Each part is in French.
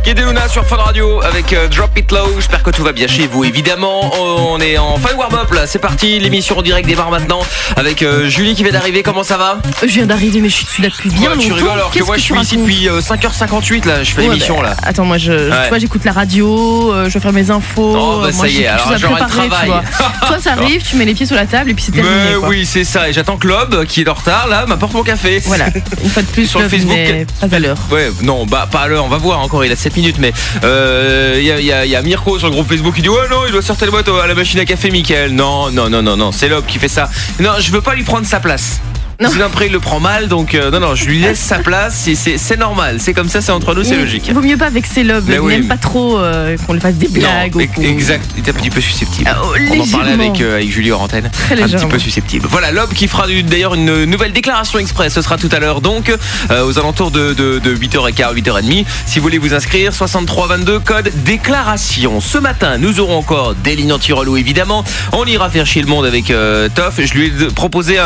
Kid Luna sur Fun Radio avec Drop It Low. J'espère que tout va bien chez vous. Évidemment, on est en fin de warm-up là. C'est parti, l'émission en direct démarre maintenant avec Julie qui vient d'arriver. Comment ça va? Je viens d'arriver, mais je suis là depuis bien longtemps. Tu rigoles alors que moi je suis ici depuis 5h58 là. Je fais l'émission là. Attends, moi tu vois, j'écoute la radio, je vais faire mes infos. Oh bah ça y est, alors j'aurai le travail. Toi, ça arrive, tu mets les pieds sur la table et puis c'est terminé. Mais oui, c'est ça. Et j'attends que Lob, qui est en retard là, m'apporte mon café. Voilà. Une fois de plus sur le Facebook. Pas à l'heure. Ouais, non, bah pas à l'heure. On va voir encore. Il a 7 minutes, mais il y a Mirko sur le groupe Facebook qui dit ouais non, il doit certainement être à la machine à café, Mickaël. Non, c'est Lob qui fait ça. Non, je veux pas lui prendre sa place. Sinon après il le prend mal, donc non, je lui laisse sa place. C'est normal, c'est comme ça, c'est entre nous, c'est logique. Il vaut mieux pas avec ses lobes. Il n'aime pas trop qu'on lui fasse des blagues. Non, exact, il est un petit peu susceptible. On en parlait avec Julie hors antenne. Un petit peu susceptible. Voilà, Lob qui fera d'ailleurs une nouvelle déclaration express. Ce sera tout à l'heure donc aux alentours de 8h15, 8h30. Si vous voulez vous inscrire, 6322 code déclaration. Ce matin, nous aurons encore des lignes anti-relou évidemment. On ira faire chier le monde avec Toff. Je lui ai proposé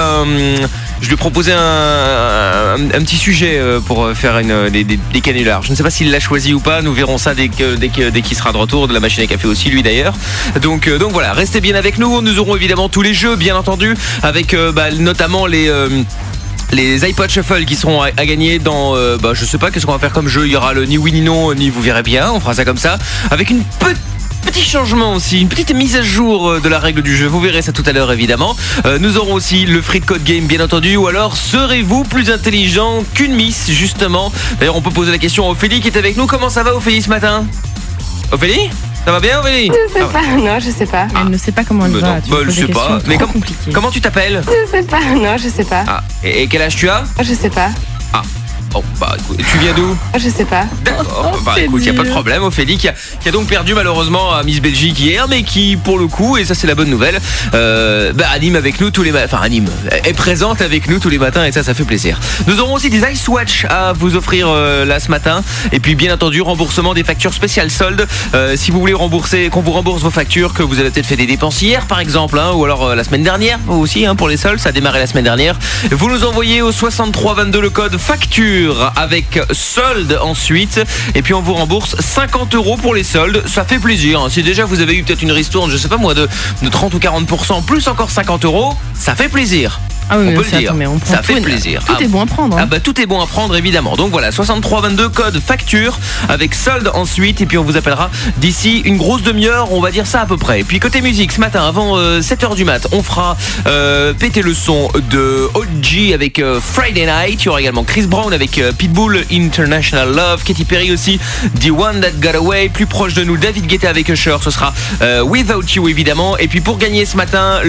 un petit sujet pour faire des canulars. Je ne sais pas s'il l'a choisi ou pas. Nous verrons ça dès qu'il sera de retour, de la machine à café aussi, lui d'ailleurs. Donc voilà, restez bien avec nous. Nous aurons évidemment tous les jeux, bien entendu, avec notamment les iPod Shuffle qui seront à gagner dans je sais pas qu'est-ce qu'on va faire comme jeu. Il y aura le ni oui ni non, ni vous verrez bien. On fera ça comme ça avec une petit changement aussi, une petite mise à jour de la règle du jeu. Vous verrez ça tout à l'heure évidemment. Nous aurons aussi le free code game bien entendu. Ou alors serez-vous plus intelligent qu'une miss justement? D'ailleurs on peut poser la question à Ophélie qui est avec nous. Comment ça va Ophélie ce matin? Ophélie? Ça va bien Ophélie? Je sais pas, non je sais pas. Elle ne sait pas comment elle va. Je sais pas. Mais comment tu t'appelles? Je sais pas, non je sais pas. Et quel âge tu as? Je sais pas. Oh bah écoute, tu viens d'où? Je sais pas. D'accord, écoute, il n'y a pas de problème. Ophélie qui a donc perdu malheureusement à Miss Belgique hier, mais qui pour le coup, et ça c'est la bonne nouvelle, anime avec nous tous les matins, est présente avec nous tous les matins et ça fait plaisir. Nous aurons aussi des Ice Watch à vous offrir là ce matin, et puis bien entendu remboursement des factures spéciales soldes. Si vous voulez qu'on vous rembourse vos factures, que vous avez peut-être fait des dépenses hier par exemple, ou alors la semaine dernière aussi pour les soldes, ça a démarré la semaine dernière. Vous nous envoyez au 6322 le code facture avec solde ensuite, et puis on vous rembourse 50 € pour les soldes. Ça fait plaisir, si déjà vous avez eu peut-être une ristourne, je sais pas moi, de 30 ou 40%, plus encore 50 €, ça fait plaisir. Ah oui, on peut le dire, ça fait plaisir. Tout est bon à prendre. Tout est bon à prendre évidemment. Donc voilà, 6322 code facture avec solde ensuite, et puis on vous appellera d'ici une grosse demi-heure, on va dire ça à peu près. Et puis côté musique, ce matin avant 7h du mat, on fera péter le son de OG avec Friday Night. Il y aura également Chris Brown avec Pitbull, International Love, Katy Perry aussi, The One That Got Away, plus proche de nous David Guetta avec Usher, ce sera Without You évidemment. Et puis pour gagner ce matin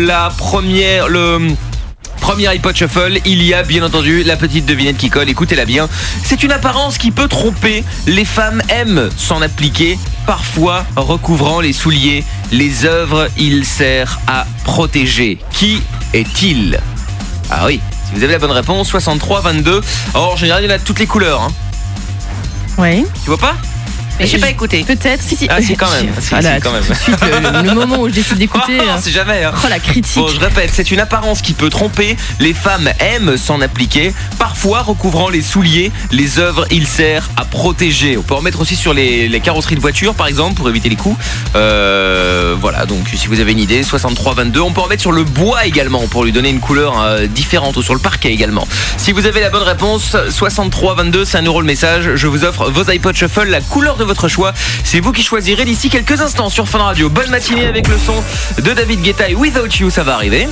premier iPod Shuffle, il y a bien entendu la petite devinette qui colle, écoutez-la bien. C'est une apparence qui peut tromper, les femmes aiment s'en appliquer, parfois recouvrant les souliers, les œuvres, il sert à protéger. Qui est-il? Ah oui, si vous avez la bonne réponse, 6322. Or, en général, il y en a de toutes les couleurs. Oui. Tu vois pas? J'ai pas écouté. Peut-être, si. Ah si, quand même. Quand même. Tout de suite, le moment où je décide d'écouter. C'est jamais. Oh la critique. Bon, je répète, c'est une apparence qui peut tromper. Les femmes aiment s'en appliquer. Parfois, recouvrant les souliers, les œuvres, il sert à protéger. On peut en mettre aussi sur les carrosseries de voitures, par exemple, pour éviter les coups. Voilà, donc si vous avez une idée, 6322. On peut en mettre sur le bois également, pour lui donner une couleur différente, ou sur le parquet également. Si vous avez la bonne réponse, 6322, c'est 1 € le message. Je vous offre vos iPod Shuffle, la couleur de votre choix. C'est vous qui choisirez d'ici quelques instants sur Fun Radio. Bonne matinée avec le son de David Guetta et Without You, ça va arriver.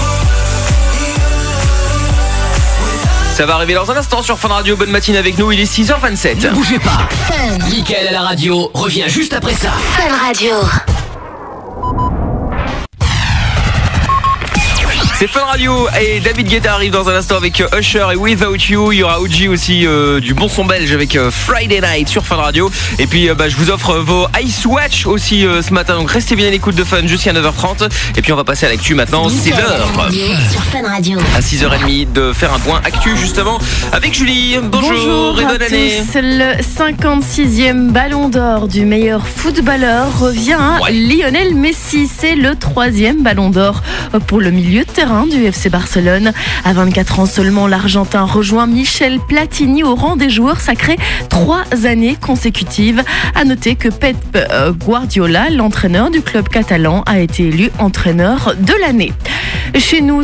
Ça va arriver dans un instant sur Fun Radio. Bonne matinée avec nous, il est 6h27. Ne bougez pas. Mickaël à la radio revient juste après ça. Fun Radio. C'est Fun Radio et David Guetta arrive dans un instant avec Usher et Without You. Il y aura OG aussi, du bon son belge avec Friday Night sur Fun Radio. Et puis je vous offre vos Ice Watch aussi ce matin. Donc restez bien à l'écoute de Fun jusqu'à 9h30. Et puis on va passer à l'actu maintenant. C'est l'heure sur Fun Radio. à 6h30 de faire un point actu justement avec Julie. Bonjour et bonne année. Tous. Le 56e ballon d'or du meilleur footballeur revient à Lionel Messi. C'est le 3e ballon d'or pour le milieu de terrain numéro 1 du FC Barcelone. À 24 ans seulement, l'Argentin rejoint Michel Platini au rang des joueurs sacrés 3 années consécutives. À noter que Pep Guardiola, l'entraîneur du club catalan, a été élu entraîneur de l'année. Chez nous,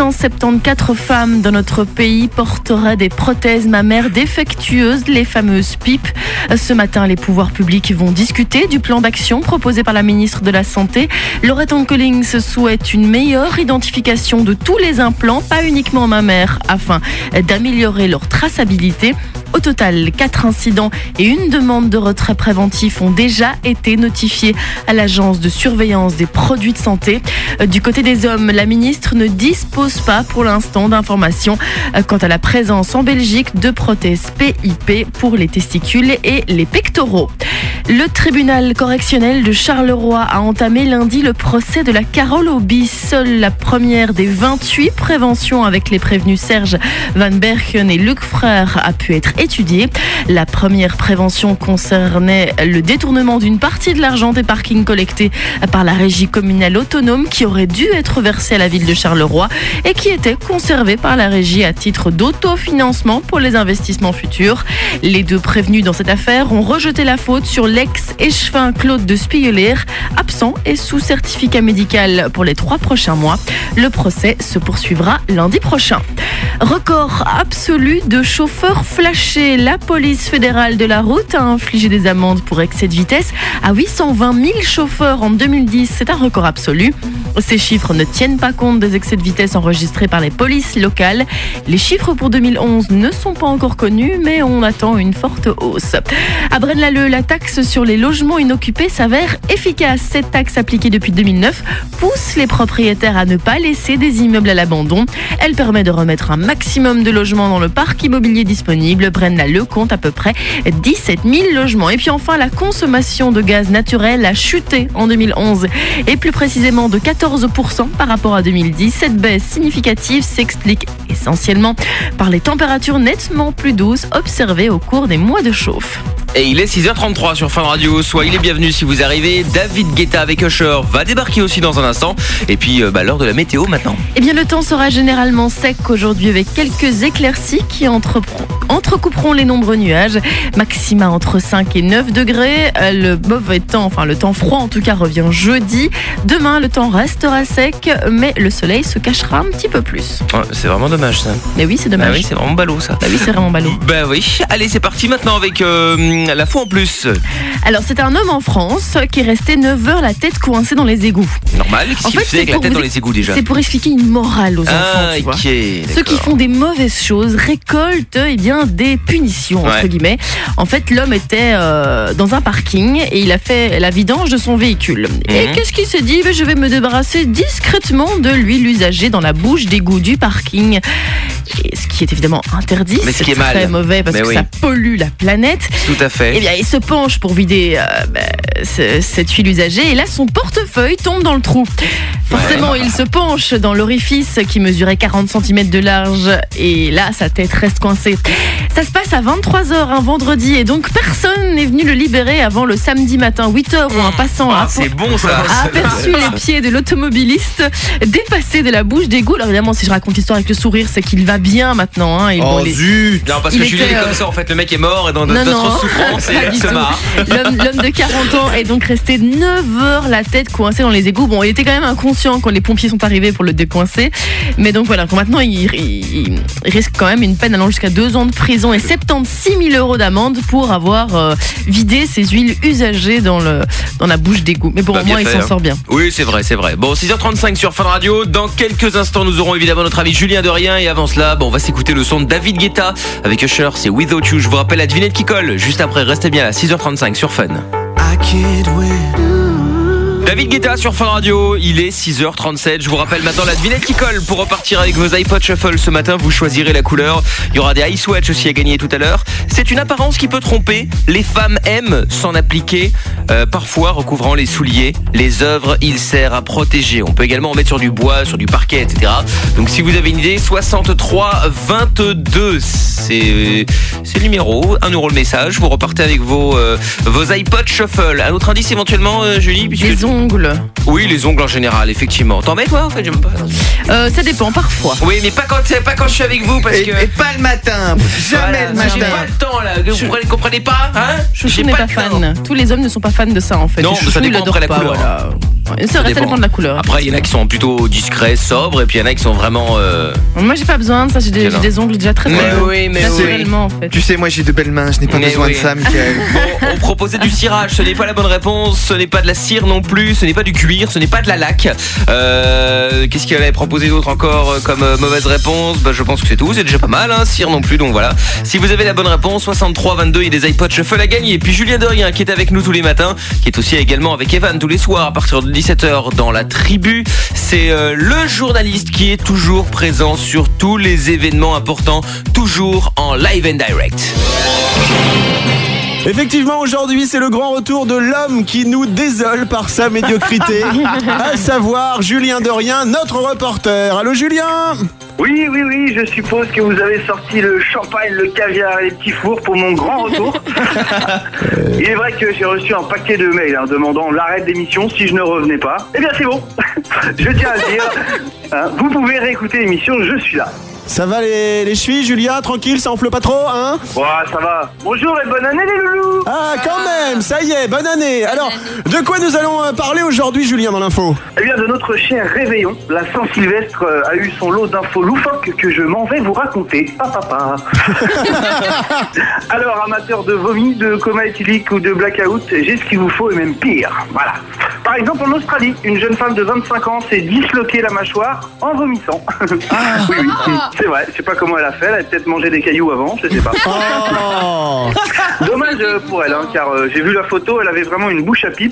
674 femmes dans notre pays porteraient des prothèses mammaires défectueuses, les fameuses PIP. Ce matin, les pouvoirs publics vont discuter du plan d'action proposé par la ministre de la Santé. Laurette Collings souhaite une meilleure identification de tous les implants, pas uniquement mammaires, afin d'améliorer leur traçabilité. Au total, 4 incidents et une demande de retrait préventif ont déjà été notifiés à l'Agence de surveillance des produits de santé. Du côté des hommes, la ministre ne dispose pas pour l'instant d'informations quant à la présence en Belgique de prothèses PIP pour les testicules et les pectoraux. Le tribunal correctionnel de Charleroi a entamé lundi le procès de la Carole au bis. Seule la première des 28 préventions avec les prévenus Serge Van Bergen et Luc Frère a pu être étudiée. La première prévention concernait le détournement d'une partie de l'argent des parkings collectés par la régie communale autonome qui aurait dû être versé à la ville de Charleroi et qui était conservé par la régie à titre d'autofinancement pour les investissements futurs. Les 2 prévenus dans cette affaire ont rejeté la faute sur l'ex-échevin Claude de Spiegler, absent et sous certificat médical pour les 3 prochains mois. Le procès se poursuivra lundi prochain. Record absolu de chauffeurs flashés. La police fédérale de la route a infligé des amendes pour excès de vitesse à 820 000 chauffeurs en 2010. C'est un record absolu. Ces chiffres ne tiennent pas compte des excès de vitesse enregistrés par les polices locales. Les chiffres pour 2011 ne sont pas encore connus, mais on attend une forte hausse. À Braine-l'Alleud, la taxe sur les logements inoccupés s'avère efficace. Cette taxe appliquée depuis 2009 pousse les propriétaires à ne pas laisser des immeubles à l'abandon. Elle permet de remettre un maximum de logements dans le parc immobilier disponible. Braine-l'Alleud compte à peu près 17 000 logements. Et puis enfin, la consommation de gaz naturel a chuté en 2011 et plus précisément de 14% par rapport à 2010. Cette baisse significative s'explique essentiellement par les températures nettement plus douces observées au cours des mois de chauffe. Et il est 6h33 sur Fun Radio. Soyez les bienvenus si vous arrivez. David Guetta avec Usher va débarquer aussi dans un instant. Et puis l'heure de la météo maintenant. Eh bien le temps sera généralement sec aujourd'hui avec quelques éclaircies qui entrecouperont les nombreux nuages. Maxima entre 5 et 9 degrés. Le mauvais temps, enfin le temps froid en tout cas revient jeudi. Demain le temps restera sec mais le soleil se cachera un petit peu plus. Ouais, c'est vraiment dommage ça. Mais oui c'est dommage. Ah oui c'est vraiment ballot ça. Bah oui c'est vraiment ballot. Bah oui. Allez c'est parti maintenant avec la fois en plus. Alors c'est un homme en France qui est resté 9 heures la tête coincée dans les égouts. Normal. Qu'est-ce qu'il faisait avec la tête dans les égouts déjà? C'est pour expliquer une morale aux enfants, tu vois. Ceux qui font des mauvaises choses récoltent des punitions entre guillemets. En fait l'homme était dans un parking et il a fait la vidange de son véhicule. Et qu'est-ce qu'il s'est dit? Je vais me débarrasser discrètement de l'huile usagée dans la bouche d'égout du parking. Et ce qui est évidemment interdit, mais c'est très mauvais parce que ça pollue la planète. Tout à fait. Et bien il se penche pour vider cette huile usagée et là son portefeuille tombe dans le trou. Forcément il se penche dans l'orifice qui mesurait 40 cm de large et là sa tête reste coincée. Ça se passe à 23h un vendredi et donc personne n'est venu le libérer avant le samedi matin 8h où un passant a aperçu les pieds de l'automobiliste dépassés de la bouche d'égout. Alors évidemment si je raconte l'histoire avec le sourire c'est qu'il va bien maintenant. Zut. Non parce que Julien est comme ça en fait, le mec est mort et dans notre souffrance et il se marre. L'homme de 40 ans est donc resté 9 heures la tête coincée dans les égouts. Bon il était quand même inconscient quand les pompiers sont arrivés pour le décoincer. Mais donc voilà, maintenant il risque quand même une peine allant jusqu'à 2 ans de prison et 76 000 € d'amende pour avoir vidé ses huiles usagées dans la bouche d'égout. Mais bon au moins il s'en sort bien. Oui c'est vrai. Bon 6h35 sur Fun Radio. Dans quelques instants nous aurons évidemment notre ami Julien de Rien. Et avant cela on va s'écouter le son de David Guetta avec Usher, c'est Without You. Je vous rappelle la devinette qui colle juste après, restez bien à 6h35 sur Fun. David Guetta sur Fun Radio, il est 6h37. Je vous rappelle maintenant la devinette qui colle. Pour repartir avec vos iPod Shuffle ce matin, vous choisirez la couleur. Il y aura des Ice Watch aussi à gagner tout à l'heure. C'est une apparence qui peut tromper. Les femmes aiment s'en appliquer, parfois recouvrant les souliers. Les œuvres, il sert à protéger. On peut également en mettre sur du bois, sur du parquet, etc. Donc si vous avez une idée, 63 22, c'est le numéro. 1 € le message. Vous repartez avec vos iPod Shuffle. Un autre indice éventuellement, Julie, des ongles. ongles. Oui, les ongles en général, effectivement. T'en mets toi en fait? J'aime pas. Ça dépend, parfois. Oui, mais pas quand je suis avec vous parce que. Et pas le matin. Jamais le matin. J'ai pas le temps là. Vous comprenez pas, hein? Chouchou n'est pas fan. Tous les hommes ne sont pas fans de ça en fait. Non, Chouchou, ça dépend après la couleur. Voilà. C'est vrai, ça dépend de la couleur. Après, il y en a qui sont plutôt discrets, sobres, et puis il y en a qui sont vraiment. Moi, j'ai pas besoin de ça. J'ai des ongles déjà très très beaux. Oui, mais naturellement en fait. Tu sais, moi j'ai de belles mains, je n'ai pas besoin de ça, Mickaël. Bon, on proposait du cirage, ce n'est pas la bonne réponse, ce n'est pas de la cire non plus, ce n'est pas du cuir, ce n'est pas de la laque. Qu'est-ce qu'il avait proposé d'autre encore comme mauvaise réponse? Je pense que c'est tout, c'est déjà pas mal, hein, cire non plus, donc voilà. Si vous avez la bonne réponse, 63-22, il y a des iPod Shuffle à gagner. Et puis Julien Dorien qui est avec nous tous les matins, qui est aussi également avec Evan tous les soirs à partir de 17h dans la tribu. C'est le journaliste qui est toujours présent sur tous les événements importants, toujours en live and direct. Effectivement, aujourd'hui, c'est le grand retour de l'homme qui nous désole par sa médiocrité, à savoir Julien Dorien, notre reporter. Allô Julien? Oui, je suppose que vous avez sorti le champagne, le caviar et les petits fours pour mon grand retour. Il est vrai que j'ai reçu un paquet de mails demandant l'arrêt de l'émission si je ne revenais pas. Eh bien c'est bon, je tiens à le dire. Vous pouvez réécouter l'émission, je suis là. Ça va les chevilles, Julien? Tranquille, ça enfle pas trop, hein? Ouais, ça va. Bonjour et bonne année les loulous. Ah, quand même, ça y est, bonne année. Alors, de quoi nous allons parler aujourd'hui, Julien, dans l'info? Eh bien, de notre cher réveillon. La Saint-Sylvestre a eu son lot d'infos loufoques que je m'en vais vous raconter. Alors, amateurs de vomi, de coma éthylique ou de blackout, j'ai ce qu'il vous faut et même pire. Voilà. Par exemple, en Australie, une jeune femme de 25 ans s'est disloquée la mâchoire en vomissant. Oui. C'est vrai, je sais pas comment elle a fait, elle a peut-être mangé des cailloux avant, je sais pas. Oh. Dommage pour elle, car j'ai vu la photo, elle avait vraiment une bouche à pipe.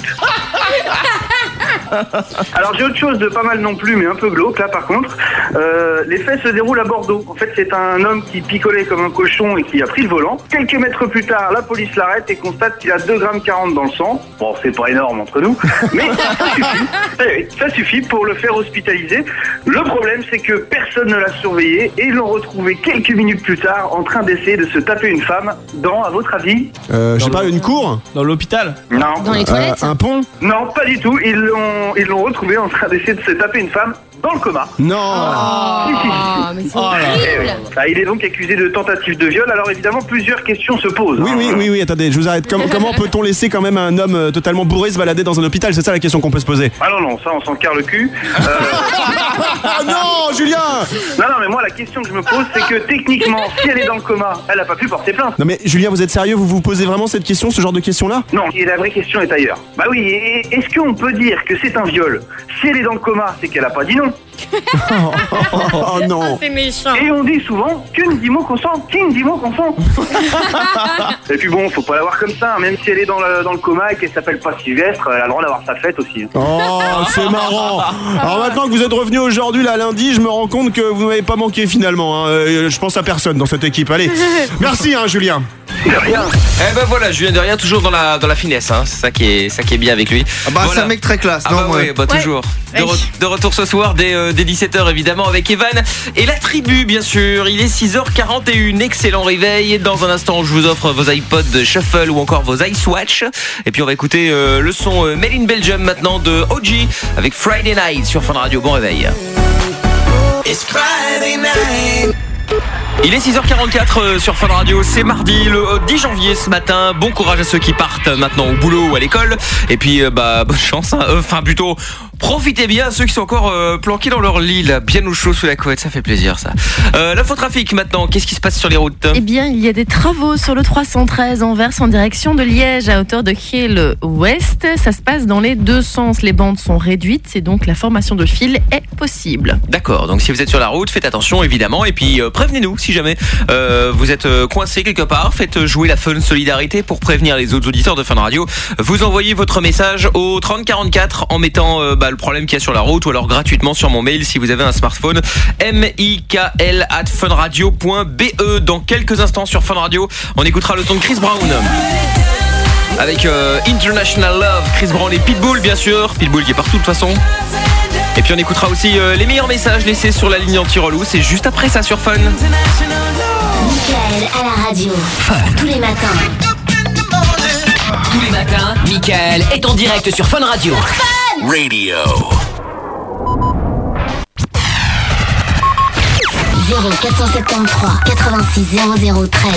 Alors j'ai autre chose de pas mal non plus, mais un peu glauque là par contre. Les faits se déroulent à Bordeaux. En fait, c'est un homme qui picolait comme un cochon et qui a pris le volant. Quelques mètres plus tard, la police l'arrête et constate qu'il a 2,40 g dans le sang. Bon, c'est pas énorme entre nous, mais ça suffit. Ça suffit pour le faire hospitaliser. Le problème, c'est que personne ne l'a surveillé et ils l'ont retrouvé quelques minutes plus tard en train d'essayer de se taper une femme dans, à votre avis? Je sais pas, une cour? Dans l'hôpital? Non. Dans les toilettes? Un pont? Non, pas du tout. Ils l'ont retrouvé en train d'essayer de se taper une femme dans le coma. Non. Mais c'est horrible. Il est donc accusé de tentative de viol. Alors évidemment, plusieurs questions se posent. Oui, attendez, je vous arrête. Comment peut-on laisser quand même un homme totalement bourré se balader dans un hôpital? C'est ça la question qu'on peut se poser. Ah non, ça on s'en carre le cul. Ah non, Julien! Non, mais moi la question que je me pose, c'est que techniquement, si elle est dans le coma, elle a pas pu porter plainte. Non mais Julien, vous êtes sérieux? Vous vous posez vraiment cette question, ce genre de question-là? Non, et la vraie question est ailleurs. Bah oui, est-ce qu'on peut dire que c'est un viol? Si elle est dans le coma, c'est qu'elle a pas dit non. Oh non. C'est méchant. Et on dit souvent, que ne dit mot consent, qui ne dit mot consent. Et puis bon, faut pas la voir comme ça, même si elle est dans le coma et qu'elle s'appelle pas Sylvestre, elle a le droit d'avoir sa fête aussi. Oh, c'est marrant. Alors maintenant que vous êtes revenu aujourd'hui, là, lundi, je me rends compte que vous n'avez pas manqué finalement, hein. Je pense à personne dans cette équipe. Allez, merci hein, Julien. De rien. Eh ben voilà, Julien Dorien toujours dans la finesse, hein. C'est ça qui est bien avec lui. Ah bah Voilà. c'est un mec très classe, non? Oui, toujours. De retour ce soir dès 17h évidemment avec Evan et la tribu bien sûr. Il est 6h41, excellent réveil. Dans un instant je vous offre vos iPod Shuffle ou encore vos iSwatch. Et puis on va écouter le son Made in Belgium maintenant de OG avec Friday Night sur Fun Radio. Bon réveil. It's Friday night. Il est 6h44 sur Fun Radio, c'est mardi le 10 janvier ce matin. Bon courage à ceux qui partent maintenant au boulot ou à l'école. Et puis bonne chance, hein. Enfin plutôt profitez bien à ceux qui sont encore planqués dans leur lit là, bien au chaud sous la couette, ça fait plaisir ça. L'infotrafic maintenant, qu'est-ce qui se passe sur les routes? Eh bien, il y a des travaux sur le 313 Anvers en direction de Liège à hauteur de Kiel Ouest. Ça se passe dans les deux sens, les bandes sont réduites et donc la formation de fil est possible. D'accord, donc si vous êtes sur la route, faites attention évidemment et puis prévenez-nous si jamais vous êtes coincé quelque part. Faites jouer la Fun Solidarité pour prévenir les autres auditeurs de Fun Radio. Vous envoyez votre message au 3044 en mettant le problème qu'il y a sur la route ou alors gratuitement sur mon mail si vous avez un smartphone mikl@funradio.be. Dans quelques instants sur Fun Radio, on écoutera le son de Chris Brown avec International Love, Chris Brown et Pitbull bien sûr, Pitbull qui est partout de toute façon. Et puis on écoutera aussi les meilleurs messages laissés sur la ligne anti-relou, c'est juste après ça sur Fun. Mickaël à la radio. Tous les matins. Tous les matins, Mickaël est en direct sur Fun Radio. Radio. 0473 86 00 13.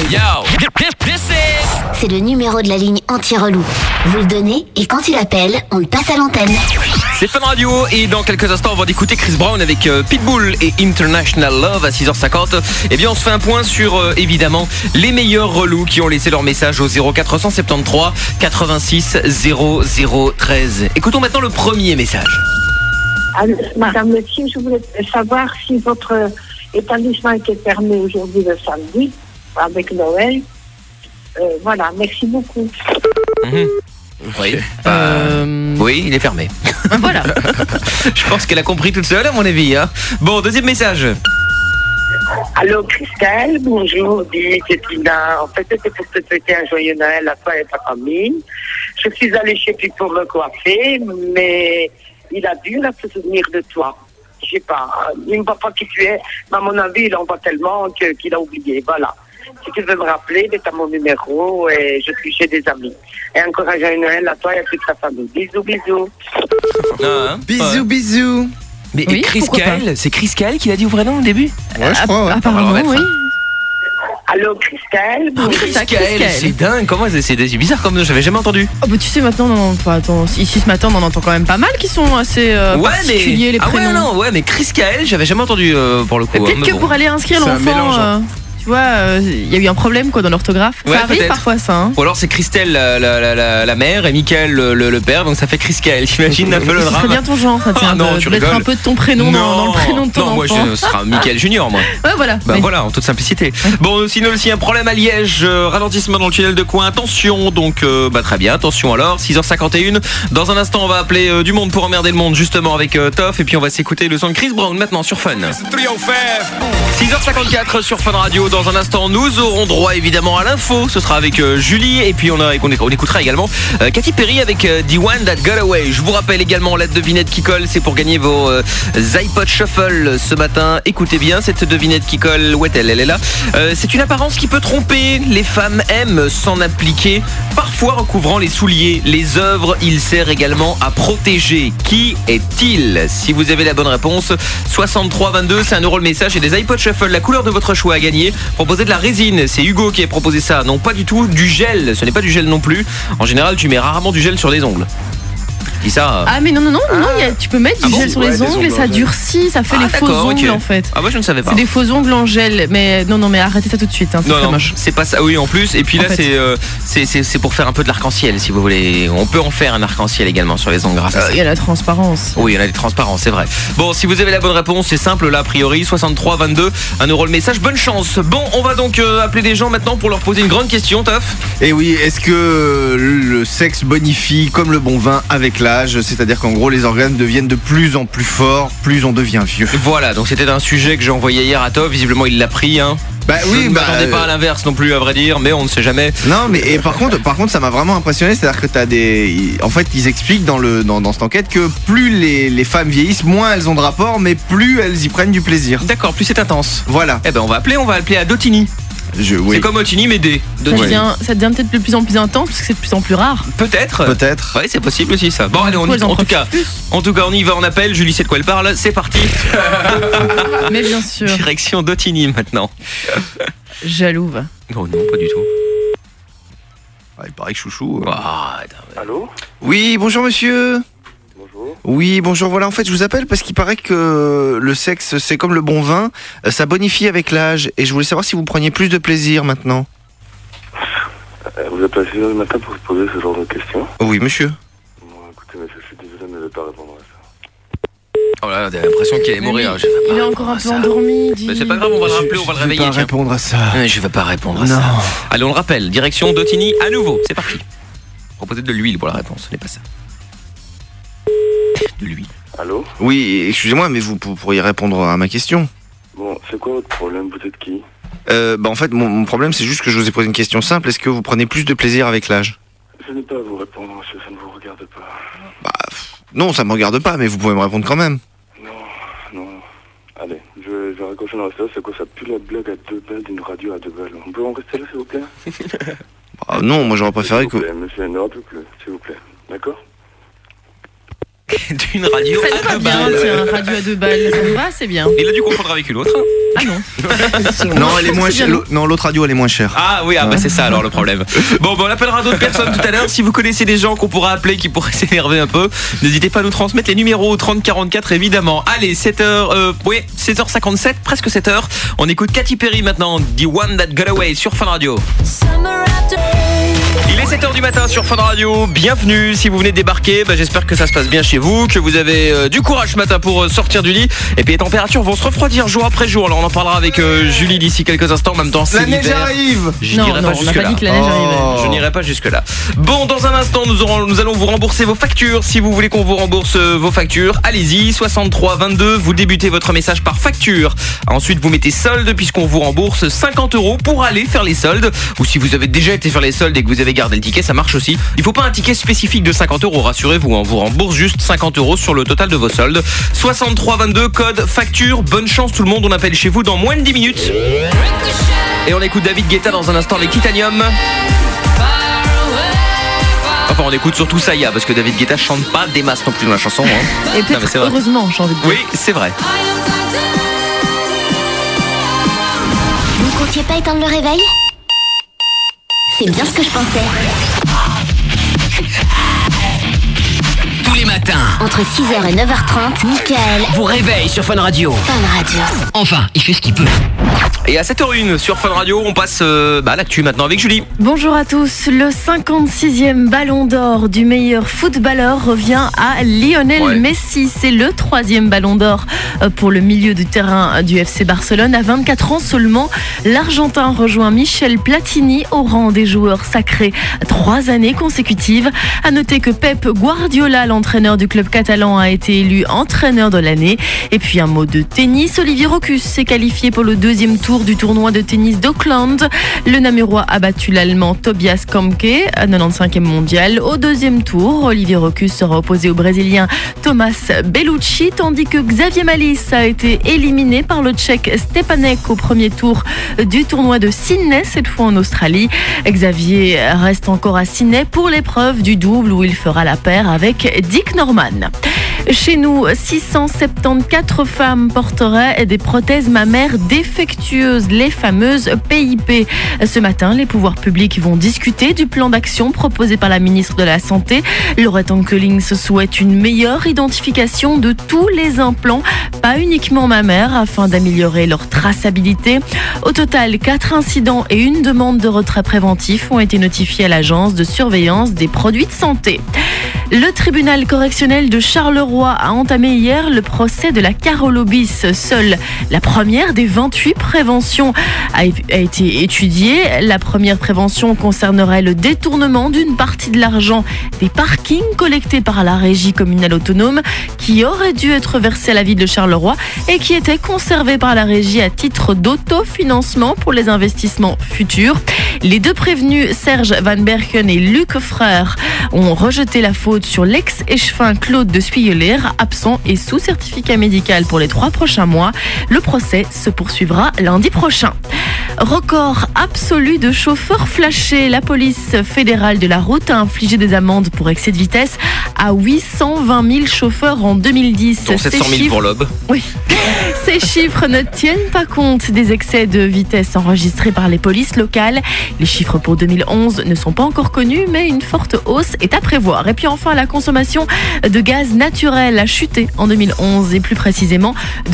C'est le numéro de la ligne anti-relou. Vous le donnez et quand il appelle, on le passe à l'antenne. C'est Fun Radio et dans quelques instants on va d'écouter Chris Brown avec Pitbull et International Love à 6h50. Eh bien on se fait un point sur évidemment les meilleurs relous qui ont laissé leur message au 0473 86 00 13. Écoutons maintenant le premier message. Alors, Madame Monsieur, je voulais savoir si votre établissement était fermé aujourd'hui le samedi avec Noël. Voilà, merci beaucoup. Oui. Oui, il est fermé. Voilà. Je pense qu'elle a compris toute seule à mon avis. Hein. Bon, deuxième message. Allô Christelle, bonjour, dis c'est Tina. En fait, c'était pour te souhaiter un joyeux Noël à toi et ta famille. Je suis allée chez lui pour me coiffer, mais il a dû se souvenir de toi. Je sais pas, il ne voit pas qui tu es, mais à mon avis, il en voit tellement qu'il a oublié. Voilà. Si tu veux me rappeler, t'as mon numéro et je suis chez des amis. Et encore un joyeux Noël à toi et à toute ta famille. Bisous, bisous. Bisous, bisous. Mais Oui, Chris pourquoi pas. Kael, c'est Chris Kael qui l'a dit au vrai nom au début. Ouais, je crois, ouais. Apparemment, Alors, on va oui. Allô Christelle, bonjour. Chris ça, Chris Kael, Kael. c'est dingue. Comment c'est bizarre comme nom, j'avais jamais entendu. Oh, bah, tu sais, maintenant, ici ce matin, on en entend quand même pas mal qui sont assez particuliers, les prénoms. mais Chris Kael, j'avais jamais entendu pour le coup. Peut-être Mais que bon. pour aller inscrire C'est un mélange, l'enfant, tu vois, il y a eu un problème quoi dans l'orthographe. Ouais, Ça arrive peut-être. parfois ça. Hein. Ou alors c'est Christelle la mère et Michael le père, donc ça fait Chris Kael. J'imagine un peu le Ce serait drame. bien ton genre, ça tient non, de tu mettre rigoles. un peu de ton prénom dans le prénom de ton non, enfant. moi ce sera Michael Junior moi. Ouais, voilà. Bah Oui. voilà, en toute simplicité. Bon, sinon aussi un problème à Liège, ralentissement dans le tunnel de Coin. Attention, donc très bien, attention alors, 6h51. Dans un instant, on va appeler du monde pour emmerder le monde justement avec Toff et puis on va s'écouter le son de Chris Brown maintenant sur Fun. 6h54 sur Fun Radio. Dans un instant, nous aurons droit évidemment à l'info. Ce sera avec Julie et puis on écoutera également Katy Perry avec The One That Got Away. Je vous rappelle également la devinette qui colle, c'est pour gagner vos iPod Shuffle ce matin. Écoutez bien cette devinette qui colle. Où est-elle ? Elle est là. C'est une apparence qui peut tromper. Les femmes aiment s'en appliquer, parfois recouvrant les souliers. Les œuvres, il sert également à protéger. Qui est-il ? Si vous avez la bonne réponse, 6322, c'est 1 € le message et des iPod Shuffle, la couleur de votre choix à gagner. Proposez de la résine, c'est Hugo qui a proposé ça. Non, pas du tout du gel, ce n'est pas du gel non plus. En général, tu mets rarement du gel sur les ongles. Je dis ça. Ah mais non, tu peux mettre du gel sur les ongles et ça durcit, ça fait les faux ongles ok. en fait. Ah moi je ne savais pas. C'est des faux ongles en gel, mais non mais arrêtez ça tout de suite, hein, c'est très moche. c'est pas ça. Oui, en plus. Et puis En là, fait. c'est pour faire un peu de l'arc-en-ciel, si vous voulez. On peut en faire un arc-en-ciel également sur les ongles grâce à ça. Il y a la transparence. Oui, il y en a des transparents, c'est vrai. Bon, si vous avez la bonne réponse, c'est simple là, a priori, 63 22, 1 € le message. Bonne chance. Bon, on va donc appeler des gens maintenant pour leur poser une grande question, Toff. Et oui, est-ce que le sexe bonifie comme le bon vin avec l'âge ? C'est-à-dire qu'en gros, les organes deviennent de plus en plus forts, plus on devient vieux. Voilà, donc c'était un sujet que j'ai envoyé hier à Toff. Visiblement, il l'a pris, hein. Bah oui, je ne m'attendais pas à l'inverse non plus, à vrai dire, mais on ne sait jamais. Non, mais et par contre, ça m'a vraiment impressionné. C'est-à-dire que t'as en fait, ils expliquent dans cette enquête que plus les femmes vieillissent, moins elles ont de rapport, mais plus elles y prennent du plaisir. D'accord, plus c'est intense. Voilà. Eh ben, on va appeler à Dotini. Oui. C'est comme Otini, mais D. Ça devient peut-être de plus en plus intense parce que c'est de plus en plus rare. Peut-être. Peut-être. Oui, c'est possible aussi ça. Bon, allez, Du coup, elles en en tout cas, on y va, on appelle. Julie sait de quoi elle parle. C'est parti. Mais bien sûr. Direction Dotini maintenant. Jalouve. Oh non, pas du tout. Ah, il paraît que chouchou. Allô ? Oui, bonjour monsieur. Bonjour. Oui, bonjour. Voilà, en fait, je vous appelle parce qu'il paraît que le sexe, c'est comme le bon vin, ça bonifie avec l'âge. Et je voulais savoir si vous preniez plus de plaisir maintenant. Vous êtes passé le matin pour se poser ce genre de questions ? Oui, monsieur. Bon, écoutez, monsieur, je suis désolé, mais je ne vais pas répondre à ça. Oh là, on a l'impression qu'il allait mourir. Il est encore un peu endormi. Mais c'est pas grave, on va le rappeler, on va le réveiller. Je vais pas répondre à ça. Je vais pas répondre à ça. Allez, on le rappelle. Direction Dotini à nouveau. C'est parti. Proposez de l'huile pour la réponse, ce n'est pas ça. De l'huile. Allô ? Oui, excusez-moi, mais vous pourriez répondre à ma question. Bon, c'est quoi votre problème ? Vous êtes qui ? En fait, mon problème, c'est juste que je vous ai posé une question simple. Est-ce que vous prenez plus de plaisir avec l'âge ? Je n'ai pas à vous répondre, monsieur, ça ne vous regarde pas. Non, ça me regarde pas, mais vous pouvez me répondre quand même. Non. Allez, je vais raccrocher dans la salle, c'est quoi ça pue la blague à 2 balles d'une radio à 2 balles. On peut en rester là, s'il vous plaît ? Non, moi j'aurais préféré que... S'il vous plaît, monsieur, ne rappelez plus, s'il vous plaît. D'accord ? d'une radio Ça à me 2 va bien, balles. tiens, radio à 2 balles, ça me va, c'est bien. Il a dû confondre avec une autre. Ah non. Non, elle est moins chère. Non, l'autre radio, elle est moins chère. Ah oui, bah c'est ça alors le problème. Bon, on appellera d'autres personnes tout à l'heure. Si vous connaissez des gens qu'on pourra appeler qui pourraient s'énerver un peu, n'hésitez pas à nous transmettre les numéros au 3044 évidemment. Allez, 16h57, presque 7h. On écoute Katy Perry maintenant, The One That Got Away sur Fun Radio. Il est 7h du matin sur Fun Radio. Bienvenue si vous venez de débarquer. J'espère que ça se passe bien chez vous, que vous avez du courage ce matin pour sortir du lit. Et puis les températures vont se refroidir jour après jour. Alors on en parlera avec Julie d'ici quelques instants. En même temps, c'est la neige arrive. Non, on n'a pas dit que la neige arrivait. Je n'irai pas jusque là. Bon, dans un instant, nous allons vous rembourser vos factures. Si vous voulez qu'on vous rembourse vos factures, allez-y, 63 22. Vous débutez votre message par facture. Ensuite, vous mettez solde puisqu'on vous rembourse 50 € pour aller faire les soldes. Ou si vous avez déjà été faire les soldes et que vous avez gardé le ticket, ça marche aussi. Il faut pas un ticket spécifique de 50 €, rassurez-vous. On vous rembourse juste 50 € sur le total de vos soldes. 63 22, code facture. Bonne chance tout le monde. On appelle chez vous dans moins de 10 minutes. Et on écoute David Guetta dans un instant avec Titanium. Enfin, on écoute surtout Saya parce que David Guetta chante pas des masses non plus dans la chanson. Hein. Et peut-être heureusement, j'ai envie de dire. Oui, c'est vrai. Vous ne comptiez pas éteindre le réveil? C'est bien ce que je pensais. Tous les matins, Entre 6h et 9h30, Mickaël vous réveille sur Fun Radio. Fun Radio. Enfin, il fait ce qu'il peut. Et à 7h01 sur Fun Radio, on passe à l'actu maintenant avec Julie. Bonjour à tous. Le 56e ballon d'or du meilleur footballeur revient à Lionel Messi. C'est le 3e ballon d'or pour le milieu du terrain du FC Barcelone. À 24 ans seulement, l'Argentin rejoint Michel Platini au rang des joueurs sacrés 3 années consécutives. À noter que Pep Guardiola, l'entraîneur du club catalan, a été élu entraîneur de l'année. Et puis un mot de tennis. Olivier Rocus s'est qualifié pour le 2e tour du tournoi de tennis d'Auckland. Le Namurois a battu l'Allemand Tobias Komke, 95e mondial. Au 2e tour, Olivier Rocus sera opposé au Brésilien Thomas Bellucci, tandis que Xavier Malisse a été éliminé par le Tchèque Stepanek au 1er tour du tournoi de Sydney, cette fois en Australie. Xavier reste encore à Sydney pour l'épreuve du double où il fera la paire avec Dick Norman. Chez nous, 674 femmes porteraient des prothèses mammaires défectueuses, les fameuses PIP. Ce matin, les pouvoirs publics vont discuter du plan d'action proposé par la ministre de la Santé. Laurette Ankelings souhaite une meilleure identification de tous les implants, pas uniquement mammaires, afin d'améliorer leur traçabilité. Au total, 4 incidents et une demande de retrait préventif ont été notifiés à l'agence de surveillance des produits de santé. Le tribunal correctionnel de Charleroi a entamé hier le procès de la Carolobis. Seule la première des 28 préventions a été étudiée. La première prévention concernerait le détournement d'une partie de l'argent des parkings collectés par la régie communale autonome qui aurait dû être versé à la ville de Charleroi et qui était conservé par la régie à titre d'autofinancement pour les investissements futurs. Les deux prévenus, Serge Van Berken et Luc Frère, ont rejeté la faute sur l'ex-échevin Claude de Spuyeler, absent et sous certificat médical pour les 3 prochains mois. Le procès se poursuivra lundi prochain. Record absolu de chauffeurs flashés. La police fédérale de la route a infligé des amendes pour excès de vitesse à 820 000 chauffeurs en 2010. Dont 700 000 pour l'OB. Oui. Ces chiffres ne tiennent pas compte des excès de vitesse enregistrés par les polices locales. Les chiffres pour 2011 ne sont pas encore connus, mais une forte hausse est à prévoir. Et puis enfin, la consommation de gaz naturel a chuté en 2011 et plus précisément de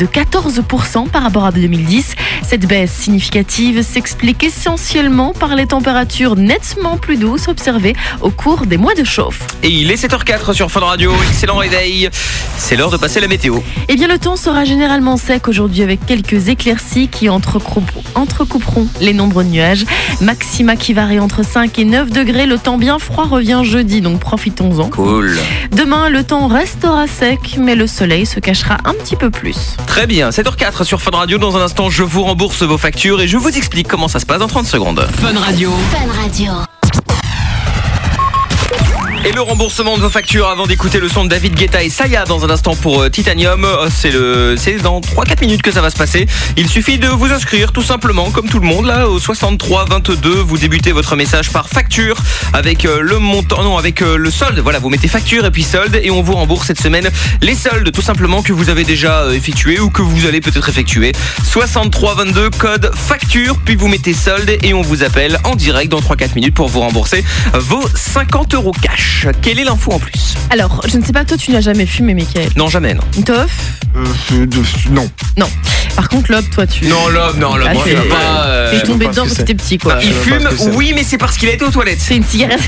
14% par rapport à 2010. Cette baisse significative s'explique essentiellement par les températures nettement plus douces observées au cours des mois de chauffe. Et il est 7h04 sur Fun Radio. Excellent réveil. C'est l'heure de passer la météo. Eh bien, le temps sera généralement sec aujourd'hui avec quelques éclaircies qui entrecouperont les nombreux nuages. Maxima qui varie entre 5 et 9 degrés. Le temps bien froid revient jeudi, donc profitons-en. Cool. Demain, le temps restera sec, mais le soleil se cachera un petit peu plus. Très bien, 7h04 sur Fun Radio. Dans un instant, je vous rembourse vos factures et je vous explique comment ça se passe dans 30 secondes. Fun Radio. Fun Radio. Et le remboursement de vos factures avant d'écouter le son de David Guetta et Saya dans un instant pour Titanium. C'est dans 3-4 minutes que ça va se passer. Il suffit de vous inscrire tout simplement comme tout le monde là au 63 22. Vous débutez votre message par facture avec le montant, non avec le solde. Voilà, vous mettez facture et puis solde et on vous rembourse cette semaine les soldes tout simplement que vous avez déjà effectués ou que vous allez peut-être effectuer. 63 22 code facture puis vous mettez solde et on vous appelle en direct dans 3-4 minutes pour vous rembourser vos 50 € cash. Quelle est l'info en plus? Alors, je ne sais pas, toi tu n'as jamais fumé, Mickaël? Non, jamais, non. Toff? Non. Non. Par contre, Lob, toi tu... Non, Lob, moi je sais pas. T'es tombé dedans quand t'étais petit, quoi. Il fume, oui, mais c'est parce qu'il a été aux toilettes. C'est une cigarette.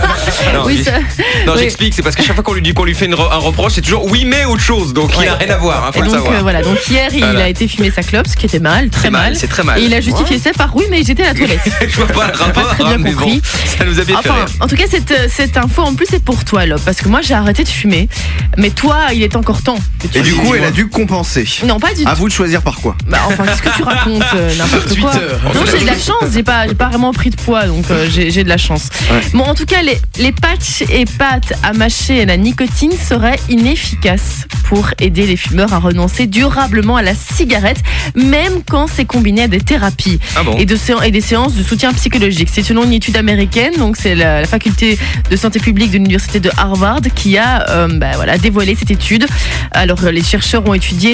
Non, j'explique, c'est parce qu'à chaque fois qu'on lui dit qu'on lui fait un reproche, c'est toujours oui, mais autre chose, donc il a rien à voir, faut le savoir. Voilà, donc hier, il a été fumer sa clope, ce qui était mal, très mal. C'est très mal. Et il a justifié ça par oui, mais j'étais à la toilette. Je vois pas le rapport, très bien mais compris. bon, ça nous a bien fait rire. En tout cas, cette info en plus c'est pour toi, Lob, parce que moi j'ai arrêté de fumer, mais toi, il est encore temps. Et du coup, elle a dû compenser. Non, pas du tout. À vous de choisir par quoi. Bah enfin, qu'est-ce que tu racontes, n'importe quoi. Non, j'ai de la chance, j'ai pas vraiment pris de poids, donc j'ai de la chance. Ouais. Bon, en tout cas, les patchs et pâtes à mâcher et la nicotine seraient inefficaces pour aider les fumeurs à renoncer durablement à la cigarette, même quand c'est combiné à des thérapies et des séances de soutien psychologique. C'est selon une étude américaine, donc c'est la faculté de santé publique de l'université de Harvard qui a dévoilé cette étude. Alors, les chercheurs ont étudié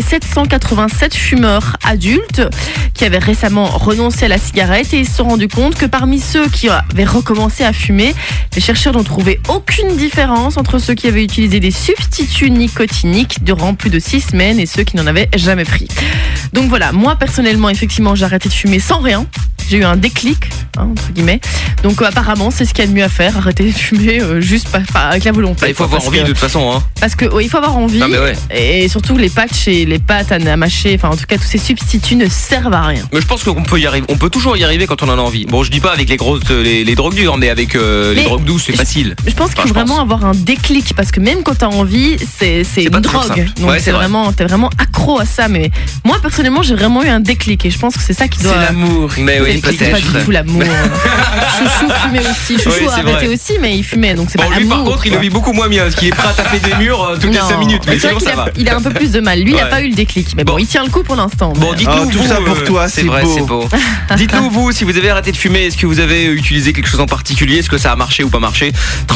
787 fumeurs adultes qui avaient récemment renoncé à la cigarette et ils se sont rendus compte que parmi ceux qui avaient recommencé à fumer, les chercheurs n'ont trouvé aucune différence entre ceux qui avaient utilisé des substituts nicotiniques durant plus de 6 semaines et ceux qui n'en avaient jamais pris. Donc voilà, moi personnellement, effectivement, j'ai arrêté de fumer sans rien. J'ai eu un déclic, entre guillemets. Donc apparemment, c'est ce qu'il y a de mieux à faire, arrêter de fumer juste avec la volonté. Il faut avoir envie de toute façon. Parce que il faut avoir envie. Non, mais ouais. Et surtout les patchs et les pâtes à mâcher, enfin en tout cas tous ces substituts ne servent à rien. Mais je pense qu'on peut y arriver. On peut toujours y arriver quand on en a envie. Bon, je dis pas avec les grosses, les drogues dures, mais avec les drogues douces, c'est facile. Je pense qu'il faut vraiment avoir un déclic parce que même quand t'as envie, c'est une drogue. Donc ouais, t'es vraiment accro à ça. Mais moi personnellement, j'ai vraiment eu un déclic et je pense que c'est ça qui doit. C'est l'amour. Mais oui, c'est pas du tout l'amour. Chouchou fumait aussi. Chouchou a arrêté aussi, mais il fumait, donc c'est pas l'amour. Lui, par contre, il le vit beaucoup moins bien, parce qu'il est prêt à taper des murs toutes les 5 minutes. Mais sinon, ça va. Il a un peu plus de mal. Lui, il a pas eu le déclic. Mais bon, il tient le coup pour l'instant. Bon, dites-nous tout vous, ça pour toi, c'est vrai, c'est beau. Dites-nous vous, si vous avez arrêté de fumer, est-ce que vous avez utilisé quelque chose en particulier? Est-ce que ça a marché ou pas marché?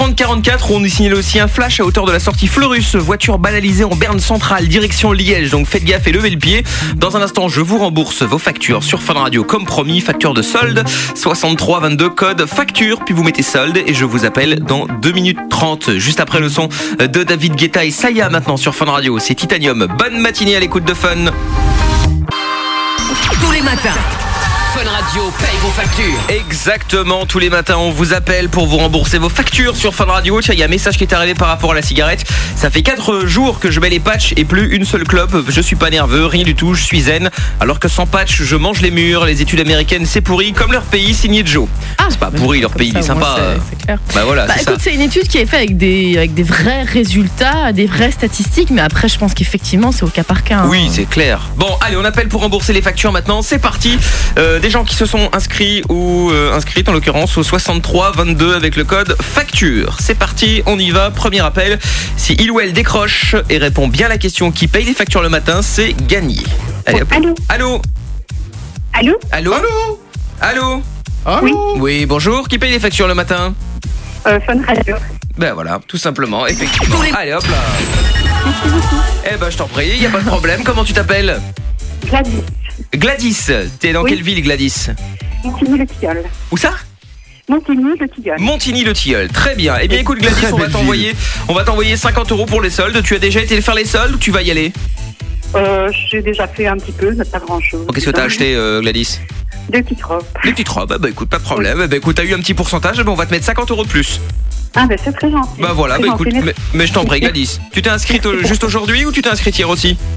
3044, on y signale aussi un flash à hauteur de la sortie Fleurus, voiture banalisée en Berne centrale, direction Liège. Donc faites gaffe et levez le pied. Dans un instant, je vous rembourse vos factures sur Fun Radio comme promis, facture de solde 63 22 code facture, puis vous mettez solde et je vous appelle dans 2 minutes 30 juste après le son de David Guetta et Saya maintenant sur Fun Radio. C'est Titanium. Bonne matinée à l'écoute de Fun. Tous les matins, Fun Radio paye vos factures. Exactement, tous les matins on vous appelle pour vous rembourser vos factures sur Fun Radio. Tiens, il y a un message qui est arrivé par rapport à la cigarette. Ça fait 4 jours que je mets les patchs et plus une seule clope. Je suis pas nerveux, rien du tout, je suis zen. Alors que sans patch, je mange les murs. Les études américaines, c'est pourri comme leur pays, signé Joe. C'est pas pourri, leur pays, il est sympa. C'est clair. Bah voilà, c'est écoute, c'est une étude qui est faite avec des vrais résultats, des vraies statistiques, mais après je pense qu'effectivement c'est au cas par cas. Oui, c'est clair. Bon, allez, on appelle pour rembourser les factures maintenant. C'est parti. Des gens qui se sont inscrits ou inscrites en l'occurrence au 63 22 avec le code facture. C'est parti, on y va. Premier appel. Si il ou elle décroche et répond bien à la question qui paye les factures le matin, c'est gagné. Allez, hop. Allô. Allô. Allô. Allô. Allô. Allô. Oui, bonjour. Qui paye les factures le matin? Fun Radio. Ben voilà, tout simplement, effectivement. Allez, hop là. Eh ben, je t'en prie, y a pas de problème. Comment tu t'appelles? Gladys. Gladys. T'es dans quelle ville, Gladys? Montigny-le-Tilleul. Où ça? Montigny-le-Tilleul. Montigny-le-Tilleul. Très bien. Eh bien, écoute, Gladys, on va t'envoyer 50 € pour les soldes. Tu as déjà été faire les soldes ou tu vas y aller? J'ai déjà fait un petit peu, mais pas grand-chose. Qu'est-ce que t'as acheté, Gladys? Des petites robes. Des petites robes, bah écoute, pas de problème. Bah écoute, t'as eu un petit pourcentage, on va te mettre 50 € de plus. Ah ben c'est très gentil. Bah voilà, bah écoute, mais je t'en prie, Gladys. Tu t'es inscrite juste aujourd'hui ou tu t'es inscrite hier aussi?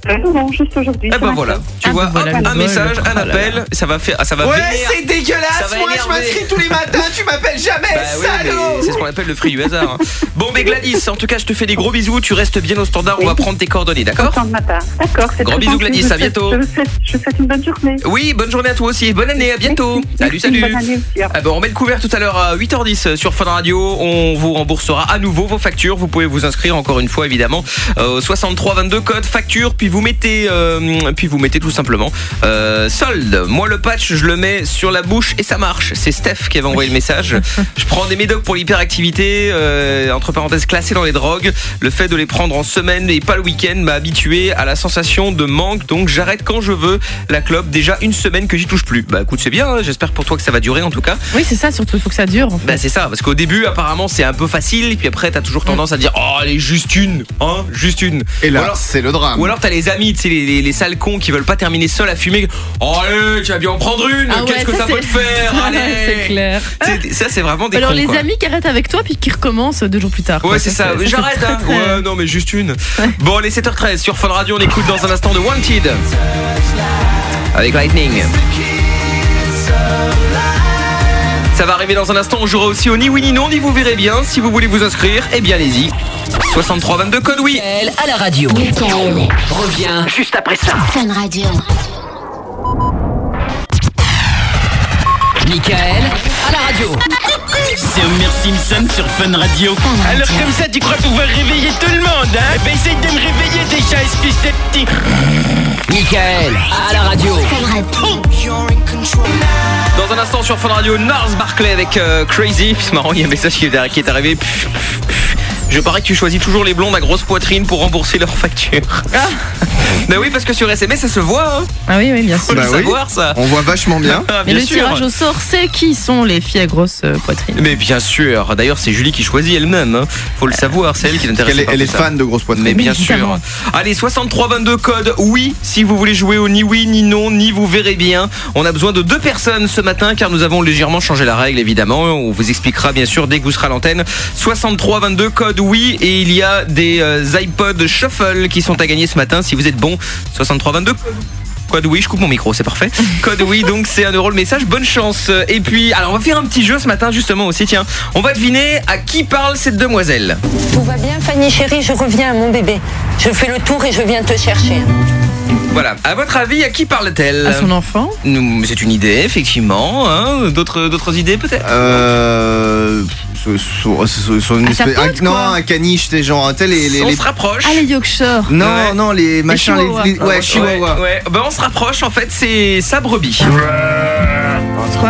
Non, juste aujourd'hui. Ah bah voilà, tu vois, un message, un appel, ça va faire, ça va. Ouais, c'est dégueulasse. Moi, je m'inscris tous les matins, tu m'appelles jamais, salaud. C'est ce qu'on appelle le fruit du hasard. Bon, mais Gladys, en tout cas, je te fais des gros bisous. Tu restes bien au standard. On va prendre tes coordonnées, d'accord? D'accord. Gros bisous, Gladys. À bientôt. Je vous souhaite une bonne journée. Oui, bonne journée à toi aussi. Bonne année. À bientôt. Salut. Bonne année aussi. Ah ben, on met le couvert tout à l'heure à 8h10 sur Fun Radio. On vous remboursera à nouveau vos factures. Vous pouvez vous inscrire encore une fois, évidemment, 6322 code facture. Puis vous mettez tout simplement solde. Moi, le patch, je le mets sur la bouche et ça marche. C'est Steph qui avait envoyé le message. Je prends des médocs pour l'hyperactivité, entre parenthèses classés dans les drogues. Le fait de les prendre en semaine et pas le week-end m'a habitué à la sensation de manque, donc j'arrête quand je veux la clope. Déjà une semaine que j'y touche plus. Bah écoute, c'est bien, hein. J'espère pour toi que ça va durer en tout cas. Oui, c'est ça, surtout il faut que ça dure en fait. Bah c'est ça, parce qu'au début apparemment c'est un peu facile, et puis après t'as toujours tendance à dire oh allez juste une, hein, juste une. Et là c'est le drame. Ou alors t'as les amis, tu sais les sales cons qui veulent pas terminer seuls à fumer. Oh allez, tu vas bien en prendre une, qu'est-ce que ça peut te faire? Allez. C'est clair. Ça c'est vraiment des alors cons, les quoi. amis qui arrêtent avec toi puis qui recommencent 2 jours plus tard. Ouais, c'est ça. J'arrête, hein. Ouais, non, mais juste une. Bon, les 7h13 sur Fun Radio, on écoute dans un instant de Wanted avec Lightning. Ça va arriver dans un instant. On jouera aussi au ni oui ni non, ni vous verrez bien. Si vous voulez vous inscrire, eh bien allez-y. 6322 code oui. À la radio. Mickaël. Revient juste après ça. Fun Radio. Mickaël à la radio. C'est Homer Simpson sur Fun Radio. Alors comme ça, tu crois pouvoir réveiller tout le monde, hein? Ben essaye de me réveiller déjà, espèce de petit. Mickaël à la radio. Fun Radio. Dans un instant sur Fun Radio, Nars Barclay avec Crazy. C'est marrant, il y a un message qui est arrivé. Je parie que tu choisis toujours les blondes à grosse poitrine pour rembourser leurs factures. Ah. Bah oui, parce que sur SMS ça se voit, hein. Ah oui, bien sûr. Faut le savoir, ça. On voit vachement bien. Mais le tirage au sort, c'est qui sont les filles à grosse poitrine. Mais bien sûr. D'ailleurs, c'est Julie qui choisit elle-même, hein. Faut le savoir, c'est elle qui l'intéresse. Elle est fan de grosses poitrines. Mais bien sûr. Allez, 6322 code oui, si vous voulez jouer au ni oui ni non, ni vous verrez bien. On a besoin de 2 personnes ce matin car nous avons légèrement changé la règle, évidemment. On vous expliquera bien sûr dès que vous serez à l'antenne. 6322 code oui, et il y a des iPod Shuffle qui sont à gagner ce matin si vous êtes bon. 6322 code oui, je coupe mon micro, c'est parfait. Code oui, donc c'est 1 € le message, bonne chance. Et puis, alors on va faire un petit jeu ce matin justement aussi, tiens. On va deviner à qui parle cette demoiselle. Tout va bien Fanny chérie, je reviens à mon bébé. Je fais le tour et je viens te chercher. Voilà, à votre avis, à qui parle-t-elle? À son enfant. C'est une idée, effectivement, hein. D'autres idées peut-être? Sur une espèce... Non, un caniche, c'est genre on se rapproche. Ah, les Yorkshire. Non, les machins, les chihuahuas. Ouais. Ben on se rapproche, en fait, c'est sa brebis. Quoi?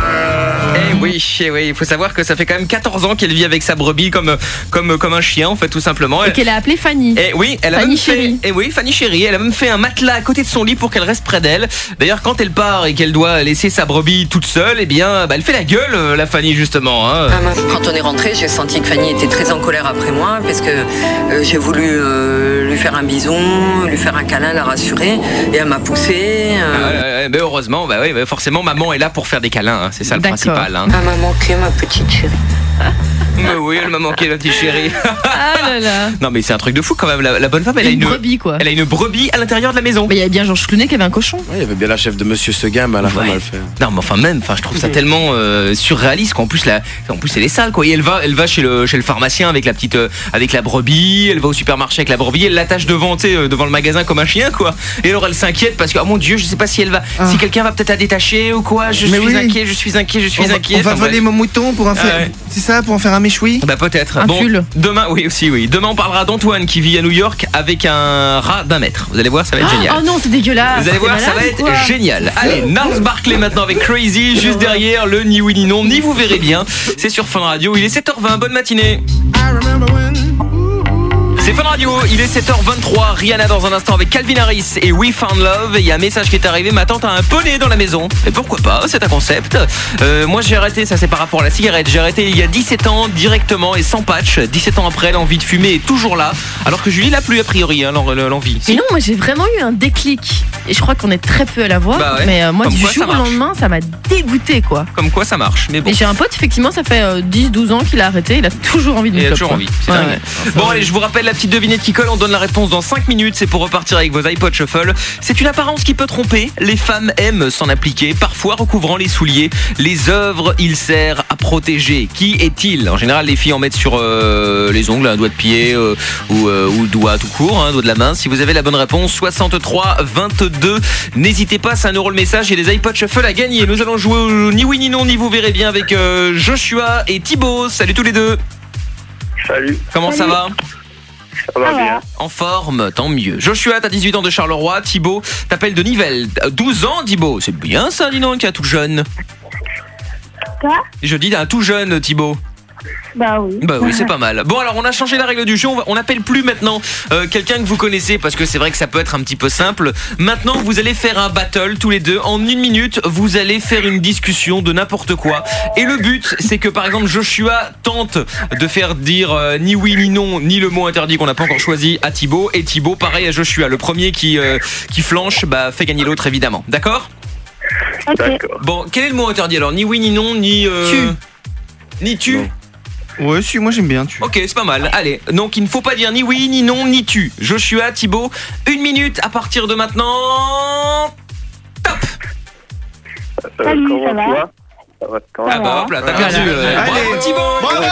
Eh oui, il faut savoir que ça fait quand même 14 ans qu'elle vit avec sa brebis comme un chien, en fait, tout simplement. Et qu'elle a appelé Fanny. Et oui, elle a Fanny même chérie. fait. Et oui, Fanny chérie. Elle a même fait un matelas à côté de son lit pour qu'elle reste près d'elle. D'ailleurs, quand elle part et qu'elle doit laisser sa brebis toute seule, eh bien, elle fait la gueule, la Fanny, justement. Hein. Quand on est rentré, j'ai senti que Fanny était très en colère après moi parce que j'ai voulu lui faire un bison, lui faire un câlin, la rassurer, et elle m'a poussé. Mais heureusement, forcément, maman est là pour faire des câlins. Hein. C'est ça le principal. Hein. Elle m'a manqué, ma petite chérie. Mais oui, elle m'a manqué, la petite chérie. Ah là là. Non, mais c'est un truc de fou quand même. La bonne femme, elle a une brebis, quoi. Elle a une brebis à l'intérieur de la maison. Mais il y avait bien Georges Clooney qui avait un cochon. Ouais, il y avait bien la chef de Monsieur Seguin, mais à la fin, elle fait. Non, mais je trouve ça tellement surréaliste qu'en plus, elle est sale, quoi. Et elle va chez le pharmacien avec la brebis. Elle va au supermarché avec la brebis. Elle l'attache devant le magasin comme un chien, quoi. Et alors elle s'inquiète parce que, oh mon Dieu, je sais pas si si quelqu'un va peut-être la détacher ou quoi. Je suis inquiet. On va voler mon mouton pour en faire. C'est ça, pour en faire un méchoui? Bah peut-être. Un pull. Demain, oui. Demain, on parlera d'Antoine qui vit à New York avec un rat d'1 mètre. Vous allez voir, ça va être génial. Oh non, c'est dégueulasse. Vous allez voir, ça va être génial. Allez, Nars Barclay maintenant avec Crazy. Juste derrière, le ni oui ni non, ni vous verrez bien. C'est sur Fun Radio. Il est 7h20. Bonne matinée. C'est Fun Radio, il est 7h23, Rihanna dans un instant avec Calvin Harris et We Found Love. Il y a un message qui est arrivé, ma tante a un poney dans la maison. Et pourquoi pas, c'est un concept. Moi j'ai arrêté, ça c'est par rapport à la cigarette. J'ai arrêté il y a 17 ans directement et sans patch. 17 ans après, l'envie de fumer est toujours là. Alors que Julie l'a plus a priori, hein, l'envie. Mais non, moi j'ai vraiment eu un déclic. Et je crois qu'on est très peu à l'avoir. Bah ouais. Mais moi Comme du quoi, jour ça au marche. lendemain, ça m'a dégoûté, quoi. Comme quoi ça marche, mais bon. Et j'ai un pote, effectivement, ça fait 10-12 ans qu'il a arrêté. Il a toujours envie de me Il a clope, toujours quoi. envie, c'est dingue. Bon allez, je vous rappelle la petite devinette qui colle. On donne la réponse dans 5 minutes. C'est pour repartir avec vos iPod Shuffle. C'est une apparence qui peut tromper. Les femmes aiment s'en appliquer, parfois recouvrant les souliers. Les œuvres, il sert à protéger. Qui est-il? En général, les filles en mettent sur les ongles, un doigt de pied ou doigt tout court, doigt de la main. Si vous avez la bonne réponse, 63 22. N'hésitez pas, c'est 1 € le message et les iPod Shuffle à gagner. Nous allons jouer au ni oui ni non ni vous verrez bien avec Joshua et Thibaut. Salut tous les deux. Salut. Comment ça va? Ça va bien. En forme, tant mieux. Joshua, t'as 18 ans de Charleroi. Thibaut, t'appelles de Nivelles. 12 ans, Thibaut. C'est bien ça, dis donc, un tout jeune. Quoi? Je dis un tout jeune, Thibaut. Bah oui. Bah oui, c'est pas mal. Bon, alors on a changé la règle du jeu. On n'appelle plus maintenant quelqu'un que vous connaissez parce que c'est vrai que ça peut être un petit peu simple. Maintenant, vous allez faire un battle tous les deux. En 1 minute, vous allez faire une discussion de n'importe quoi. Et le but, c'est que par exemple, Joshua tente de faire dire ni oui, ni non, ni le mot interdit qu'on n'a pas encore choisi à Thibaut. Et Thibaut, pareil à Joshua. Le premier qui flanche, bah, fait gagner l'autre évidemment. D'accord? D'accord. Bon, quel est le mot interdit alors? Ni oui, ni non, ni ni tu. Non. Ouais, si, moi j'aime bien tu. Ok, c'est pas mal. Allez, donc il ne faut pas dire ni oui, ni non, ni tu. Joshua, Thibaut, 1 minute à partir de maintenant. Top. Salut, comment ça va? tu vas? Ça va, Ah bah hop là, t'as perdu. Bravo Thibaut. Bravo.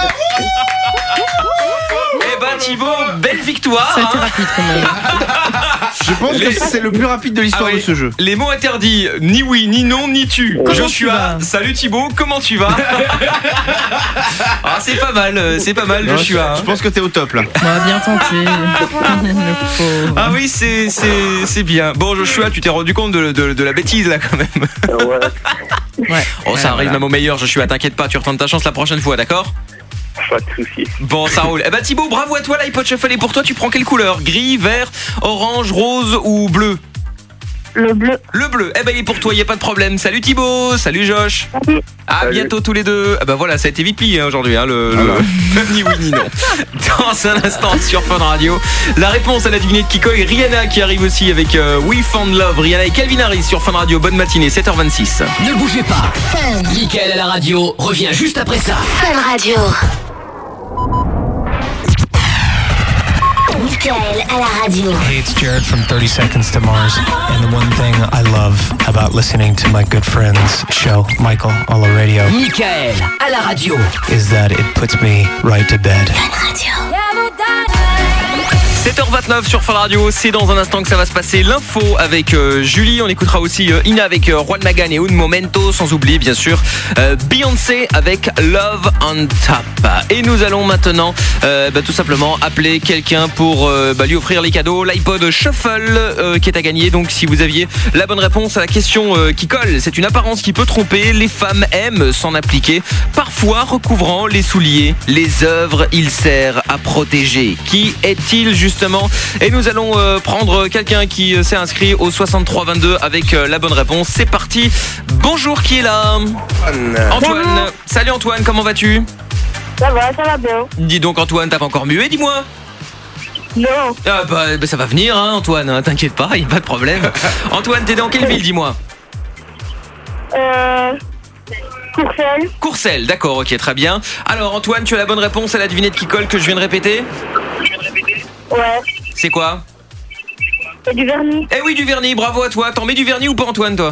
Eh ben Thibaut, belle victoire. Ça a été rapide quand même. Je pense que c'est le plus rapide de l'histoire de ce jeu. Les mots interdits, ni oui, ni non, ni tu. Comment Joshua, tu vas? salut Thibaut, comment tu vas? Ah, c'est pas mal, Joshua. Je pense que t'es au top là. On va bien tenter. Le pauvre. Ah oui, c'est bien. Bon Joshua, tu t'es rendu compte de la bêtise là quand même. Ouais. Oh, ça arrive même au meilleur, Joshua, t'inquiète pas, tu retentes ta chance la prochaine fois, d'accord? Pas de soucis. Bon, ça roule. Eh ben Thibaut, bravo à toi, l'iPod Shuffle. Et pour toi, tu prends quelle couleur? Gris, vert, orange, rose ou bleu? Le bleu. Le bleu. Eh ben il est pour toi, y a pas de problème. Salut Thibaut, salut Josh. Salut. À bientôt tous les deux. Ah bah voilà, ça a été vite plié aujourd'hui, le ni oui ni non. Dans un instant sur Fun Radio, la réponse à la devinette qui colle. Rihanna qui arrive aussi avec We Found Love. Rihanna et Calvin Harris sur Fun Radio. Bonne matinée, 7h26. Ne bougez pas. Mickaël à la radio revient juste après ça. Fun Radio. Mickaël à la radio. Hey, it's Jared from 30 Seconds to Mars. And the one thing I love about listening to my good friend's show, Michael, on the radio, Mickaël à la radio, is that it puts me right to bed. Fun Radio. 7h29 sur Fun Radio, c'est dans un instant que ça va se passer l'info avec Julie, on écoutera aussi Ina avec Juan Magán et Un Momento, sans oublier bien sûr Beyoncé avec Love on Top. Et nous allons maintenant tout simplement appeler quelqu'un pour lui offrir les cadeaux, l'iPod Shuffle qui est à gagner. Donc si vous aviez la bonne réponse à la question qui colle, c'est une apparence qui peut tromper, les femmes aiment s'en appliquer, parfois recouvrant les souliers, les œuvres, il sert à protéger. Qui est-il justement? Et nous allons prendre quelqu'un qui s'est inscrit au 6322 avec la bonne réponse. C'est parti. Bonjour, qui est là? Antoine. Bonjour. Salut Antoine, comment vas-tu? Ça va bien. Dis donc Antoine, t'as pas encore mué, dis-moi. Non. Ah bah ça va venir Antoine, t'inquiète pas, y a pas de problème. Antoine, t'es dans quelle ville, dis-moi? Courcelles. Courcelles, d'accord, ok, très bien. Alors Antoine, tu as la bonne réponse à la devinette qui colle que je viens de répéter? Ouais. C'est quoi? C'est du vernis. Eh oui, du vernis, bravo à toi. T'en mets du vernis ou pas Antoine, toi?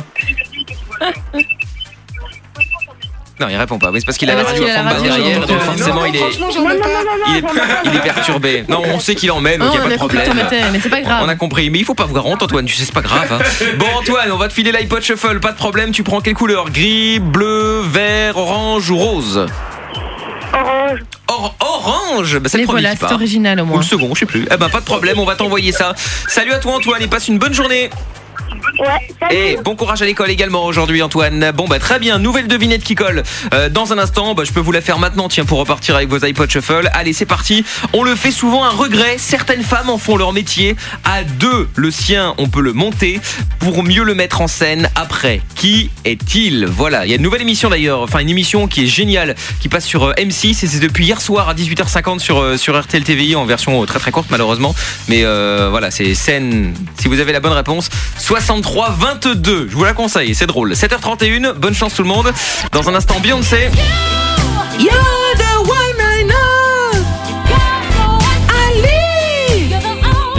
Non, il répond pas. Oui, c'est parce qu'il a la radio à fond de basse derrière, donc forcément il est perturbé. Non, on sait qu'il en met, donc il n'y a pas de problème. Mais c'est pas grave. On a compris, mais il faut pas avoir honte Antoine, tu sais, c'est pas grave. Bon Antoine, on va te filer l'iPod Shuffle, pas de problème. Tu prends quelle couleur? Gris, bleu, vert, orange ou rose? Orange. Orange, bah, c'est le premier voilà, qui part. c'est original au moins. Ou le second, je sais plus. Eh ben pas de problème, on va t'envoyer ça. Salut à toi Antoine et passe une bonne journée. Ouais, salut. Et bon courage à l'école également aujourd'hui Antoine. Bon bah très bien, nouvelle devinette qui colle dans un instant, je peux vous la faire maintenant tiens pour repartir avec vos iPod Shuffle. Allez c'est parti, on le fait souvent un regret, certaines femmes en font leur métier. À deux, le sien on peut le monter pour mieux le mettre en scène après. Qui est-il? Voilà, il y a une nouvelle émission d'ailleurs, enfin une émission qui est géniale, qui passe sur M6 et c'est depuis hier soir à 18h50 sur RTL TVI en version très très courte malheureusement. Mais voilà, c'est scène, si vous avez la bonne réponse, 63-22, je vous la conseille, c'est drôle. 7h31, bonne chance tout le monde. Dans un instant, Beyoncé. You're the one I know. I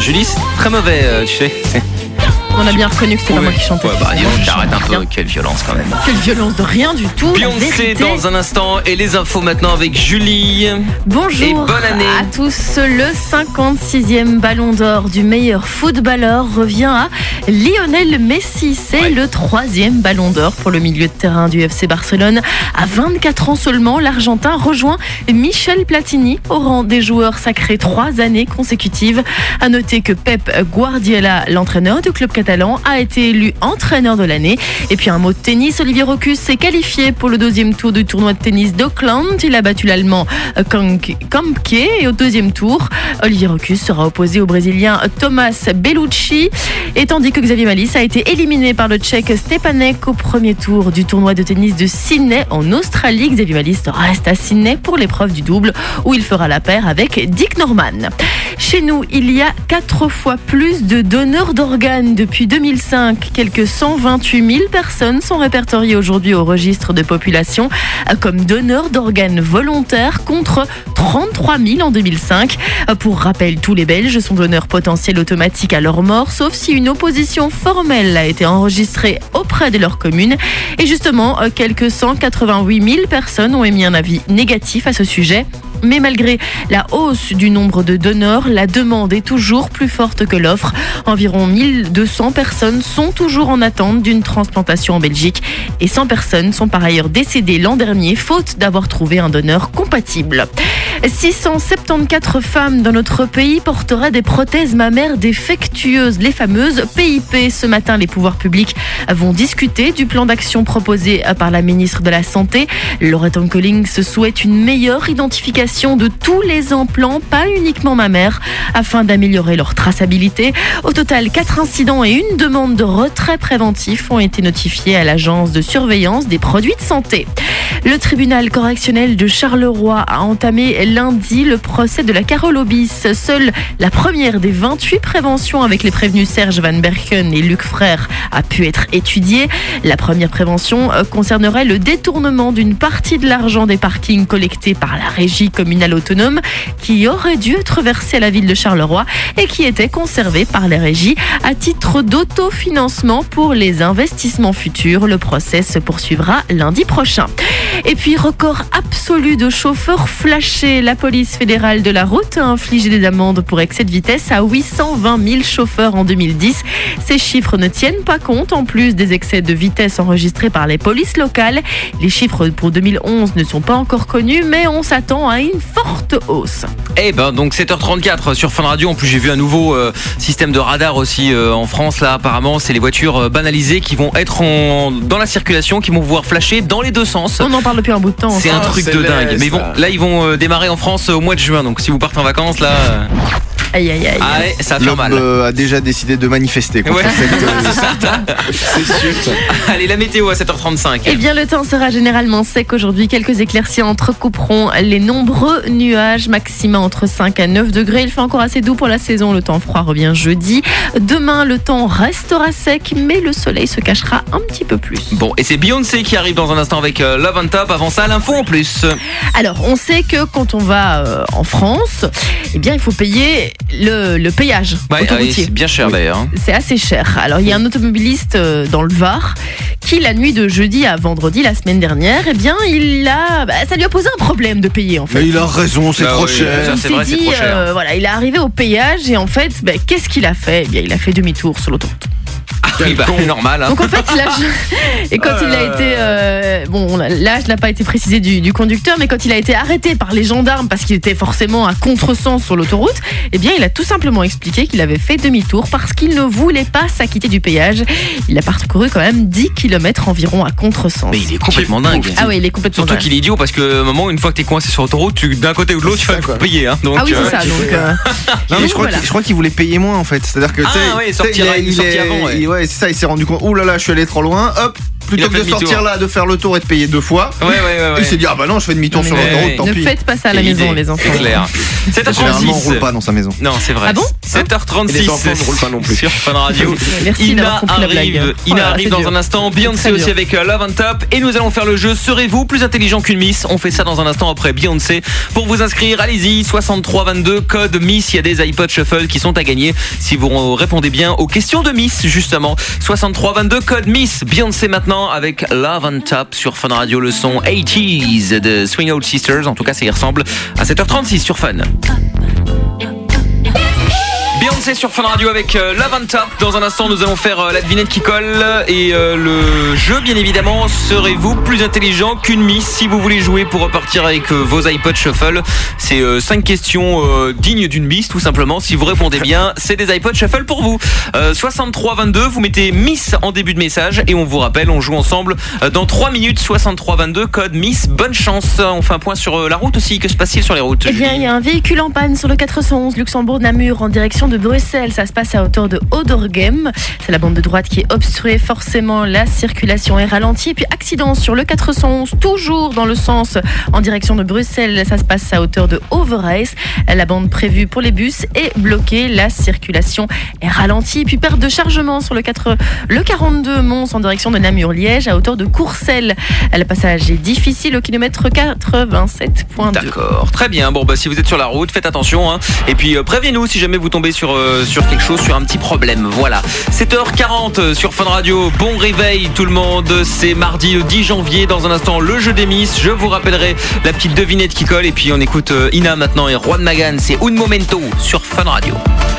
Julie, c'est très mauvais, tu sais. On a bien reconnu que c'était pas moi qui chantais. Ouais, bah dis donc, t'arrêtes un peu. Quelle violence quand même. Quelle violence de rien du tout. Beyoncé dans un instant et les infos maintenant avec Julie. Bonjour et bonne année à tous. Le 56e ballon d'or du meilleur footballeur revient à Lionel Messi. C'est le 3e ballon d'or pour le milieu de terrain du FC Barcelone. À 24 ans seulement, l'Argentin rejoint Michel Platini au rang des joueurs sacrés 3 années consécutives. À noter que Pep Guardiola, l'entraîneur du club catalan, a été élu entraîneur de l'année. Et puis un mot de tennis, Olivier Rocus s'est qualifié pour le 2e tour du tournoi de tennis d'Auckland. Il a battu l'Allemand Kampke et au 2e tour, Olivier Rocus sera opposé au Brésilien Thomas Bellucci. Et tandis que Xavier Malisse a été éliminé par le Tchèque Stepanek au 1er tour du tournoi de tennis de Sydney en Australie. Xavier Malisse reste à Sydney pour l'épreuve du double où il fera la paire avec Dick Norman. Chez nous, il y a 4 fois plus de donneurs d'organes depuis 2005. Quelques 128 000 personnes sont répertoriées aujourd'hui au registre de population comme donneurs d'organes volontaires contre 33 000 en 2005. Pour rappel, tous les Belges sont donneurs potentiels automatiques à leur mort, sauf si une opposition formelle a été enregistrée auprès de leur commune. Et justement, quelques 188 000 personnes ont émis un avis négatif à ce sujet. Mais malgré la hausse du nombre de donneurs, la demande est toujours plus forte que l'offre. Environ 1200 personnes sont toujours en attente d'une transplantation en Belgique et 100 personnes sont par ailleurs décédées l'an dernier faute d'avoir trouvé un donneur compatible. 674 femmes dans notre pays porteraient des prothèses mammaires défectueuses, les fameuses PIP. Ce matin, les pouvoirs publics vont discuter du plan d'action proposé par la ministre de la Santé. Laurette Onkeling se souhaite une meilleure identification de tous les implants, pas uniquement mammaires, afin d'améliorer leur traçabilité. Au total, 4 incidents et une demande de retrait préventif ont été notifiés à l'agence de surveillance des produits de santé. Le tribunal correctionnel de Charleroi a entamé lundi le procès de la Carole Obis. Seule la première des 28 préventions avec les prévenus Serge Van Berken et Luc Frère a pu être étudiée. La première prévention concernerait le détournement d'une partie de l'argent des parkings collectés par la régie communale autonome qui aurait dû être versé à la ville de Charleroi et qui était conservé par les régies à titre d'autofinancement pour les investissements futurs. Le procès se poursuivra lundi prochain. Et puis, record absolu de chauffeurs flashés. La police fédérale de la route a infligé des amendes pour excès de vitesse à 820 000 chauffeurs en 2010. Ces chiffres ne tiennent pas compte, en plus des excès de vitesse enregistrés par les polices locales. Les chiffres pour 2011 ne sont pas encore connus, mais on s'attend à une forte hausse. Eh ben, donc 7h34 sur Fun Radio. En plus, j'ai vu un nouveau système de radar aussi en France. Là, apparemment, c'est les voitures banalisées qui vont être dans la circulation, qui vont pouvoir flasher dans les deux sens. On en parle depuis un bout de temps. C'est un truc de dingue. Mais ils vont démarrer en France au mois de juin. Donc si vous partez en vacances là. Aïe aïe aïe. Ah ouais, ça va faire mal. A déjà décidé de manifester contre c'est sûr. Allez, la météo à 7h35. Eh bien, le temps sera généralement sec aujourd'hui. Quelques éclaircies entrecouperont les nombreux nuages, maximum entre 5 à 9 degrés. Il fait encore assez doux pour la saison. Le temps froid revient jeudi. Demain, le temps restera sec, mais le soleil se cachera un petit peu plus. Bon, et c'est Beyoncé qui arrive dans un instant avec Love on Top. Avant ça, l'info en plus. Alors, on sait que quand on va en France, eh bien, il faut payer le péage autoroutier. C'est bien cher d'ailleurs. C'est assez cher. Alors, il y a un automobiliste dans le Var qui, la nuit de jeudi à vendredi, la semaine dernière, eh bien, ça lui a posé un problème de payer, en fait. Mais il a raison, c'est trop cher. Ça, c'est vrai, c'est trop cher. Voilà, il est arrivé au péage et en fait, qu'est-ce qu'il a fait ? Eh bien, il a fait demi-tour sur l'autoroute. Ah oui, normal. Hein. Donc en fait, et quand il a été, l'âge n'a pas été précisé du conducteur, mais quand il a été arrêté par les gendarmes parce qu'il était forcément à contresens sur l'autoroute, eh bien, il a tout simplement expliqué qu'il avait fait demi-tour parce qu'il ne voulait pas s'acquitter du péage. Il a parcouru quand même 10 km environ à contresens. Mais il est complètement dingue. Ah oui, il est complètement dingue. Surtout qu'il est idiot parce que moment, une fois que t'es coincé sur l'autoroute, d'un côté ou de l'autre, tu vas payer. Hein, donc, ah oui, c'est ça. Non, mais je crois qu'il voulait payer moins en fait. C'est-à-dire que sorti avant. Ouais, c'est ça, il s'est rendu compte, ouh là là, je suis allé trop loin, hop, plutôt que de sortir là, de faire le tour et de payer 2 fois. Ouais. Il s'est dit ah bah non, je fais demi-tour sur l'autoroute, tant pis. Ne faites pas ça à la maison, les enfants. C'est clair. 7h36. Généralement, on roule pas dans sa maison. Non, c'est vrai. Ah bon 7h36. Les enfants ne roulent pas non plus. Sur Fun Radio. Merci d'avoir compris la blague. Ina arrive dans un instant. Beyoncé aussi avec Love on Top. Et nous allons faire le jeu Serez-vous plus intelligent qu'une Miss? On fait ça dans un instant après Beyoncé. Pour vous inscrire, allez-y, 6322 code Miss. Il y a des iPod Shuffle qui sont à gagner si vous répondez bien aux questions de Miss, justement. 6322 code Miss. Beyoncé maintenant avec Love on Top sur Fun Radio, le son 80s de Swing Out Sisters. En tout cas, ça y ressemble à 7h36 sur Fun. Beyoncé sur Fun Radio avec Love on Top. Dans un instant, nous allons faire la devinette qui colle et le jeu, bien évidemment. Serez-vous plus intelligent qu'une Miss? Si vous voulez jouer pour repartir avec vos iPod Shuffle, c'est 5 questions dignes d'une Miss, tout simplement. Si vous répondez bien, c'est des iPod Shuffle pour vous. 6322, vous mettez Miss en début de message et on vous rappelle, on joue ensemble dans 3 minutes. 6322 code Miss. Bonne chance. On fait un point sur la route aussi. Que se passe-t-il sur les routes? Eh bien, il y a un véhicule en panne sur le 411 Luxembourg-Namur en direction de Bruxelles. Ça se passe à hauteur de Odergem. C'est la bande de droite qui est obstruée. Forcément, la circulation est ralentie. Et puis, accident sur le 411, toujours dans le sens en direction de Bruxelles. Ça se passe à hauteur de Overijs. La bande prévue pour les bus est bloquée. La circulation est ralentie. Et puis, perte de chargement sur le 42 Mons en direction de Namur-Liège à hauteur de Courcelles. Le passage est difficile au kilomètre 87.2. D'accord, très bien. Bon, bah, si vous êtes sur la route, faites attention, hein. Et puis, prévenez-nous si jamais vous tombez sur quelque chose, sur un petit problème. Voilà. 7h40 sur Fun Radio. Bon réveil tout le monde. C'est mardi le 10 janvier. Dans un instant, le jeu des Miss. Je vous rappellerai la petite devinette qui colle. Et puis on écoute Ina maintenant et Juan Magan. C'est Un Momento sur Fun Radio.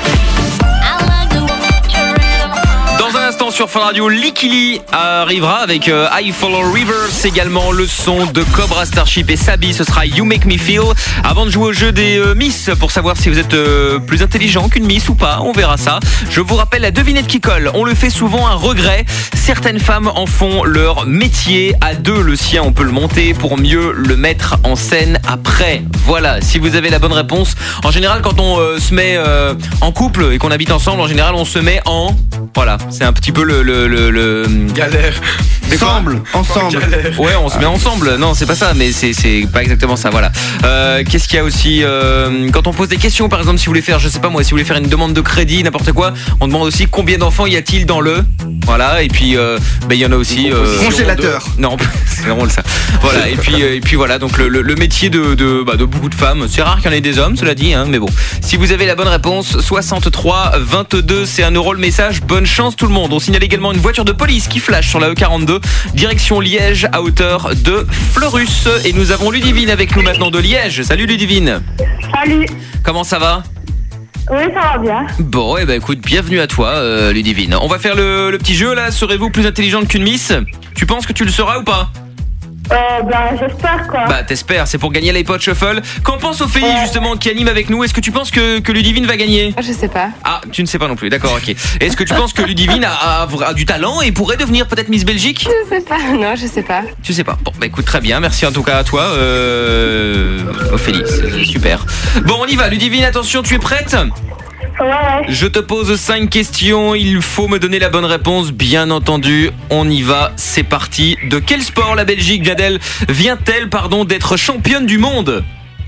Dans un instant sur Fun Radio, Likili arrivera avec I Follow Rivers, également le son de Cobra Starship et Sabi, ce sera You Make Me Feel. Avant de jouer au jeu des Miss, pour savoir si vous êtes plus intelligent qu'une Miss ou pas, on verra ça. Je vous rappelle la devinette qui colle, on le fait souvent à regret. Certaines femmes en font leur métier, à deux le sien on peut le monter pour mieux le mettre en scène après. Voilà, si vous avez la bonne réponse. En général quand on se met en couple et qu'on habite ensemble, en général on se met en... Voilà, c'est un petit peu le... Galère. Ensemble. Ouais, on se met ensemble. Non, c'est pas ça, mais c'est pas exactement ça. Voilà. Qu'est-ce qu'il y a aussi quand on pose des questions, par exemple, si vous voulez faire, je sais pas moi, si vous voulez faire une demande de crédit, n'importe quoi, on demande aussi combien d'enfants y a-t-il dans le. Voilà. Et puis, il y en a aussi. Congélateur. Non, c'est drôle ça. Voilà. Et puis voilà. Donc le métier de beaucoup de femmes. C'est rare qu'il y en ait des hommes, cela dit, hein, mais bon. Si vous avez la bonne réponse, 63 22, c'est 1 € le message. Bonne chance tout le monde. On signale également une voiture de police qui flash sur la E42, direction Liège à hauteur de Fleurus. Et nous avons Ludivine avec nous maintenant de Liège. Salut Ludivine. Salut. Comment ça va? Oui, ça va bien. Bon, et écoute, bienvenue à toi Ludivine. On va faire le petit jeu là. Serez-vous plus intelligente qu'une Miss? Tu penses que tu le seras ou pas? J'espère quoi. Bah t'espères, c'est pour gagner l'iPod Shuffle. Qu'en pense Ophélie justement qui anime avec nous? Est-ce que tu penses que Ludivine va gagner? Je sais pas. Ah, tu ne sais pas non plus, d'accord, ok. Est-ce que tu penses que Ludivine a du talent et pourrait devenir peut-être Miss Belgique? Je sais pas, non, je sais pas. Tu sais pas. Bon, bah écoute, très bien, merci en tout cas à toi Ophélie, c'est super. Bon, on y va, Ludivine, attention, tu es prête? Ouais. Je te pose 5 questions, il faut me donner la bonne réponse, bien entendu. On y va, c'est parti. De quel sport la Belgique vient-elle d'être championne du monde?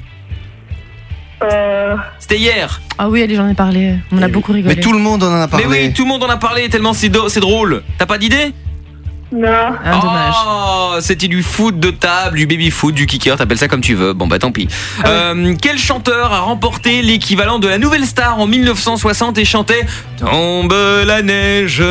C'était hier. Ah oui, allez, j'en ai parlé. On a beaucoup rigolé. Mais tout le monde en a parlé. Mais oui, tout le monde en a parlé tellement c'est drôle. T'as pas d'idée? Non. Ah, dommage. Oh, c'était du foot de table, du baby-foot, du kicker, t'appelles ça comme tu veux. Bon bah tant pis. Quel chanteur a remporté l'équivalent de la Nouvelle Star en 1960 et chantait Tombe la neige?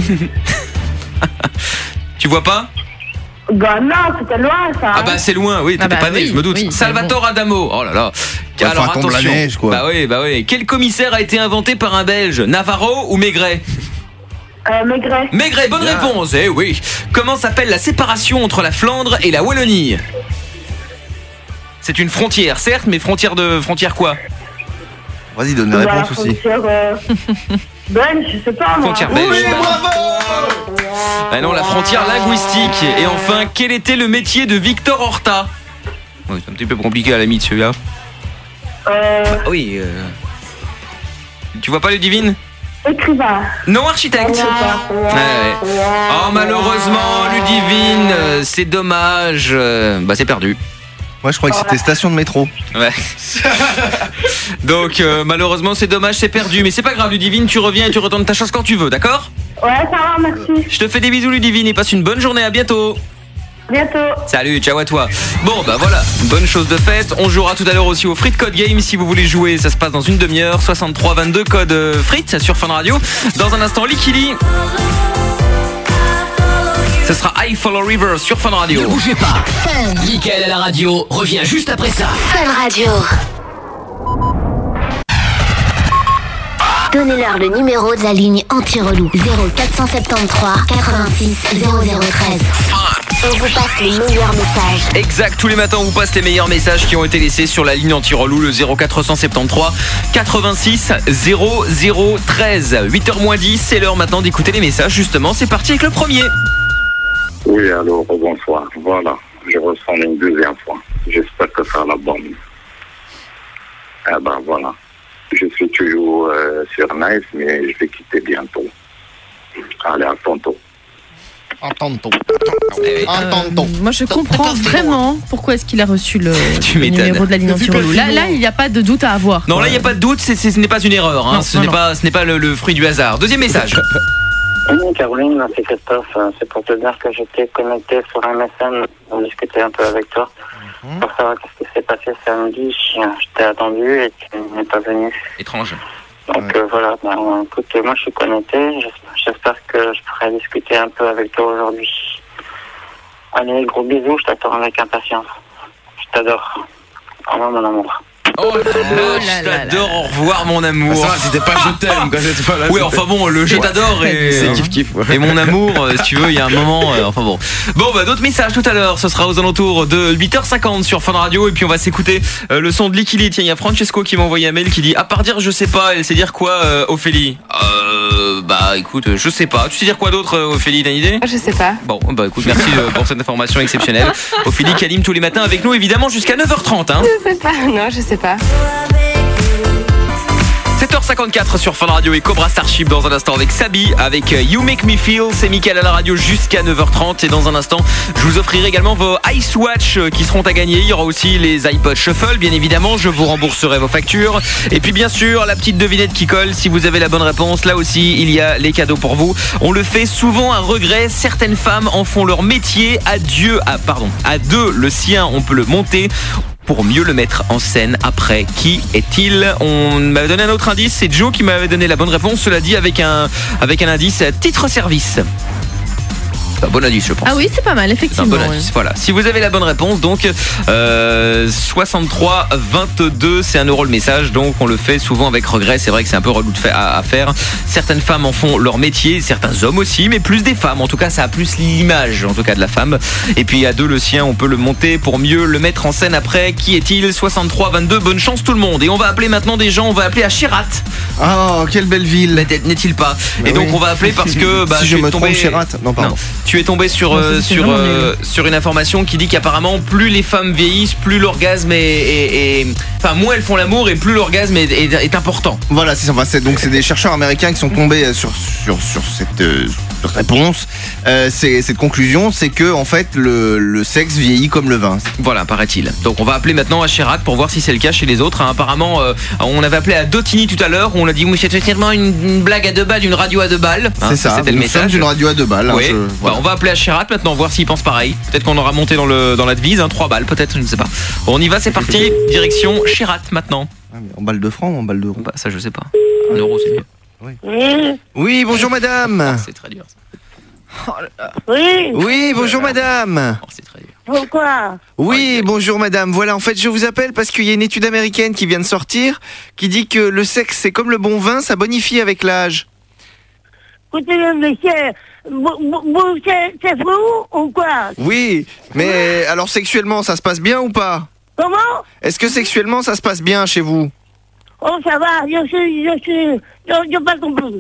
Tu vois pas? Bah non, c'était loin ça. Ah bah c'est loin, oui, t'étais pas né, oui, je me doute. oui, Salvatore Adamo. Oh là là. Ouais, alors tombe attention. la neige, quoi. Bah oui. Quel commissaire a été inventé par un Belge? Navarro ou Maigret? Maigret. Maigret, bonne réponse. Eh oui. Comment s'appelle la séparation entre la Flandre et la Wallonie? C'est une frontière, certes, mais frontière quoi? Vas-y, donne la réponse aussi. Belge, je sais pas moi. Frontière belge. Oui, bravo. Ah non, la frontière linguistique. Et enfin, quel était le métier de Victor Horta? Oui, c'est un petit peu compliqué à la limite celui-là. Oui. Tu vois pas Ludivine? Écrivain. Non, architecte. Ouais. Oh, malheureusement, Ludivine, c'est dommage. C'est perdu. Moi, je crois que c'était station de métro. Ouais. Donc, malheureusement, c'est dommage, c'est perdu. Mais c'est pas grave, Ludivine, tu reviens et tu retournes ta chance quand tu veux, d'accord ? Ouais, ça va, merci. Je te fais des bisous, Ludivine, et passe une bonne journée. À bientôt. Bientôt. Salut, ciao à toi. Bon, voilà, bonne chose de faite. On jouera tout à l'heure aussi au Frites Code Game. Si vous voulez jouer, ça se passe dans une demi-heure. 6322 code Frites sur Fun Radio. Dans un instant, Likili. Ce sera I Follow River sur Fun Radio. Ne bougez pas. Mickaël à la radio revient juste après ça. Fun Radio. Donnez-leur le numéro de la ligne anti-relou. 0473 86 0013. On vous passe les meilleurs messages. Exact, tous les matins on vous passe les meilleurs messages qui ont été laissés sur la ligne anti-relou, le 0473 86 0013. 8h-10, c'est l'heure maintenant d'écouter les messages. Justement, c'est parti avec le premier. Oui, alors bonsoir. Voilà, je ressens une deuxième fois. J'espère que ça la bonne. Voilà. Je suis toujours sur Nice, mais je vais quitter bientôt. Allez, à tantôt. À tantôt. Moi, je comprends vraiment pourquoi est-ce qu'il a reçu le numéro de la ligne anti-relou. Là, il n'y a pas de doute à avoir. Non, là, il n'y a pas de doute, ce n'est pas une erreur. Hein. Ce n'est pas le fruit du hasard. Deuxième message. Oui, Caroline, c'est Christophe. C'est pour te dire que j'étais connecté sur MSN pour discuter un peu avec toi. Pour savoir qu'est-ce qui s'est passé samedi. Je t'ai attendu et tu n'es pas venu. Étrange. Donc voilà, écoute, moi je suis connecté. J'espère que je pourrai discuter un peu avec toi aujourd'hui. Allez, gros bisous, je t'attends avec impatience. Je t'adore. Au revoir, mon amour. Oh je t'adore, au revoir mon amour. Ça va, c'était pas je t'aime quand j'étais pas là. Oui, enfin bon, le je t'adore c'est kiff. Et mon amour, si tu veux, il y a un moment, enfin bon. Bon, d'autres messages tout à l'heure, ce sera aux alentours de 8h50 sur Fun Radio. Et puis on va s'écouter le son de Likili. Tiens, il y a Francesco qui m'a envoyé un mail qui dit, à part dire je sais pas, elle sait dire quoi, Ophélie? Écoute, je sais pas. Tu sais dire quoi d'autre, Ophélie, t'as une idée? Je sais pas. Bon, écoute, merci pour cette information exceptionnelle. Ophélie qui anime tous les matins avec nous, évidemment, jusqu'à 9h30. Hein. Je sais pas. Non, je sais pas. 7h54 sur Fun Radio et Cobra Starship dans un instant avec Sabi, avec You Make Me Feel, c'est Mickaël à la radio jusqu'à 9h30 et dans un instant je vous offrirai également vos Ice Watch qui seront à gagner, il y aura aussi les iPod Shuffle bien évidemment, je vous rembourserai vos factures et puis bien sûr la petite devinette qui colle, si vous avez la bonne réponse, là aussi il y a les cadeaux pour vous. On le fait souvent à regret, certaines femmes en font leur métier, à deux le sien on peut le monter pour mieux le mettre en scène après. Qui est-il? On m'avait donné un autre indice, c'est Joe qui m'avait donné la bonne réponse, cela dit avec un indice titre service. C'est un bon indice je pense. Ah oui, c'est pas mal effectivement. C'est un bon indice, voilà. Si vous avez la bonne réponse, donc 63 22, c'est 1 € le message, donc on le fait souvent avec regret, c'est vrai que c'est un peu relou à faire. Certaines femmes en font leur métier, certains hommes aussi, mais plus des femmes, en tout cas ça a plus l'image en tout cas de la femme. Et puis à deux le sien, on peut le monter pour mieux le mettre en scène après. Qui est-il? 63 22, bonne chance tout le monde. Et on va appeler maintenant des gens, on va appeler à Chirat. Oh, quelle belle ville. N'est-il pas? Et donc on va appeler parce que si je me trompe, Chirat. Non, pardon. Non. Tu es tombé sur une information qui dit qu'apparemment plus les femmes vieillissent, plus l'orgasme enfin moins elles font l'amour et plus l'orgasme est important. Voilà, c'est ça. Donc c'est des chercheurs américains qui sont tombés sur cette réponse, cette conclusion, c'est que en fait le sexe vieillit comme le vin. Voilà, paraît-il. Donc on va appeler maintenant à Chirac pour voir si c'est le cas chez les autres. Apparemment, on avait appelé à Dotini tout à l'heure, où on a dit oui, c'est effectivement une blague à 2 balles, une radio à 2 balles. C'est ça. C'était le message. Une radio à 2 balles. Oui. On va appeler à Chirac maintenant, voir s'il pense pareil. Peut-être qu'on aura monté dans la devise, 3 balles, peut-être, je ne sais pas. Bon, on y va, c'est parti. Direction Chirac maintenant. En balles de francs ou en balles d'euros? Ça, je sais pas. 1 € c'est mieux. Oui, bonjour madame. C'est très dur ça. Oh là là. Oui, bonjour madame. C'est très dur. Pourquoi? Oui, bonjour madame. Voilà, en fait, je vous appelle parce qu'il y a une étude américaine qui vient de sortir qui dit que le sexe, c'est comme le bon vin, ça bonifie avec l'âge. Écoutez, monsieur, c'est fou ou quoi? Oui, mais alors sexuellement, ça se passe bien ou pas? Comment? Est-ce que sexuellement, ça se passe bien chez vous? Oh, ça va, j'ai pas compris.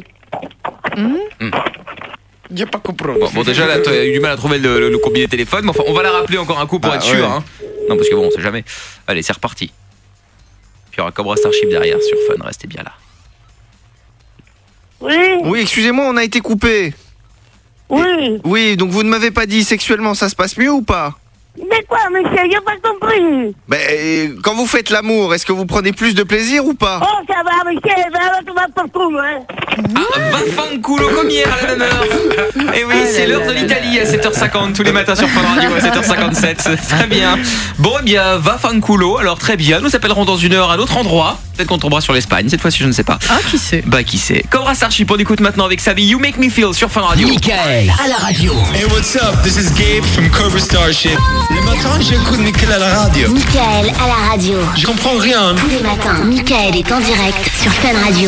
J'ai pas compris. Bon, déjà là, tu as eu du mal à trouver le combiné téléphone, mais enfin, on va la rappeler encore un coup pour être sûr. Hein. Non, parce que bon, on sait jamais. Allez, c'est reparti. Puis il y aura Cobra Starship derrière sur Fun, restez bien là. Oui. Oui, excusez-moi, on a été coupé. Oui. Oui, donc vous ne m'avez pas dit sexuellement, ça se passe mieux ou pas? Mais quoi, monsieur, j'ai pas compris. Quand vous faites l'amour, est-ce que vous prenez plus de plaisir ou pas? Oh, ça va, monsieur, ça va pas trop, hein. Vaffanculo comme hier à la même heure. Et oui, c'est l'heure de l'Italie à 7h50 tous les matins sur Fun Radio à 7h57. Très bien. Bon, eh bien, Vaffanculo, alors très bien. Nous appellerons dans une heure à un autre endroit. Peut-être qu'on tombera sur l'Espagne, cette fois-ci je ne sais pas. Ah, qui sait? Bah, qui sait. Cobra Starship, on écoute maintenant avec Sabi You Make Me Feel sur Fun Radio. Mickaël à la radio. Hey, what's up? This is Gabe from Cobra Starship. Le matin, j'écoute Mickaël à la radio. Mickaël à la radio. Je comprends rien. Tous les matins, Mickaël est en direct sur Fun Radio.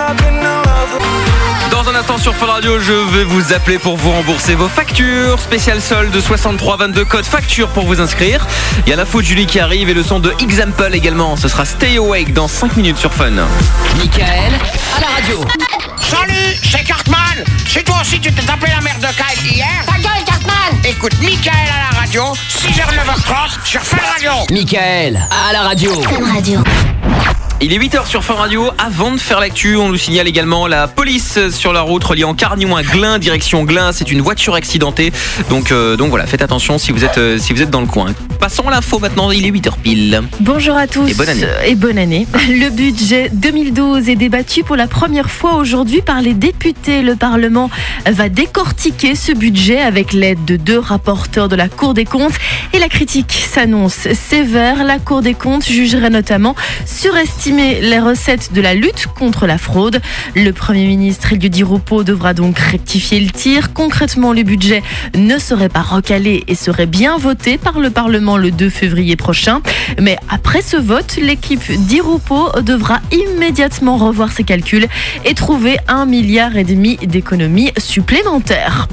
Dans un instant sur Fun Radio, je vais vous appeler pour vous rembourser vos factures. Spécial solde de 6322 code facture pour vous inscrire. Il y a l'info de Julie qui arrive et le son de Example également. Ce sera Stay Awake dans 5 minutes sur Fun. Mickaël à la radio. Salut, c'est Cartman. C'est toi aussi tu t'es tapé la merde de Kyle hier? Ta gueule, Cartman. Écoute Mickaël à la radio, 6h, 9h30 sur Fun Radio. Mickaël à la radio. Fun Radio. Il est 8h sur Fun Radio. Avant de faire l'actu, on nous signale également la police sur la route reliant Carnion à Glun, direction Glun. C'est une voiture accidentée. Donc voilà, faites attention si vous êtes dans le coin. Passons à l'info maintenant, il est 8h pile. Bonjour à tous et bonne année. Le budget 2012 est débattu pour la première fois aujourd'hui par les députés. Le Parlement va décortiquer ce budget avec l'aide de 2 rapporteurs de la Cour des comptes. Et la critique s'annonce sévère. La Cour des comptes jugerait notamment surestimé les recettes de la lutte contre la fraude. Le Premier ministre Elio Di Rupo devra donc rectifier le tir. Concrètement, le budget ne serait pas recalé et serait bien voté par le Parlement le 2 février prochain. Mais après ce vote, l'équipe Di Rupo devra immédiatement revoir ses calculs et trouver 1,5 milliard d'économies supplémentaires.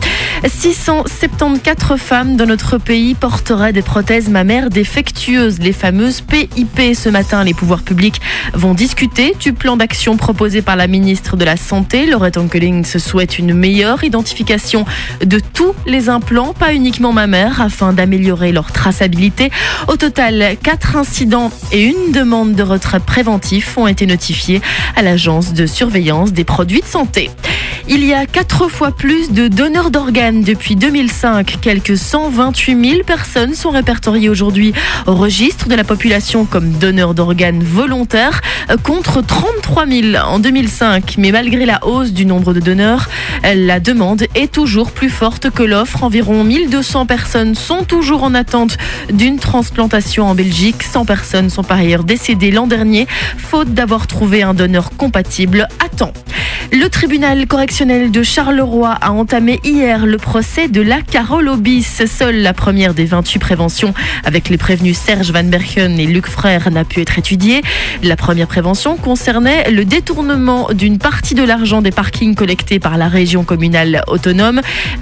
674 femmes dans notre pays porteraient des prothèses mammaires défectueuses, les fameuses PIP. Ce matin, les pouvoirs publics vont discuter du plan d'action proposé par la ministre de la Santé. Laurette Onkeling se souhaite une meilleure identification de tous les implants, pas uniquement mammaires, afin d'améliorer leur traçabilité. Au total, 4 incidents et une demande de retrait préventif ont été notifiés à l'Agence de surveillance des produits de santé. Il y a 4 fois plus de donneurs d'organes depuis 2005. Quelques 128 000 personnes sont répertoriées aujourd'hui au registre de la population comme donneurs d'organes volontaires contre 33 000 en 2005. Mais malgré la hausse du nombre de donneurs, la demande est toujours plus forte que l'offre. Environ 1200 personnes sont toujours en attente d'une transplantation en Belgique. 100 personnes sont par ailleurs décédées l'an dernier, faute d'avoir trouvé un donneur compatible à temps. Le tribunal correctionnel de Charleroi a entamé hier le procès de la Carole Obis. Seule la première des 28 préventions avec les prévenus Serge Van Bergen et Luc Frère n'a pu être étudiée. La première prévention concernait le détournement d'une partie de l'argent des parkings collectés par la régie communale autonome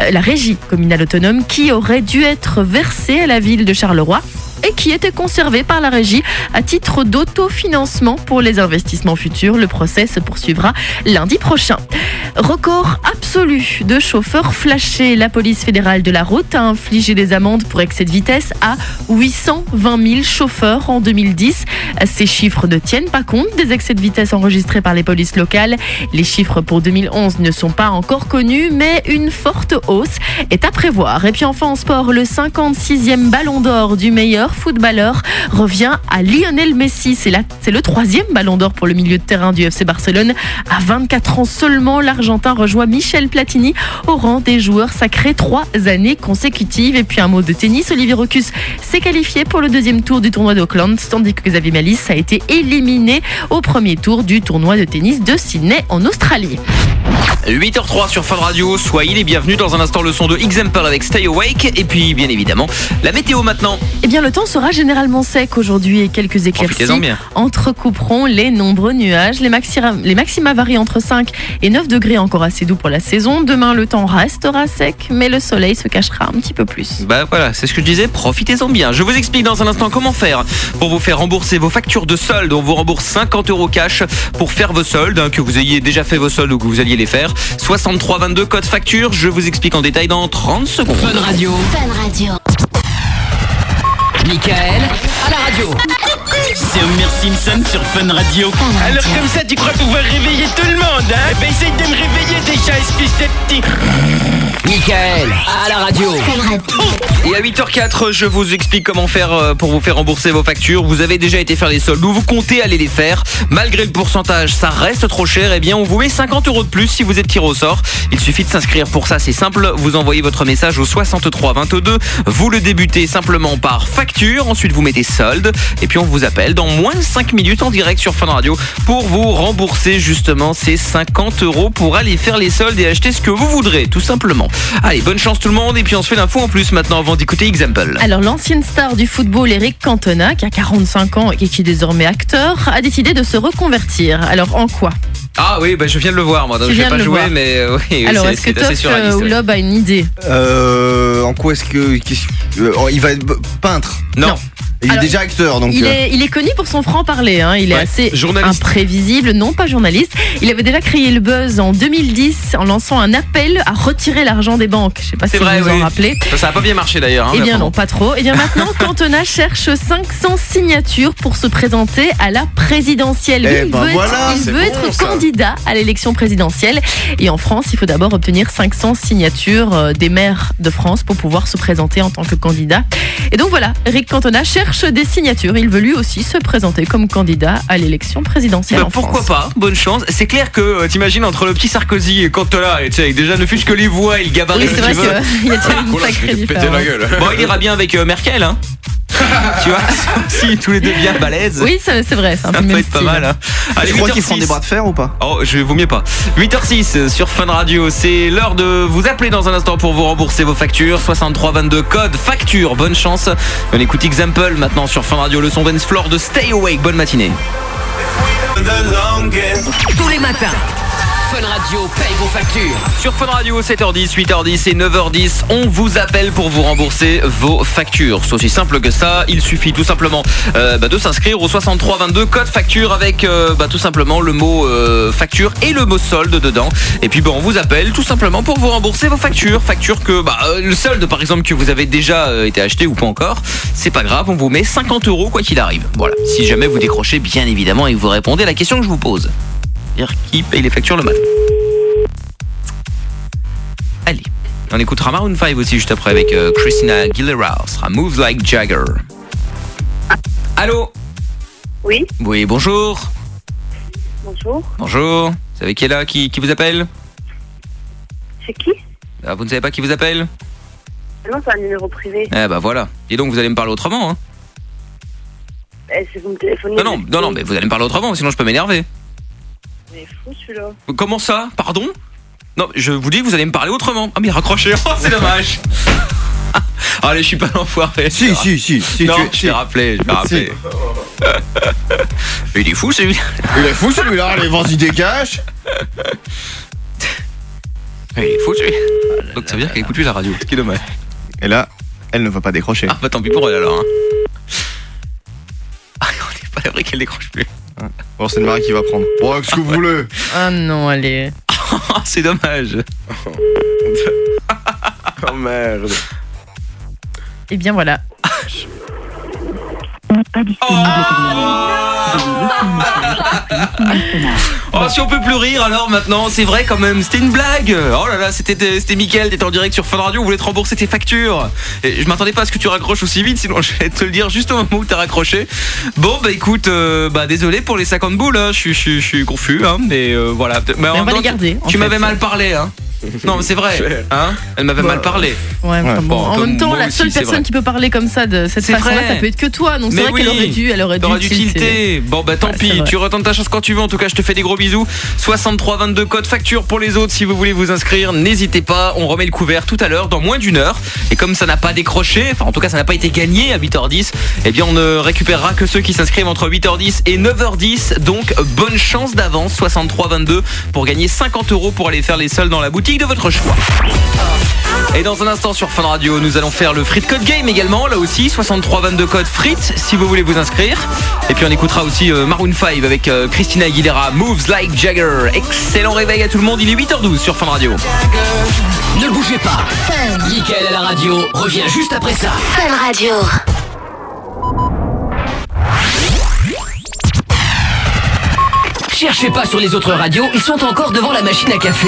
qui aurait dû être versé à la ville de Charleroi et qui était conservé par la régie à titre d'autofinancement pour les investissements futurs. Le procès se poursuivra lundi prochain. Record absolu de chauffeurs flashés. La police fédérale de la route a infligé des amendes pour excès de vitesse à 820 000 chauffeurs en 2010. Ces chiffres ne tiennent pas compte des excès de vitesse enregistrés par les polices locales. Les chiffres pour 2011 ne sont pas encore connus, mais une forte hausse est à prévoir. Et puis enfin en sport, le 56e ballon d'or du meilleur footballeur revient à Lionel Messi. C'est le 3e ballon d'or pour le milieu de terrain du FC Barcelone. À 24 ans seulement, l'Argentin rejoint Michel Platini au rang des joueurs sacrés 3 années consécutives. Et puis un mot de tennis, Olivier Rocus s'est qualifié pour le 2e tour du tournoi d'Auckland, tandis que Xavier Malisse a été éliminé au premier tour du tournoi de tennis de Sydney en Australie. 8h03 sur Fun Radio, soyez les bienvenus. Dans un instant, le son de Example avec Stay Awake. Et puis, bien évidemment, la météo maintenant. Eh bien, le temps sera généralement sec aujourd'hui et quelques éclaircies entrecouperont les nombreux nuages. Les maxima varient entre 5 et 9 degrés, encore assez doux pour la saison. Demain, le temps restera sec, mais le soleil se cachera un petit peu plus. Bah voilà, c'est ce que je disais, profitez-en bien. Je vous explique dans un instant comment faire pour vous faire rembourser vos factures de solde. On vous rembourse 50 € cash pour faire vos soldes, que vous ayez déjà fait vos soldes ou que vous alliez les faire. 6322 code facture, je vous explique en détail dans 30 secondes. Fun Radio. Fun Radio. Mickaël à la radio. C'est Homer Simpson sur Fun Radio. Alors comme ça, tu crois pouvoir réveiller tout le monde, hein? Ben essaye de me réveiller déjà, espèce de petit... Michael, à la radio. Et à 8h04, je vous explique comment faire pour vous faire rembourser vos factures. Vous avez déjà été faire les soldes ou vous comptez aller les faire. Malgré le pourcentage, ça reste trop cher. Eh bien, on vous met 50 € de plus si vous êtes tiré au sort. Il suffit de s'inscrire pour ça, c'est simple. Vous envoyez votre message au 63 22. Vous le débutez simplement par facture. Ensuite, vous mettez solde. Et puis, on vous appelle dans moins de 5 minutes en direct sur Fun Radio pour vous rembourser justement ces 50 € pour aller faire les soldes et acheter ce que vous voudrez, tout simplement. Allez, bonne chance tout le monde. Et puis, on se fait l'info en plus maintenant avant d'écouter Example. Alors, l'ancienne star du football, Eric Cantona, qui a 45 ans et qui est désormais acteur, a décidé de se reconvertir. Alors, en quoi ? Ah oui, bah je viens de le voir moi, donc je vais pas jouer, mais oui. Alors, est-ce que Toff ou Lob a une idée ? En quoi est-ce que... il va être peintre ? Non. Il est déjà acteur, donc... Il est connu pour son franc-parler, hein. Il est assez imprévisible, non pas journaliste. Il avait déjà créé le buzz en 2010 en lançant un appel à retirer l'argent des banques. Je sais pas si vous vous en rappelez. Ça a pas bien marché d'ailleurs. Hein, eh bien non, pas trop. Et bien maintenant, Cantona cherche 500 signatures pour se présenter à la présidentielle. Il veut être candidat à l'élection présidentielle. Et en France, il faut d'abord obtenir 500 signatures des maires de France pour pouvoir se présenter en tant que candidat. Et donc voilà, Eric Cantona cherche des signatures. Il veut lui aussi se présenter comme candidat à l'élection présidentielle en France. Pourquoi pas, bonne chance. C'est clair que t'imagines entre le petit Sarkozy et Cantona, et tu sais, déjà ne fût-ce que les voix et le gabarit. Oui, c'est vrai qu'il y a déjà une sacrée différence. Bon, il ira bien avec Merkel, hein. Tu vois, si tous les deux bien balèzes. Oui, c'est vrai, c'est un peu ça peut être pas mal. Hein. Allez, tu crois qu'ils font des bras de fer ou pas ? Oh, je vaut mieux pas. 8h06 sur Fun Radio, c'est l'heure de vous appeler dans un instant pour vous rembourser vos factures. 63 22 code facture. Bonne chance. On écoute Example maintenant sur Fun Radio, le son Dance Floor de Stay Awake. Bonne matinée. Tous les matins, Fun Radio paye vos factures. Sur Fun Radio, 7h10, 8h10 et 9h10, on vous appelle pour vous rembourser vos factures. C'est aussi simple que ça, il suffit tout simplement de s'inscrire au 63 22 code facture avec tout simplement le mot facture et le mot solde dedans. Et puis on vous appelle tout simplement pour vous rembourser vos factures. Facture que le solde par exemple que vous avez déjà été acheté ou pas encore, c'est pas grave, on vous met 50 € quoi qu'il arrive. Voilà, si jamais vous décrochez bien évidemment et que vous répondez à la question que je vous pose. C'est-à-dire qui paye les factures le matin. Allez, on écoutera Maroon 5 aussi juste après avec Christina Aguilera. Ce sera Moves Like Jagger. Allô ? Oui. Oui, bonjour. Bonjour. Bonjour. Vous savez qui est là, qui vous appelle ? C'est qui ? Vous ne savez pas qui vous appelle ? Non, c'est un numéro privé. Eh bah voilà. Et donc vous allez me parler autrement, hein ? C'est vous me téléphonez. Non, mais vous allez me parler autrement, sinon je peux m'énerver. Mais fou celui-là. Comment ça ? Pardon ? Non, je vous dis que vous allez me parler autrement. Ah mais raccrochez, oh, c'est dommage. Allez, je suis pas l'enfoiré. Si. Non, je l'ai rappelé. Il est fou celui-là. Il est fou celui-là, allez, vas-y, dégage. Il est fou celui-là. Donc ça veut dire qu'elle écoute plus la radio, ce qui est dommage. Et là, elle ne va pas décrocher. Ah bah tant pis pour elle alors. Hein. Ah, on n'est pas vrai qu'elle décroche plus. Bon, c'est le mari qui va prendre. Bon, qu'est-ce que vous voulez ? Ah non, allez. C'est dommage. Oh merde. Et bien voilà. Oh, si on peut plus rire alors maintenant, c'est vrai quand même, c'était une blague. Oh là là, c'était Mickaël, t'étais en direct sur Fun Radio, on voulait te rembourser tes factures. Et je m'attendais pas à ce que tu raccroches aussi vite, sinon je vais te le dire juste au moment où t'as raccroché. Bon bah écoute, désolé pour les 50 boules, hein. je suis confus, hein, mais voilà. Mais on va les garder. Tu m'avais mal parlé, hein. Non mais c'est vrai, hein. Elle m'avait mal parlé. Ouais, bon, en même temps, la seule personne qui peut parler comme ça de cette façon-là, ça peut être que toi. Donc c'est vrai qu'elle aurait dû tilter. Bon bah tant pis, tu retentes ta chance quand tu veux. En tout cas, je te fais des gros bisous. 63 22 code facture pour les autres. Si vous voulez vous inscrire, n'hésitez pas. On remet le couvert tout à l'heure dans moins d'une heure. Et comme ça n'a pas décroché, enfin en tout cas ça n'a pas été gagné à 8h10, eh bien on ne récupérera que ceux qui s'inscrivent entre 8h10 et 9h10. Donc bonne chance d'avance, 63 22 pour gagner 50 € pour aller faire les soldes dans la boutique de votre choix. Et dans un instant sur Fun Radio, nous allons faire le Frites Code Game également, là aussi 63 22 code Frites si vous voulez vous inscrire. Et puis on écoutera aussi Maroon 5 avec Christina Aguilera, Moves Like Jagger. Excellent réveil à tout le monde, il est 8h12 sur Fun Radio. Ne bougez pas. Michael à la radio revient juste après ça. Fun Radio. cherchez pas sur les autres radios, ils sont encore devant la machine à café.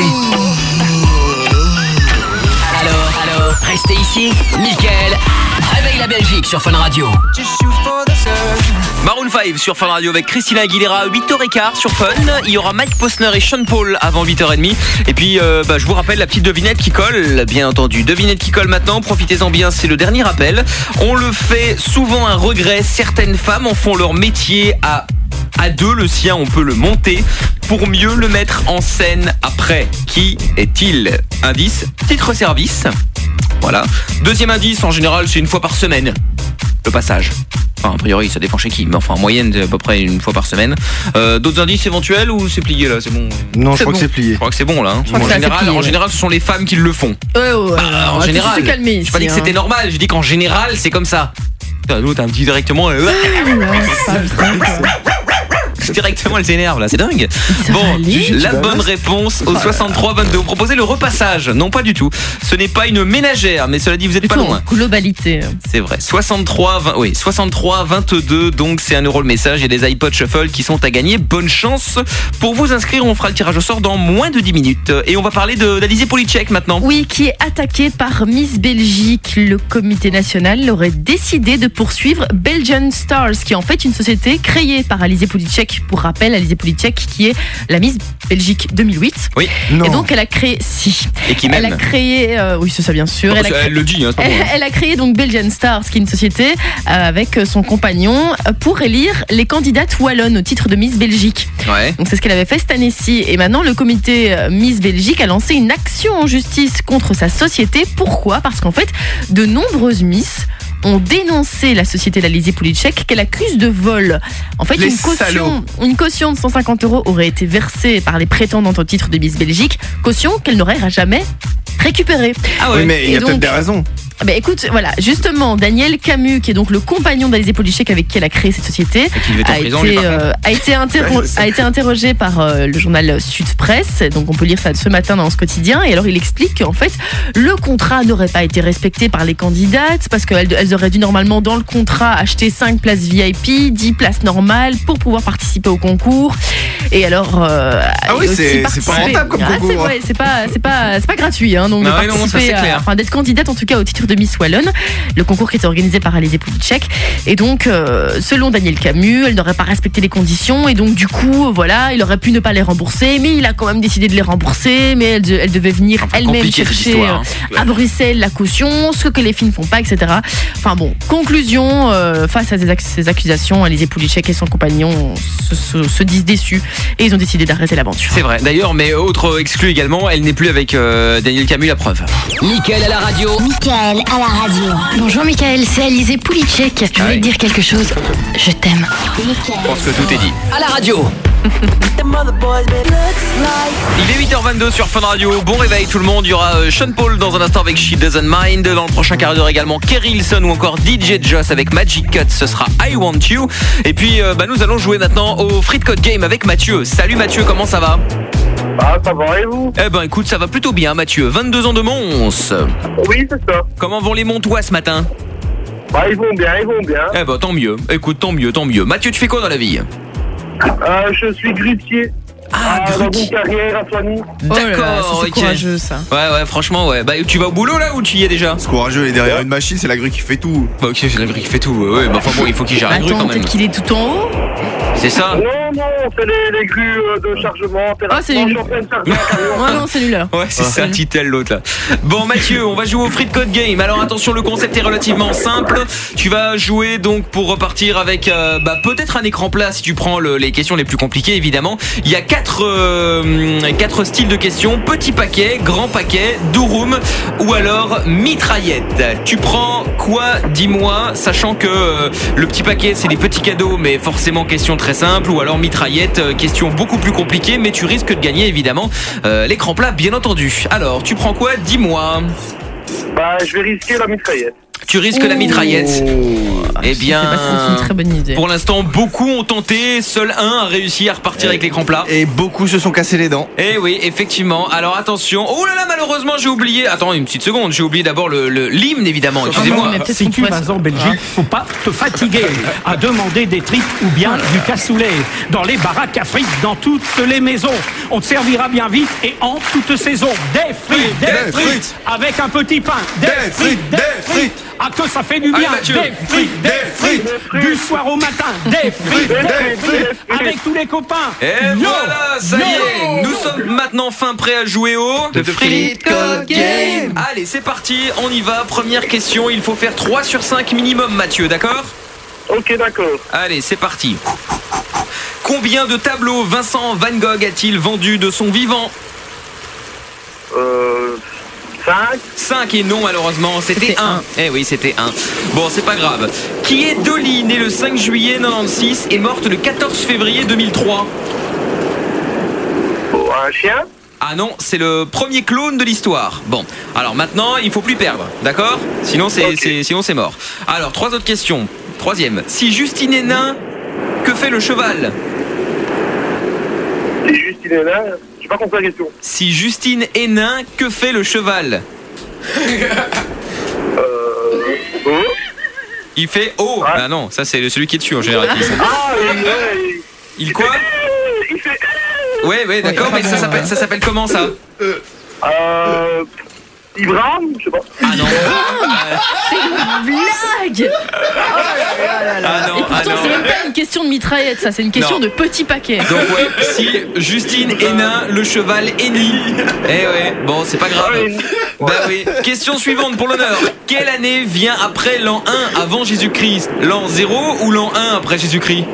Alors, restez ici. Mickaël, réveille la Belgique sur Fun Radio. Maroon 5 sur Fun Radio avec Christina Aguilera, 8h15 sur Fun. Il y aura Mike Posner et Sean Paul avant 8h30. Et puis, je vous rappelle la petite devinette qui colle, bien entendu. Devinette qui colle maintenant, profitez-en bien, c'est le dernier appel. On le fait souvent un regret. Certaines femmes en font leur métier à deux, le sien on peut le monter pour mieux le mettre en scène après. Qui est-il? Indice, titre service. Voilà. Deuxième indice, en général c'est une fois par semaine le passage. Enfin, a priori ça dépend chez qui, mais enfin en moyenne à peu près une fois par semaine. D'autres indices éventuels ou c'est plié là? C'est bon? Non, je crois que c'est plié. Je crois que c'est bon là. En général ce sont les femmes qui le font. En général, j'ai pas dit que c'était normal, j'ai dit qu'en général c'est comme ça. L'autre un petit directement. Directement elle s'énerve là, c'est dingue. Bon, la bonne réponse au 63-22. Vous proposez le repassage? Non, pas du tout. Ce n'est pas une ménagère, mais cela dit vous êtes pas loin. Globalité. C'est vrai. 63-22, donc c'est 1 € le message. Il y a des iPod Shuffle qui sont à gagner. Bonne chance pour vous inscrire. On fera le tirage au sort dans moins de 10 minutes. Et on va parler d'Alizé Politchek maintenant. Oui, qui est attaquée par Miss Belgique. Le comité national aurait décidé de poursuivre Belgian Stars, qui est en fait une société créée par Alizé Politchek. Pour rappel, Alizé Politchek qui est la Miss Belgique 2008. Oui. Et donc elle a créé Et qui même. Elle a créé oui, c'est ça bien sûr. Elle le dit, hein, c'est pas bon. Elle a créé donc Belgian Stars, qui est une société avec son compagnon pour élire les candidates wallonnes au titre de Miss Belgique. Ouais. Donc c'est ce qu'elle avait fait cette année-ci. Et maintenant le comité Miss Belgique a lancé une action en justice contre sa société. Pourquoi? Parce qu'en fait, de nombreuses Miss ont dénoncé la société d'Alizé Politchek qu'elle accuse de vol. En fait, une caution de 150 € aurait été versée par les prétendantes au titre de Miss Belgique, caution qu'elle n'aurait jamais récupérée. Ah oui, mais il y a peut-être des raisons. Écoute, voilà, justement, Daniel Camus, qui est donc le compagnon d'Alizé Politchek avec qui elle a créé cette société, a été interrogé par le journal Sud Presse. Donc on peut lire ça ce matin dans ce quotidien. Et alors il explique qu'en fait, le contrat n'aurait pas été respecté par les candidates parce qu'elles auraient dû normalement dans le contrat acheter 5 places VIP, 10 places normales pour pouvoir participer au concours. Et alors, c'est pas rentable comme concours. C'est pas gratuit, hein, donc de participer, d'être candidate en tout cas au titre de Miss Wallonne, le concours qui était organisé par Alizé Politchek. Et donc, selon Daniel Camus, elle n'aurait pas respecté les conditions et donc du coup, voilà, il aurait pu ne pas les rembourser, mais il a quand même décidé de les rembourser, mais elle devait venir elle-même chercher à Bruxelles la caution, ce que les filles ne font pas, etc. Enfin bon, conclusion, face à ces accusations, Alizé Politchek et son compagnon se disent déçus et ils ont décidé d'arrêter l'aventure. C'est vrai, d'ailleurs, mais autre exclu également, elle n'est plus avec Daniel Camus, la preuve. Mickaël à la radio. Mickaël à la radio. Bonjour Mickaël, c'est Alizé Politchek. Je voulais te dire quelque chose. Je t'aime. Je pense que tout est dit. À la radio. Il est 8h22 sur Fun Radio. Bon réveil tout le monde. Il y aura Sean Paul dans un instant avec She Doesn't Mind. Dans le prochain quart d'heure également Kerry Hilson ou encore DJ Joss avec Magic Cut. Ce sera I Want You. Et puis nous allons jouer maintenant au Free Code Game avec Mathieu. Salut Mathieu, comment ça va? Ah, ça va et vous? Eh ben écoute, ça va plutôt bien Mathieu. 22 ans de Mons. Oui, c'est ça. Comment vont les Montois ce matin? Bah ils vont bien. Eh ben tant mieux. Écoute, tant mieux. Mathieu, tu fais quoi dans la vie? Je suis grutier. Dans une carrière à Soigny. D'accord, c'est courageux ça. Ouais, franchement, ouais. Bah, tu vas au boulot là ou tu y es déjà? C'est courageux, il est derrière une machine, c'est la grue qui fait tout. Bah, ok, c'est la grue qui fait tout. Ouais, bah, enfin bon, il faut qu'il gère la grue quand même. Peut-être qu'il est tout en haut. C'est ça? Non, c'est les grues de chargement. Ah, c'est nul. Non, c'est nul là. Ouais, c'est ça, Titel l'autre là. Bon, Mathieu, on va jouer au Free Code Game. Alors attention, le concept est relativement simple. Tu vas jouer donc pour repartir avec peut-être un écran plat si tu prends les questions les plus compliquées évidemment. Il y a 4 styles de questions: petit paquet, grand paquet, douroum ou alors mitraillette. Tu prends quoi? Dis-moi, sachant que le petit paquet c'est des petits cadeaux mais forcément question très simple, ou alors mitraillette, question beaucoup plus compliquée mais tu risques de gagner évidemment l'écran plat bien entendu. Alors tu prends quoi? Dis-moi. Bah je vais risquer la mitraillette. Tu risques la mitraillette. Eh bien, c'est une très bonne idée. Pour l'instant, beaucoup ont tenté, seul un a réussi à repartir avec l'écran plat. Et beaucoup se sont cassés les dents. Eh oui, effectivement. Alors attention. Oh là là, malheureusement, j'ai oublié. Attends une petite seconde. J'ai oublié d'abord l'hymne, évidemment. Excusez-moi. Si tu vas en Belgique, faut pas te fatiguer à demander des tripes ou bien du cassoulet. Dans les baraques à frites, dans toutes les maisons, on te servira bien vite et en toute saison. Des frites, avec un petit pain. Des frites. Ah que ça fait du bien. Des frites, du soir au matin. Des frites, avec tous les copains. Et voilà, ça y est. Nous sommes maintenant prêts à jouer au The Frites Code Game. Allez, c'est parti, on y va. Première question, il faut faire 3 sur 5 minimum, Mathieu, d'accord? Ok, d'accord. Allez, c'est parti. Combien de tableaux Vincent Van Gogh a-t-il vendu de son vivant? 5. 5 et non, malheureusement, c'était 1. Eh oui, c'était 1. Bon, c'est pas grave. Qui est Dolly, née le 5 juillet 96 et morte le 14 février 2003? Un chien? Ah non, c'est le premier clone de l'histoire. Bon, alors maintenant, il faut plus perdre, d'accord? Sinon, c'est mort. Alors, 3 autres questions. Troisième. Si Justine est nain, que fait le cheval? Si Justine est nain, j'ai pas compris la question. Si Justine est nain, que fait le cheval? Il fait oh. Ouais. Ah non, ça c'est celui qui est dessus en général. Il quoi? Il fait. Ouais, d'accord, mais ça s'appelle comment ça? Ibrahim, je sais pas. Ah non. C'est une blague. Ah non, et pourtant c'est même pas une question de mitraillette, ça, c'est une question de petit paquet. Donc ouais, si Justine est nain, le cheval est nid. Eh ouais, bon, c'est pas grave. Bah oui. Question suivante pour l'honneur. Quelle année vient après l'an 1 avant Jésus-Christ? L'an 0 ou l'an 1 après Jésus-Christ?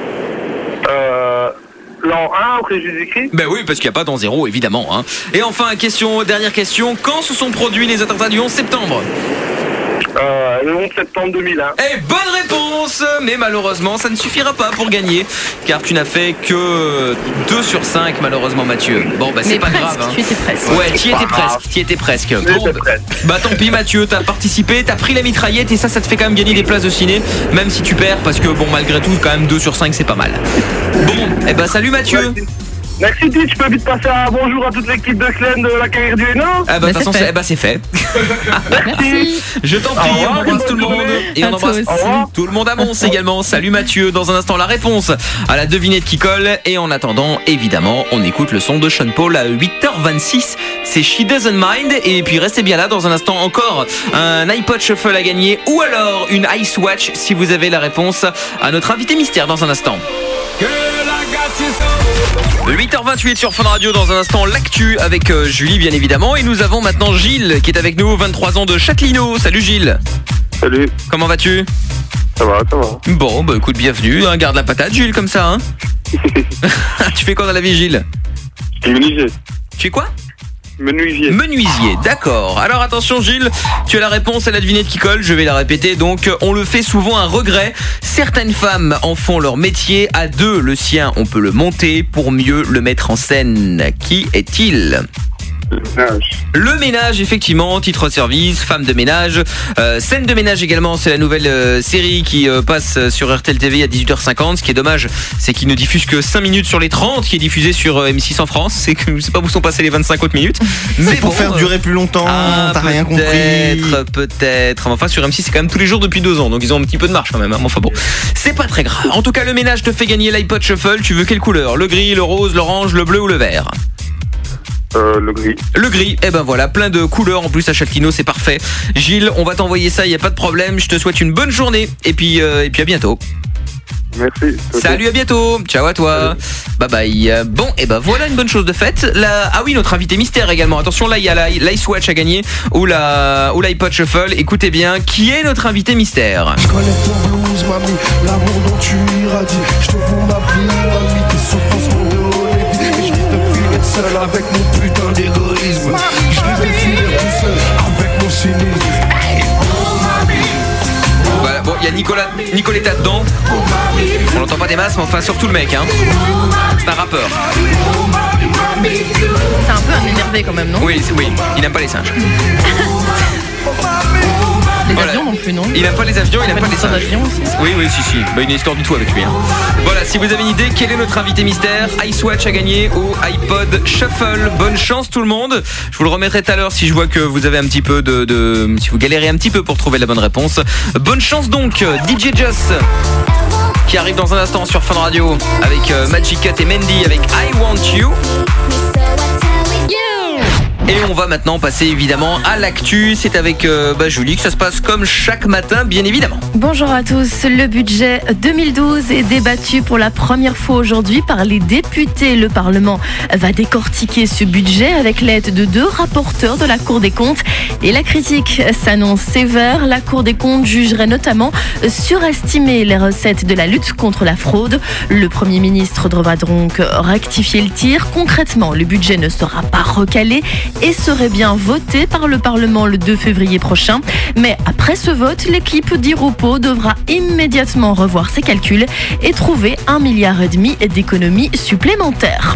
L'an 1 après Jésus-Christ? Ben oui, parce qu'il n'y a pas d'an 0, évidemment. Hein. Et enfin, dernière question. Quand se sont produits les attentats du 11 septembre? Le 11 septembre 2001. Eh, bonne réponse! Mais malheureusement, ça ne suffira pas pour gagner, car tu n'as fait que 2 sur 5, malheureusement, Mathieu. Bon, bah c'est pas grave. Hein. Tu étais presque. Ouais, tu étais presque. Bon, bah tant pis, Mathieu, t'as participé, t'as pris la mitraillette, et ça te fait quand même gagner des places de ciné, même si tu perds, parce que bon, malgré tout, quand même 2 sur 5, c'est pas mal. Bon, eh bah salut Mathieu! Merci Tite, je peux vite passer un bonjour à toute l'équipe de Clen de la carrière du Hainaut. Ah bah de toute façon c'est fait. Merci. Je t'en prie, on embrasse tout le monde. Et on embrasse tout le monde à Mons également. Salut Mathieu, dans un instant la réponse à la devinette qui colle. Et en attendant, évidemment, on écoute le son de Sean Paul à 8h26. C'est She Doesn't Mind. Et puis restez bien là, dans un instant encore un iPod Shuffle à gagner. Ou alors une Ice Watch si vous avez la réponse à notre invité mystère dans un instant. 8h28 sur Fun Radio, dans un instant l'actu avec Julie bien évidemment, et nous avons maintenant Gilles qui est avec nous, 23 ans de Châtelineau. Salut Gilles. Salut. Comment vas-tu? Ça va. Bon bah écoute, bienvenue, hein, garde la patate Gilles comme ça hein. Tu fais quoi dans la vie Gilles? Je suis menuisier. Tu es quoi? Menuisier, d'accord. Alors attention Gilles, tu as la réponse à la devinette qui colle, je vais la répéter. Donc on le fait souvent à regret. Certaines femmes en font leur métier. À deux, le sien, on peut le monter pour mieux le mettre en scène. Qui est-il? Le ménage, effectivement, titre service, femme de ménage, scène de ménage également, c'est la nouvelle série qui passe sur RTL TV à 18h50. Ce qui est dommage, c'est qu'il ne diffuse que 5 minutes sur les 30 qui est diffusé sur M6 en France. C'est que je sais pas où sont passées les 25 autres minutes. Mais pour faire durer plus longtemps, t'as rien compris. Peut-être. Enfin, sur M6, c'est quand même tous les jours depuis 2 ans, donc ils ont un petit peu de marche quand même. Hein. Enfin bon, c'est pas très grave. En tout cas, le ménage te fait gagner l'iPod Shuffle. Tu veux quelle couleur? Le gris, le rose, l'orange, le bleu ou le vert? Le gris. Le gris, et ben voilà, plein de couleurs en plus à Châtelineau, c'est parfait. Gilles, on va t'envoyer ça, y a pas de problème. Je te souhaite une bonne journée et puis à bientôt. Merci. Salut, à bientôt. Ciao à toi. Bye bye. Bon, et ben voilà une bonne chose de faite. Ah oui, notre invité mystère également. Attention, là il y a l'Ice Watch à gagner ou l'iPod Shuffle. Écoutez bien, qui est notre invité mystère? Je connais ton blues, mamie, l'amour dont tu irradies. Je te vends ma vie, mamie, tes souffrances pour et je te fuir seul avec mon putain d'égoïsme. Je vais fuir tout seul avec mon cynisme. Voilà, bon, il y a Nicoletta dedans. On n'entend pas des masses, mais enfin surtout le mec, hein. C'est un rappeur. C'est un peu un énervé quand même, non? Oui, il n'aime pas les singes. Les avions non plus, non? Il n'aime pas les avions, il n'aime pas les singes. Aussi. Oui, si. Bah, une histoire du tout avec lui. Hein. Voilà, si vous avez une idée, quel est notre invité mystère? iSwatch a gagné au iPod Shuffle. Bonne chance tout le monde. Je vous le remettrai tout à l'heure si je vois que vous avez un petit peu si vous galérez un petit peu pour trouver la bonne réponse. Bonne chance donc, DJ Joss qui arrive dans un instant sur Fun Radio avec Magic Cut et Mandy avec I Want You. Et on va maintenant passer évidemment à l'actu. C'est avec Julie que ça se passe comme chaque matin, bien évidemment. Bonjour à tous. Le budget 2012 est débattu pour la première fois aujourd'hui par les députés. Le Parlement va décortiquer ce budget avec l'aide de 2 rapporteurs de la Cour des comptes. Et la critique s'annonce sévère. La Cour des comptes jugerait notamment surestimer les recettes de la lutte contre la fraude. Le Premier ministre devra donc rectifier le tir. Concrètement, le budget ne sera pas recalé et serait bien voté par le Parlement le 2 février prochain. Mais après ce vote, l'équipe d'Iropo devra immédiatement revoir ses calculs et trouver 1,5 milliard d'économies supplémentaires.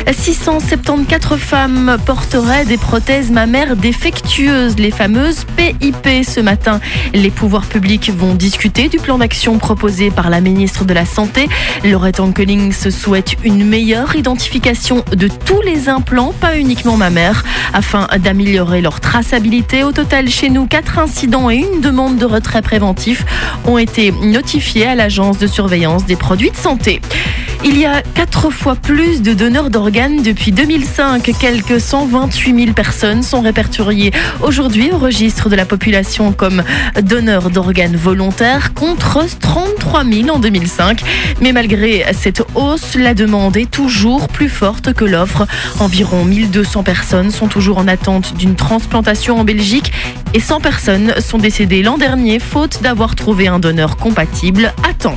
674 femmes porteraient des prothèses mammaires défectueuses, les fameuses PIP. Ce matin, les pouvoirs publics vont discuter du plan d'action proposé par la ministre de la Santé. Laurette Ankelings souhaite une meilleure identification de tous les implants, pas uniquement mammaires, afin d'améliorer leur traçabilité. Au total, chez nous, 4 incidents et une demande de retrait préventif ont été notifiés à l'Agence de surveillance des produits de santé. Il y a 4 fois plus de donneurs d'organes depuis 2005. Quelques 128 000 personnes sont répertoriées aujourd'hui au registre de la population comme donneurs d'organes volontaires contre 33 000 en 2005. Mais malgré cette hausse, la demande est toujours plus forte que l'offre. Environ 1200 personnes sont toujours en attente d'une transplantation en Belgique et 100 personnes sont décédées l'an dernier faute d'avoir trouvé un donneur compatible à temps.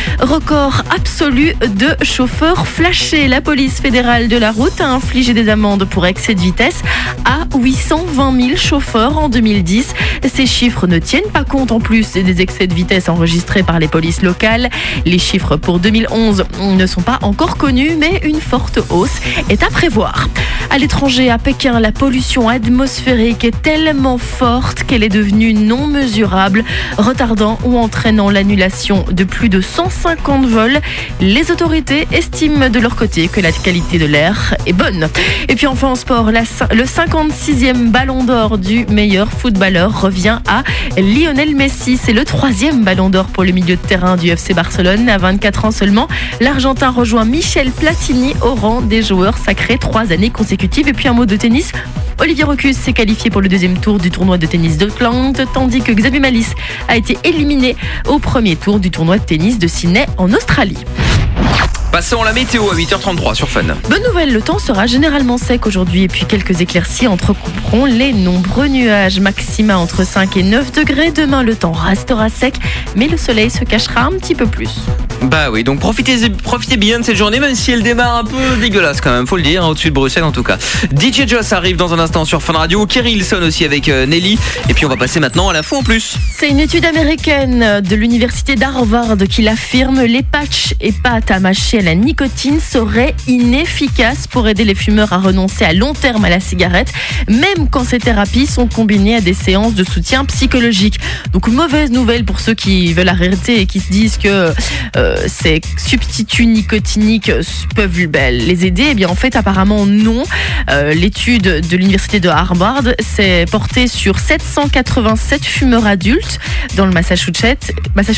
Record absolu de chauffeurs flashés. La police fédérale de la route a infligé des amendes pour excès de vitesse à 820 000 chauffeurs en 2010. Ces chiffres ne tiennent pas compte en plus des excès de vitesse enregistrés par les polices locales. Les chiffres pour 2011 ne sont pas encore connus, mais une forte hausse est à prévoir. À l'étranger, à Pékin, la pollution atmosphérique est tellement forte qu'elle est devenue non mesurable, retardant ou entraînant l'annulation de plus de 150 vols. Les autorités estiment de leur côté que la qualité de l'air est bonne. Et puis enfin en sport, le 56e ballon d'or du meilleur footballeur revient à Lionel Messi. C'est le 3e ballon d'or pour le milieu de terrain du FC Barcelone. À 24 ans seulement, l'Argentin rejoint Michel Platini au rang des joueurs sacrés 3 années consécutives. Et puis un mot de tennis. Olivier Rocus s'est qualifié pour le 2e tour du tournoi de tennis d'Auckland, tandis que Xavier Malisse a été éliminé au premier tour du tournoi de tennis de Sydney en Australie. Passons à la météo à 8h33 sur Fun. Bonne nouvelle, le temps sera généralement sec aujourd'hui et puis quelques éclaircies entrecouperont les nombreux nuages. Maxima entre 5 et 9 degrés. Demain, le temps restera sec, mais le soleil se cachera un petit peu plus. Bah oui, donc profitez bien de cette journée, même si elle démarre un peu dégueulasse quand même, faut le dire, au-dessus de Bruxelles en tout cas. DJ Joss arrive dans un instant sur Fun Radio, Kerry Hilson aussi avec Nelly, et puis on va passer maintenant à l'info en plus. C'est une étude américaine de l'université d'Harvard qui l'affirme, les patchs et pâtes à mâcher à la nicotine seraient inefficaces pour aider les fumeurs à renoncer à long terme à la cigarette, même quand ces thérapies sont combinées à des séances de soutien psychologique. Donc mauvaise nouvelle pour ceux qui veulent arrêter et qui se disent que ces substituts nicotiniques peuvent les aider. Eh bien en fait apparemment non. L'étude de l'université de Harvard s'est portée sur 787 fumeurs adultes dans le Massachusetts,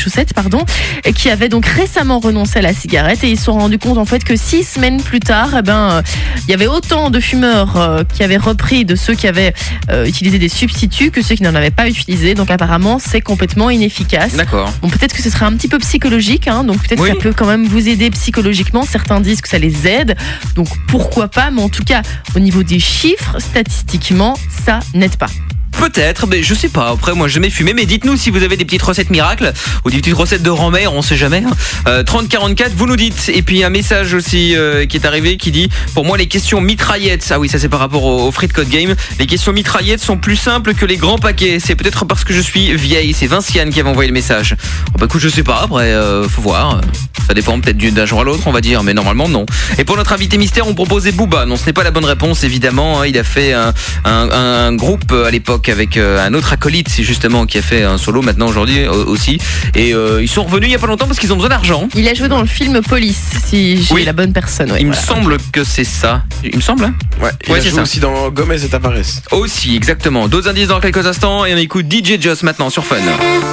qui avaient donc récemment renoncé à la cigarette, et ils se sont rendus compte en fait que 6 semaines plus tard, il y avait autant de fumeurs qui avaient repris de ceux qui avaient utilisé des substituts que ceux qui n'en avaient pas utilisé. Donc apparemment c'est complètement inefficace. D'accord. Bon, peut-être que ce serait un petit peu psychologique, donc peut-être que ça peut quand même vous aider psychologiquement. Certains disent que ça les aide, donc pourquoi pas, mais en tout cas au niveau des chiffres, statistiquement ça n'aide pas. Peut-être, mais je sais pas. Après, moi, j'ai jamais fumé. Mais dites-nous si vous avez des petites recettes miracles ou des petites recettes de grand-mère, on sait jamais. 3044, vous nous dites. Et puis un message aussi qui est arrivé qui dit: pour moi, les questions mitraillettes. Ah oui, ça c'est par rapport au Free Code Game. Les questions mitraillettes sont plus simples que les grands paquets. C'est peut-être parce que je suis vieille. C'est Vinciane qui avait envoyé le message. Oh, bah écoute, je sais pas. Après, faut voir. Ça dépend peut-être d'un jour à l'autre, on va dire, mais normalement non. Et pour notre invité mystère, on proposait Booba. Non, ce n'est pas la bonne réponse, évidemment. Il a fait un groupe à l'époque avec un autre acolyte, justement, qui a fait un solo maintenant aujourd'hui aussi. Et ils sont revenus il y a pas longtemps parce qu'ils ont besoin d'argent. Il a joué dans le film Police, si j'ai la bonne personne. Ouais, il me semble que c'est ça. Il me semble, hein? Ouais, il a joué aussi dans Gomez et Tavares. Aussi, exactement. D'autres indices dans quelques instants et on écoute DJ Joss maintenant sur Fun.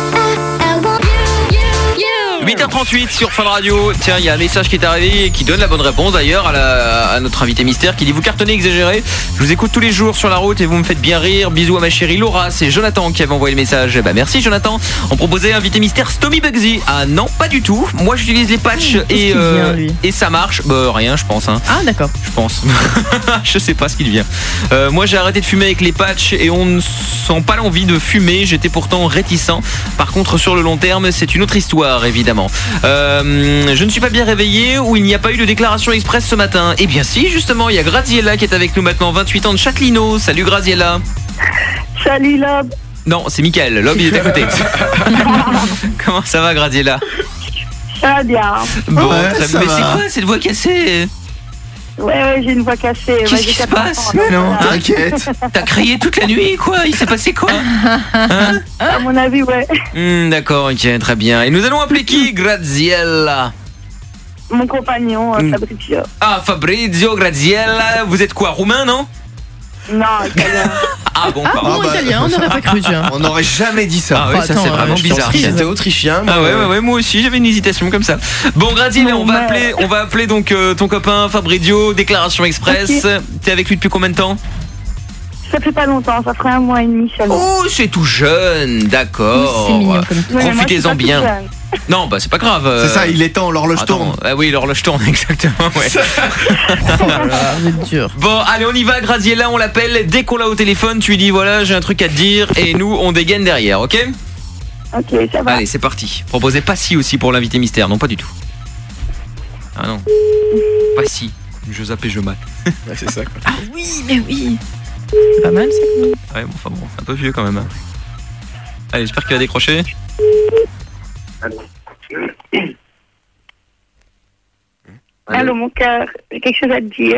8h38 sur Fun Radio. Tiens, il y a un message qui est arrivé et qui donne la bonne réponse d'ailleurs à notre invité mystère qui dit: vous cartonnez exagéré. Je vous écoute tous les jours sur la route et vous me faites bien rire. Bisous à ma chérie Laura. C'est Jonathan qui avait envoyé le message. Bah merci Jonathan. On proposait invité mystère Stomy Bugsy. Ah non, pas du tout. Moi j'utilise les patchs et ça marche. Bah rien, je pense. Hein. Ah d'accord. Je pense. Je sais pas ce qu'il devient. Moi j'ai arrêté de fumer avec les patchs et on ne sent pas l'envie de fumer. J'étais pourtant réticent. Par contre sur le long terme, c'est une autre histoire évidemment. Je ne suis pas bien réveillé ou il n'y a pas eu de déclaration express ce matin. Eh bien si, justement, il y a Graziella qui est avec nous maintenant, 28 ans de Châtelineau. Salut Graziella. Salut Lob. Non, c'est Mickaël, Lob il est à côté. Comment ça va Graziella? Ça va bien. Bon, mais c'est quoi cette voix cassée? Ouais, j'ai une voix cassée. Qu'est-ce qui se passe? Mais non, t'inquiète. T'as crié toute la nuit, quoi? Il s'est passé quoi? Hein? À mon avis, ouais. D'accord, ok, très bien. Et nous allons appeler qui, Graziella? Mon compagnon, Fabrizio. Ah, Fabrizio, Graziella. Vous êtes quoi, roumain, non? Non, italien. Ah bon, pardon. Italien, on n'aurait pas cru, tiens. On n'aurait jamais dit ça. Ah oui, ça c'est vraiment bizarre. C'était autrichien. Ah ouais, moi aussi j'avais une hésitation comme ça. Bon Graziella, on va appeler donc ton copain Fabrizio, déclaration express. Okay. T'es avec lui depuis combien de temps? Ça fait pas longtemps, ça ferait 1 mois et demi seulement. Oh, c'est tout jeune, d'accord. C'est mignon comme tout. Profitez-en bien. Non, bah c'est pas grave. C'est ça, il est temps, l'horloge tourne. Ah oui, l'horloge tourne, exactement, ouais. Oh là là, c'est dur. Bon, allez, on y va, Graziella, on l'appelle. Dès qu'on l'a au téléphone, tu lui dis voilà, j'ai un truc à te dire et nous, on dégaine derrière, ok? Ok, ça va. Allez, c'est parti. Proposez pas si aussi pour l'invité mystère, non, pas du tout. Ah non. Pas si. Je zappe et je mate. Ouais, c'est ça, quoi. Ah oui, mais oui. C'est pas mal, ça, quand même. Ouais, bon, enfin bon, c'est un peu vieux quand même. Hein. Allez, j'espère qu'il va décrocher. Allô mon cœur, j'ai quelque chose à te dire.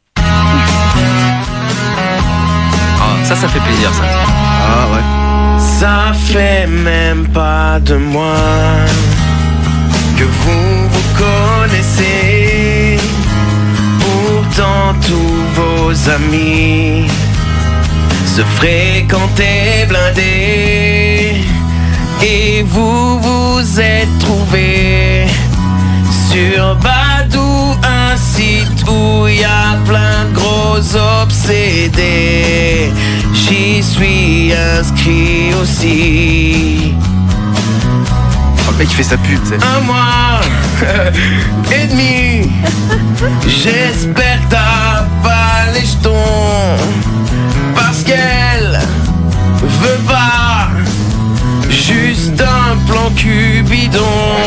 Ah, ça fait plaisir ça. Ah ouais. Ça fait même pas de moi que vous connaissez. Pourtant tous vos amis se fréquentaient blindés. Et vous vous êtes trouvé sur Badou, un site où il y a plein de gros obsédés. J'y suis inscrit aussi. Oh, le mec il fait sa pub, tu sais. 1 mois et demi. J'espère que t'as pas les jetons, parce qu'elle veut pas juste un plan Cupidon.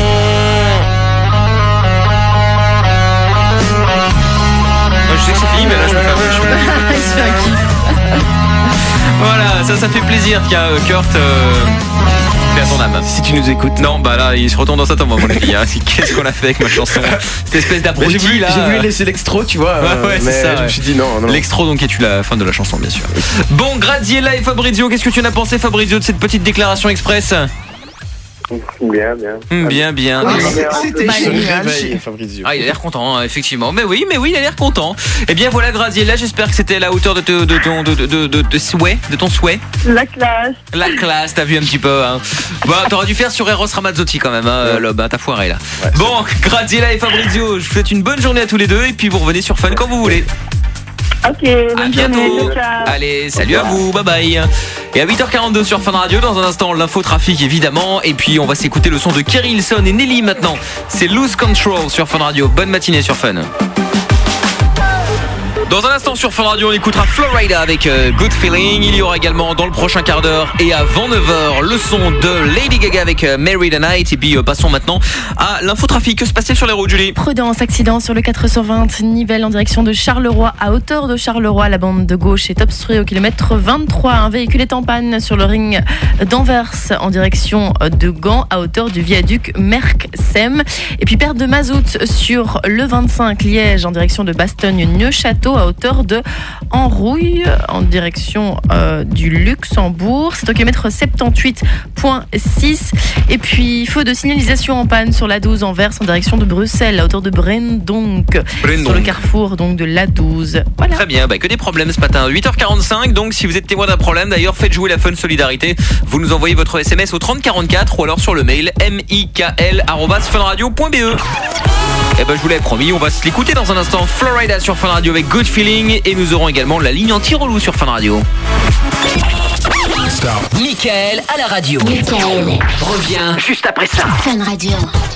Je sais que c'est fini, mais là je me fais un peu. Il se fait un kiff. Voilà, ça fait plaisir qu'il y a Kurt. Paix à son âme. Si tu nous écoutes. Non, bah là, il se retourne dans sa tombe, à mon avis. Hein. Qu'est-ce qu'on a fait avec ma chanson? Cette espèce d'abruti là. J'ai voulu laisser l'extro, tu vois. Ouais, c'est ça. Je me suis dit non. L'extro, donc, est-tu la fin de la chanson, bien sûr. Bon, Graziella et Fabrizio, qu'est-ce que tu en as pensé, Fabrizio, de cette petite déclaration express? Bien. C'était génial, Fabrizio. Ah, il a l'air content, hein, effectivement. Mais oui, il a l'air content. Eh bien, voilà, Graziella, j'espère que c'était à la hauteur de ton souhait. La classe. La classe, t'as vu un petit peu. Hein. Bah, t'aurais dû faire sur Eros Ramazzotti quand même, hein, Lob, t'as foiré là. Ouais, bon, Graziella et Fabrizio, je vous souhaite une bonne journée à tous les deux et puis vous revenez sur Fun quand vous voulez. Ok, à bientôt. Allez, salut à vous, bye bye. Et à 8h42 sur Fun Radio, dans un instant l'infotrafic évidemment. Et puis on va s'écouter le son de Kerry Hilson et Nelly maintenant. C'est Lose Control sur Fun Radio. Bonne matinée sur Fun. Dans un instant sur Fun Radio, on écoutera Florida avec Good Feeling. Il y aura également dans le prochain quart d'heure et avant 9h le son de Lady Gaga avec Mary the Night. Et puis passons maintenant à l'infotrafic. Que se passe-t-il sur les routes, Julie? Prudence, accident sur le 4/20, Nivelles en direction de Charleroi. À hauteur de Charleroi, la bande de gauche est obstruée au kilomètre 23. Un véhicule est en panne sur le ring d'Anvers en direction de Gand à hauteur du viaduc Merck-Sem. Et puis perte de mazout sur le 25 Liège en direction de Bastogne-Neufchâteau à hauteur de Enrouille en direction du Luxembourg. C'est au kilomètre 78.6. Et puis feu de signalisation en panne sur l'A12 Anvers en direction de Bruxelles à hauteur de Brendonk. Sur le carrefour donc de l'A12. Voilà. Très bien, que des problèmes ce matin. 8h45, donc si vous êtes témoin d'un problème, d'ailleurs faites jouer la Fun Solidarité. Vous nous envoyez votre SMS au 3044 ou alors sur le mail mikl@funradio.be. Et je vous l'avais promis, on va se l'écouter dans un instant. Florida sur Fun Radio avec Good Feeling et nous aurons également la ligne anti-relou sur Fun Radio. Mickaël à la radio. Mickaël revient juste après ça. Fun Radio.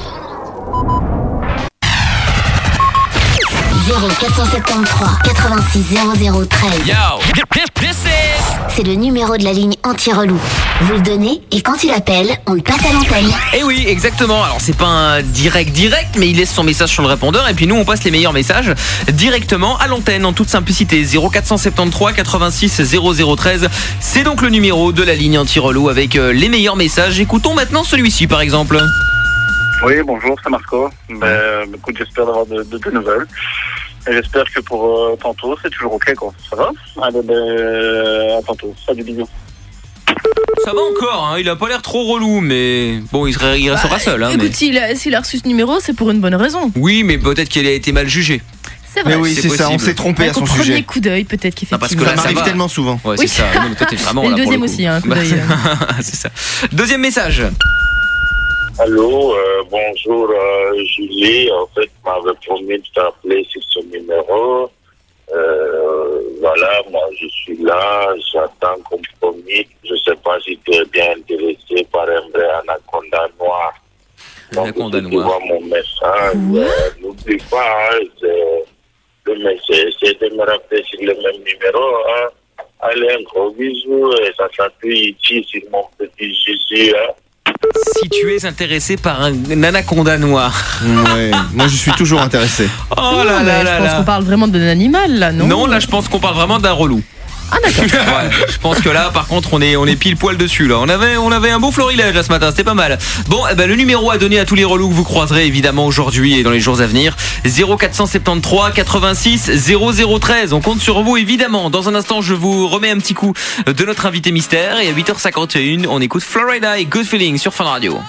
0473 86 0013. C'est le numéro de la ligne anti-relou. Vous le donnez et quand il appelle, on le passe à l'antenne. Et oui, exactement. Alors c'est pas un direct, mais il laisse son message sur le répondeur et puis nous on passe les meilleurs messages directement à l'antenne en toute simplicité. 0473 86 0013. C'est donc le numéro de la ligne anti-relou avec les meilleurs messages. Écoutons maintenant celui-ci par exemple. Oui, bonjour, c'est Marco. Écoute, j'espère d'avoir de nouvelles. Et j'espère que pour tantôt, c'est toujours ok, quoi. Ça va? Allez, à tantôt. Salut, bisous. Ça va encore, il a pas l'air trop relou, mais bon, il restera seul. Écoute, s'il a reçu ce numéro, c'est pour une bonne raison. Oui, mais peut-être qu'il a été mal jugé. C'est vrai. Mais oui, c'est ça, on s'est trompé à son sujet. Au premier coup d'œil, peut-être qu'effectivement. Parce que là, ça m'arrive tellement souvent. Ouais, c'est ça. Non, mais toi, t'es vraiment et là le pour deuxième le coup. aussi, un coup d'œil. C'est ça. Deuxième message. Allô, bonjour Julie. En fait, m'avait promis de t'appeler sur ce numéro. Voilà, moi je suis là, j'attends comme promis. Je sais pas si tu es bien intéressé par un vrai anaconda noir. Donc, si tu vois mon message, n'oublie pas, le message, c'est de me rappeler sur le même numéro. Allez, un gros bisou et ça s'appuie ici sur mon petit Jésus. Si tu es intéressé par un anaconda noir. Ouais, moi je suis toujours intéressé. Oh là là là. Je pense qu'on parle vraiment d'un animal là, non? Non, là je pense qu'on parle vraiment d'un relou. Ah d'accord. Ouais, je pense que là par contre on est pile poil dessus là. On avait un beau florilège là ce matin, c'était pas mal. Bon, le numéro à donner à tous les relous que vous croiserez évidemment aujourd'hui et dans les jours à venir, 0473 86 0013. On compte sur vous évidemment. Dans un instant, je vous remets un petit coup de notre invité mystère et à 8h51, on écoute Florida et Good Feeling sur Fun Radio.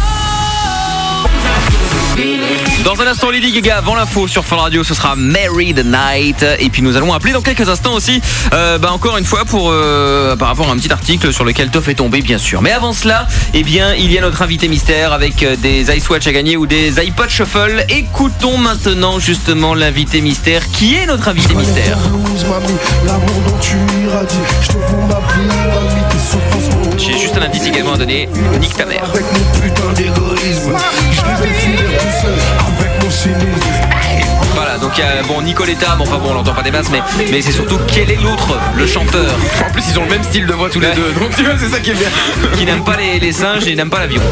Dans un instant, Lady Gaga, avant l'info sur Fun Radio, ce sera Mary the Night. Et puis nous allons appeler dans quelques instants aussi, encore une fois, pour par rapport à un petit article sur lequel Toff est tombé, bien sûr. Mais avant cela, il y a notre invité mystère avec des iSwatch à gagner ou des iPod Shuffle. Écoutons maintenant justement l'invité mystère. Qui est notre invité mystère? J'ai juste un indice également à donner. Nique ta mère. Avec mon putain d'égoïsme, je vais finir tout seul avec mon cynisme. Voilà, donc Nicoletta, on l'entend pas des masses, mais c'est surtout quel est l'autre, le chanteur. En plus, ils ont le même style de voix tous les deux, donc tu vois, c'est ça qui est bien. Qui n'aime pas les singes et n'aime pas l'avion.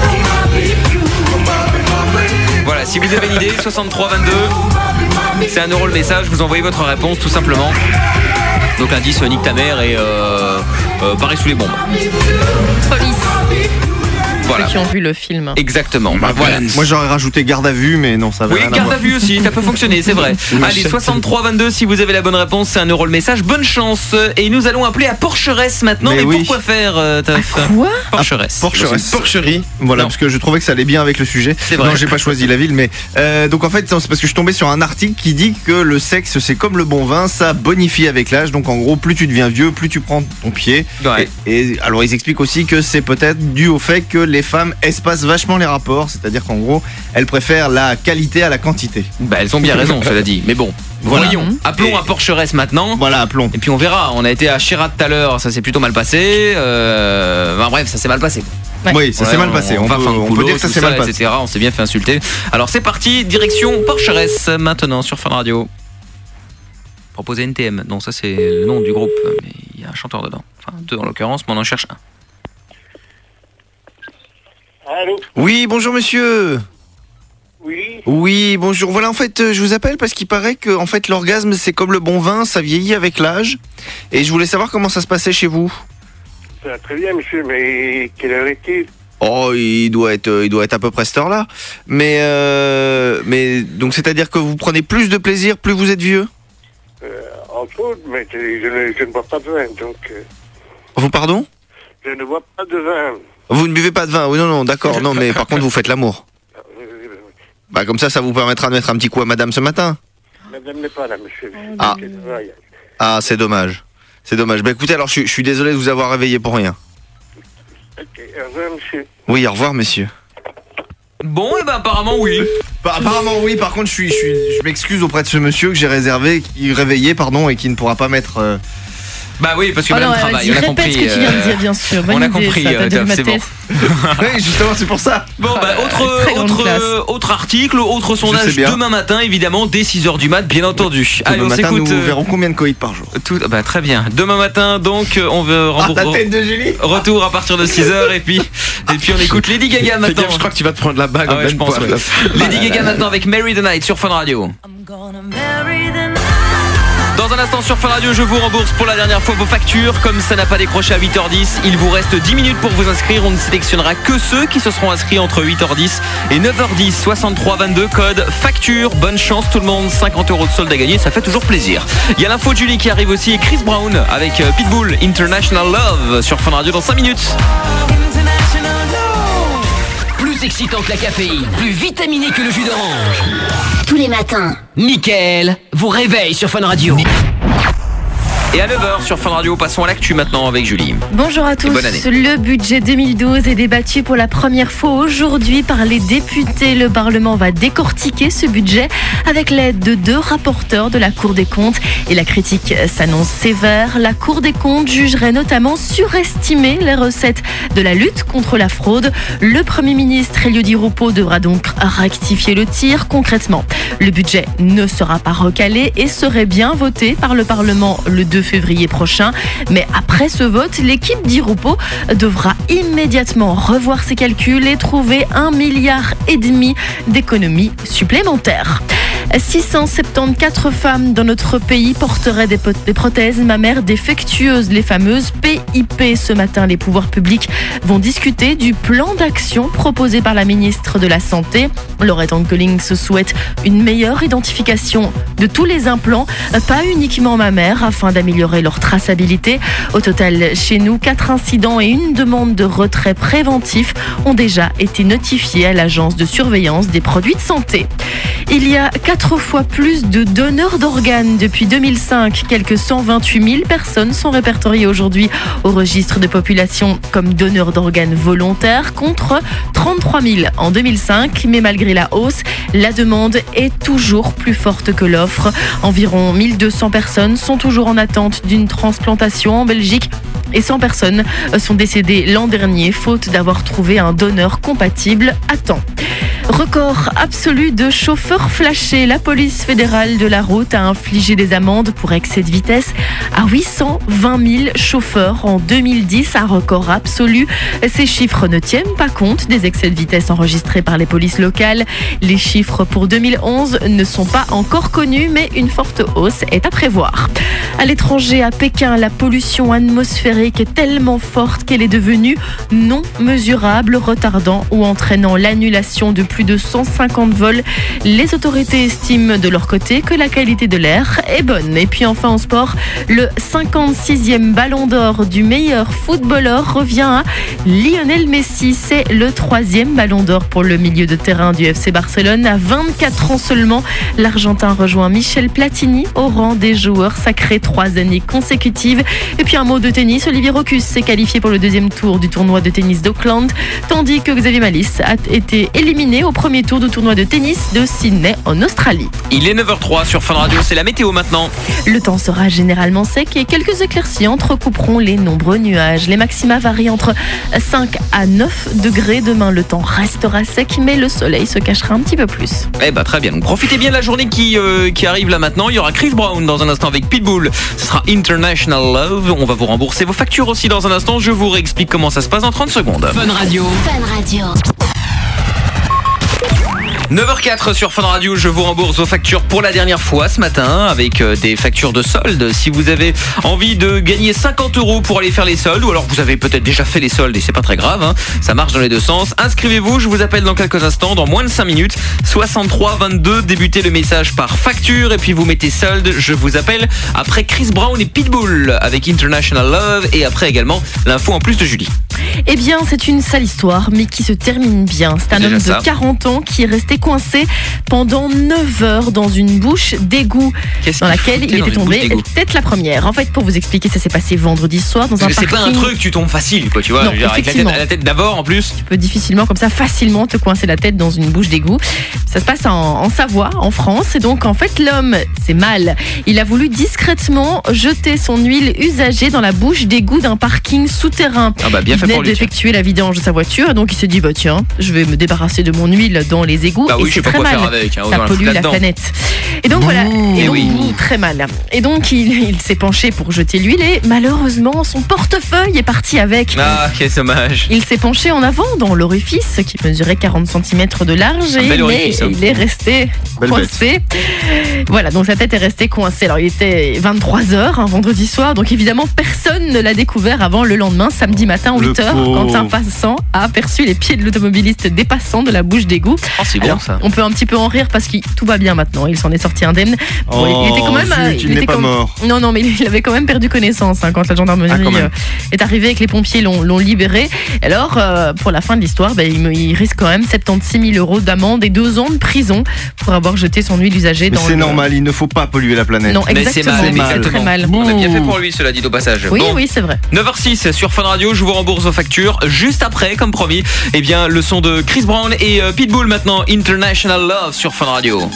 Voilà, si vous avez une idée, 6322, c'est 1 € le message, vous envoyez votre réponse tout simplement. Donc l'indice nique ta mère et Paris sous les bombes. Police. Voilà. Ceux qui ont vu le film. Exactement. Voilà. Moi j'aurais rajouté garde à vue, mais non, ça va. Oui, garde à vue aussi, ça peut fonctionner, c'est vrai. Allez, 6322, si vous avez la bonne réponse, c'est 1 € le message. Bonne chance. Et nous allons appeler à Porcheresse maintenant. Mais pourquoi faire, Toff? Quoi? Porcheresse. Porcherie. Voilà, parce que je trouvais que ça allait bien avec le sujet. C'est vrai. Non, j'ai pas choisi la ville, mais donc en fait, c'est parce que je suis tombé sur un article qui dit que le sexe, c'est comme le bon vin, ça bonifie avec l'âge. Donc en gros, plus tu deviens vieux, plus tu prends ton pied. Ouais. Et alors ils expliquent aussi que c'est peut-être dû au fait que les femmes espacent vachement les rapports, c'est-à-dire qu'en gros, elles préfèrent la qualité à la quantité. Elles ont bien raison, cela dit. Mais bon, voyons. Appelons à Porcheresse maintenant. Voilà, appelons. Et puis on verra. On a été à Chérat tout à l'heure, ça s'est plutôt mal passé. Bref, ça s'est mal passé. Ouais. Oui, ça s'est mal passé. On peut dire que ça s'est mal passé. Etc. On s'est bien fait insulter. Alors c'est parti, direction Porcheresse maintenant sur Fun Radio. Proposer NTM. Non, ça c'est le nom du groupe, mais il y a un chanteur dedans. Enfin, 2 en l'occurrence, mais on en cherche un. Allô? Oui, bonjour monsieur. Oui. Oui, bonjour. Voilà, en fait, je vous appelle parce qu'il paraît que en fait, l'orgasme, c'est comme le bon vin, ça vieillit avec l'âge. Et je voulais savoir comment ça se passait chez vous. Ça va très bien, monsieur, mais quelle heure est-il? Oh, il doit être à peu près cette heure-là. Mais donc, c'est-à-dire que vous prenez plus de plaisir plus vous êtes vieux? Entre autres, mais je ne bois pas de vin, donc... Vous, pardon? Je ne bois pas de vin. Vous ne buvez pas de vin? Oui, non, d'accord. Non, mais par contre, vous faites l'amour. Bah, comme ça vous permettra de mettre un petit coup à madame ce matin. Madame n'est pas là, monsieur. Ah, c'est dommage. C'est dommage. Bah, écoutez, alors, je suis désolé de vous avoir réveillé pour rien. Ok, au revoir, monsieur. Oui, au revoir, messieurs. Bon, et ben apparemment oui. Apparemment oui, par contre je m'excuse auprès de ce monsieur que j'ai réveillé et qui ne pourra pas mettre... Bah oui, parce que madame travaille, on a compris. Répète ce que tu viens de dire, bien sûr. Bonne on a idée, compris, ça, c'est bon. Oui, justement, c'est pour ça. Bon, bah, autre article, autre sondage demain matin, évidemment, dès 6h du mat, bien entendu. Allez, on s'écoute. Nous verrons combien de coïts par jour. Bah, très bien. Demain matin, donc, on veut la tête de Julie. Retour à partir de 6h, et puis on écoute Lady Gaga maintenant. Je crois que tu vas te prendre la bague je pense. Lady Gaga maintenant avec Marry the Night sur Fun Radio. Dans un instant sur Fun Radio, je vous rembourse pour la dernière fois vos factures. Comme ça n'a pas décroché à 8h10, il vous reste 10 minutes pour vous inscrire. On ne sélectionnera que ceux qui se seront inscrits entre 8h10 et 9h10. 63 22, code facture. Bonne chance tout le monde, 50 € de solde à gagner, ça fait toujours plaisir. Il y a l'info de Julie qui arrive aussi et Chris Brown avec Pitbull, International Love sur Fun Radio dans 5 minutes. Plus excitant que la caféine, plus vitaminé que le jus d'orange. Tous les matins, Mickaël vous réveille sur Fun Radio. Et à 9h sur Fun Radio, passons à l'actu maintenant avec Julie. Bonjour à tous. Bonne année. Le budget 2012 est débattu pour la première fois aujourd'hui par les députés. Le Parlement va décortiquer ce budget avec l'aide de 2 rapporteurs de la Cour des comptes. Et la critique s'annonce sévère. La Cour des comptes jugerait notamment surestimé les recettes de la lutte contre la fraude. Le Premier ministre Elio Di Rupo devra donc rectifier le tir. Concrètement, le budget ne sera pas recalé et serait bien voté par le Parlement le 2 février prochain. Mais après ce vote, l'équipe Di Rupo devra immédiatement revoir ses calculs et trouver 1,5 milliard d'économies supplémentaires. 674 femmes dans notre pays porteraient des prothèses mammaires défectueuses, les fameuses PIP. Ce matin, les pouvoirs publics vont discuter du plan d'action proposé par la ministre de la Santé. Laurette Ankeling se souhaite une meilleure identification de tous les implants, pas uniquement mammaires, afin d'améliorer leur traçabilité. Au total, chez nous, 4 incidents et une demande de retrait préventif ont déjà été notifiés à l'Agence de surveillance des produits de santé. Il y a 4 fois plus de donneurs d'organes depuis 2005. Quelques 128 000 personnes sont répertoriées aujourd'hui au registre de population comme donneurs d'organes volontaires contre 33 000 en 2005. Mais malgré la hausse, la demande est toujours plus forte que l'offre. Environ 1200 personnes sont toujours en attente d'une transplantation en Belgique et 100 personnes sont décédées l'an dernier faute d'avoir trouvé un donneur compatible à temps. Record absolu de chauffeurs flashés. La police fédérale de la route a infligé des amendes pour excès de vitesse à 820 000 chauffeurs en 2010, un record absolu. Ces chiffres ne tiennent pas compte des excès de vitesse enregistrés par les polices locales. Les chiffres pour 2011 ne sont pas encore connus, mais une forte hausse est à prévoir. À l'étranger, à Pékin, la pollution atmosphérique est tellement forte qu'elle est devenue non mesurable, retardant ou entraînant l'annulation de plus de 150 vols. Les autorités estiment de leur côté que la qualité de l'air est bonne. Et puis enfin en sport, le 56e ballon d'or du meilleur footballeur revient à Lionel Messi. C'est le 3e ballon d'or pour le milieu de terrain du FC Barcelone. À 24 ans seulement, l'Argentin rejoint Michel Platini au rang des joueurs sacrés 3 années consécutives. Et puis un mot de tennis, Olivier Rocus s'est qualifié pour le 2e tour du tournoi de tennis d'Auckland, tandis que Xavier Malisse a été éliminé au au premier tour du tournoi de tennis de Sydney en Australie. Il est 9h03 sur Fun Radio, c'est la météo maintenant. Le temps sera généralement sec et quelques éclaircies entrecouperont les nombreux nuages. Les maxima varient entre 5 à 9 degrés. Demain, le temps restera sec, mais le soleil se cachera un petit peu plus. Eh bah très bien, donc profitez bien de la journée qui arrive là maintenant. Il y aura Chris Brown dans un instant avec Pitbull. Ce sera International Love. On va vous rembourser vos factures aussi dans un instant. Je vous réexplique comment ça se passe dans 30 secondes. Fun Radio. Fun Radio. 9h04 sur Fun Radio, je vous rembourse vos factures pour la dernière fois ce matin avec des factures de solde. Si vous avez envie de gagner 50 € pour aller faire les soldes, ou alors vous avez peut-être déjà fait les soldes et c'est pas très grave, hein, ça marche dans les deux sens. Inscrivez-vous, je vous appelle dans quelques instants, dans moins de 5 minutes. 63 22, débutez le message par facture et puis vous mettez solde. Je vous appelle après Chris Brown et Pitbull avec International Love et après également l'info en plus de Julie. Eh bien, c'est une sale histoire, mais qui se termine bien. C'est un homme de 40 ans qui est resté coincé pendant 9 heures dans une bouche d'égout dans laquelle il était tombé tête la première. En fait, pour vous expliquer, ça s'est passé vendredi soir dans un parking. C'est pas un truc, tu tombes facile, quoi, tu vois. Non, avec la tête d'abord en plus. Tu peux difficilement, comme ça, facilement te coincer la tête dans une bouche d'égout. Ça se passe en Savoie, en France. Et donc, en fait, l'homme, c'est mal. Il a voulu discrètement jeter son huile usagée dans la bouche d'égout d'un parking souterrain. Ah bah bien fait pour lui. D'effectuer la vidange de sa voiture, donc il s'est dit bah tiens, je vais me débarrasser de mon huile dans les égouts. Bah oui, et c'est très mal. Avec, hein, ça pollue la planète. Et donc voilà, et donc, très mal. Et donc il s'est penché pour jeter l'huile et malheureusement son portefeuille est parti avec. Ah, quel dommage. Il s'est penché en avant dans l'orifice qui mesurait 40 cm de large mais il est resté coincé. Voilà, donc sa tête est restée coincée. Alors il était 23h, vendredi soir, donc évidemment personne ne l'a découvert avant le lendemain, samedi matin, 8h, quand un passant a aperçu les pieds de l'automobiliste dépassant de la bouche d'égout. Oh, c'est bon ça. On peut un petit peu en rire parce que tout va bien maintenant. Il s'en est sorti indemne. Bon, il était quand même. Il n'est pas mort. Non, mais il avait quand même perdu connaissance quand la gendarmerie est arrivée et que les pompiers l'ont libéré. Alors, pour la fin de l'histoire, il risque quand même 76 000 € d'amende et 2 ans de prison pour avoir jeté son huile usagée dans. C'est normal, il ne faut pas polluer la planète. Non, exactement. C'est très mal. On a bien fait pour lui, cela dit au passage. Oui, oui, c'est vrai. 9h06 sur Fun Radio, je vous rembourse vos factures. Juste après, comme promis, eh bien, le son de Chris Brown et Pitbull maintenant, International Love sur Fun Radio.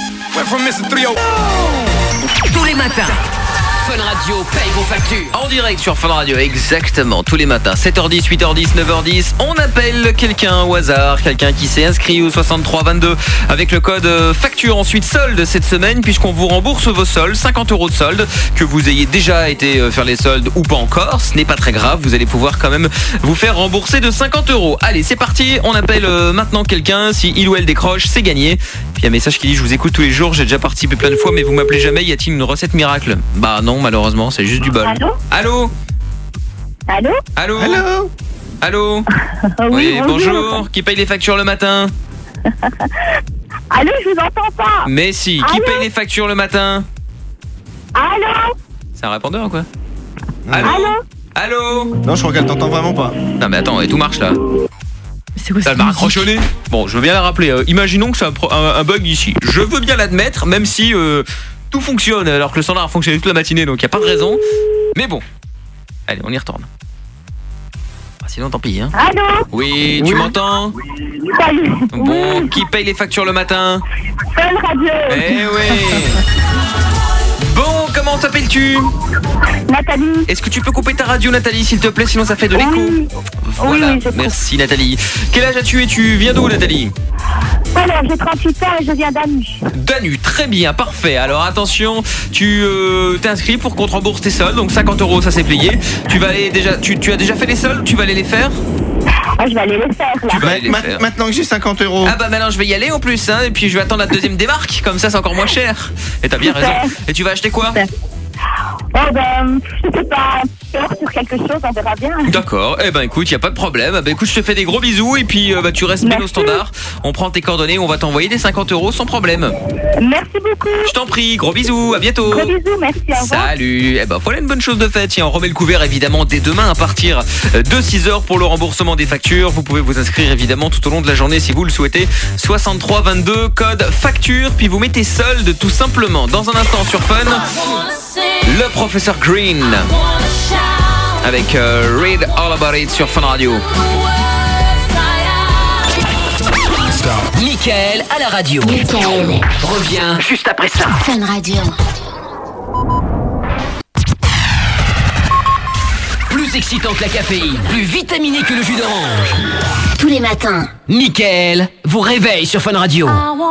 Tous les matins, Fun Radio paye vos factures. En direct sur Fun Radio, exactement, tous les matins, 7h10, 8h10, 9h10, on appelle quelqu'un au hasard, quelqu'un qui s'est inscrit au 6322 avec le code facture. Ensuite, solde cette semaine, puisqu'on vous rembourse vos soldes, 50 € de solde, que vous ayez déjà été faire les soldes ou pas encore, ce n'est pas très grave, vous allez pouvoir quand même vous faire rembourser de 50 €. Allez, c'est parti, on appelle maintenant quelqu'un, si il ou elle décroche, c'est gagné. Puis il y a un message qui dit, je vous écoute tous les jours, j'ai déjà participé plein de fois, mais vous m'appelez jamais, y a-t-il une recette miracle? Bah non, malheureusement, c'est juste du bol. Allô? Allô? Allô? Allô? Allô? Allô? Oui, bonjour. Qui paye les factures le matin? Allô, je vous entends pas. Mais si, qui paye les factures le matin? Allô? C'est un répondeur ou quoi? Allô? Allô? Non, je crois qu'elle t'entend vraiment pas. Non mais attends, tout marche là. C'est quoi ça m'a raccrochonné. Bon, je veux bien la rappeler. Imaginons que c'est un bug ici. Je veux bien l'admettre, même si tout fonctionne, alors que le standard a fonctionné toute la matinée, donc il n'y a pas de raison. Mais bon, allez, on y retourne. Sinon, tant pis. Hein. Allô? Oui, tu m'entends? Salut. Bon, qui paye les factures le matin? Fun Radio. Eh oui. Bon, comment t'appelles-tu? Nathalie. Est-ce que tu peux couper ta radio, Nathalie, s'il te plaît, sinon ça fait de l'écho? Voilà, oui, merci Nathalie. Quel âge as-tu et tu viens d'où, Nathalie? Alors, j'ai 38 ans et je viens d'Anu. D'Anu, très bien, parfait. Alors attention, tu t'es inscrit pour qu'on te rembourse tes soldes, donc 50 € ça c'est payé. Tu vas aller déjà, tu as déjà fait les soldes? Tu vas aller les faire? Ah, je vais aller les faire là. Tu vas aller les faire. Maintenant que j'ai 50 €. Ah bah maintenant je vais y aller en plus, hein, et puis je vais attendre la deuxième démarque, comme ça c'est encore moins cher. Et t'as bien raison. Et tu vas acheter quoi? Oh ben, je sais pas, sur quelque chose, on verra bien. D'accord, eh ben écoute, y a pas de problème. Bah écoute, je te fais des gros bisous et puis tu restes bien au standard. On prend tes coordonnées, on va t'envoyer des 50 € sans problème. Merci beaucoup. Je t'en prie, gros bisous, à bientôt. Gros bisous, merci, au revoir. Salut. Eh ben voilà une bonne chose de faite. Tiens, on remet le couvert évidemment dès demain à partir de 6h pour le remboursement des factures. Vous pouvez vous inscrire évidemment tout au long de la journée si vous le souhaitez. 6322 code facture, puis vous mettez solde tout simplement. Dans un instant sur Fun, le professeur Green avec Read All About It sur Fun Radio. Mickaël à la radio. Mickaël Revient juste après ça. Fun Radio. Plus excitant que la caféine, plus vitaminé que le jus d'orange. Tous les matins. Mickaël vous réveille sur Fun Radio.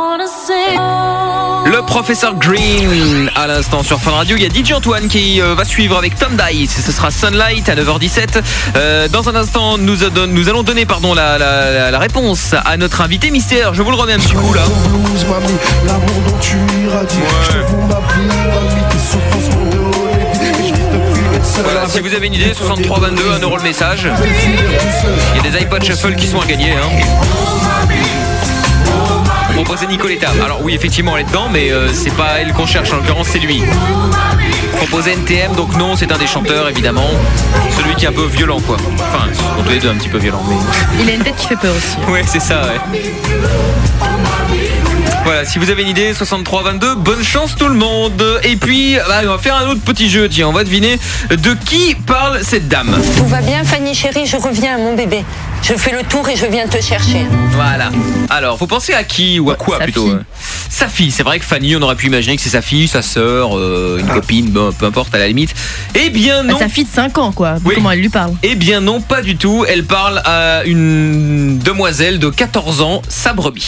Le professeur Green à l'instant sur Fun Radio. Il y a DJ Antoine qui va suivre avec Tom Dice. Ce sera Sunlight à 9h17. Dans un instant, nous allons donner la réponse à notre invité mystère. Je vous le remets un petit coup là. Voilà, si vous avez une idée, 6322, 1€ le message. Il y a des iPod Shuffle qui sont à gagner. Proposé Nicoletta. Alors oui, effectivement, elle est dedans, mais c'est pas elle qu'on cherche. En l'occurrence, c'est lui. Proposé NTM, donc non, c'est un des chanteurs, évidemment. Celui qui est un peu violent, quoi. Enfin, ils sont tous les deux un petit peu violents, mais... Il a une tête qui fait peur aussi. Ouais, c'est ça, ouais. Voilà, si vous avez une idée, 6322, bonne chance tout le monde. Et puis, on va faire un autre petit jeu, tiens, on va deviner de qui parle cette dame. Tout va bien, Fanny chérie, je reviens à mon bébé. Je fais le tour et je viens te chercher. Voilà. Alors, faut penser à qui ou à quoi sa plutôt fille. Sa fille, c'est vrai que Fanny, on aurait pu imaginer que c'est sa fille, sa sœur, une copine, bon, peu importe à la limite. Eh bien non. Sa fille de 5 ans, quoi. Oui. Comment elle lui parle? Eh bien non, pas du tout. Elle parle à une demoiselle de 14 ans, sa brebis.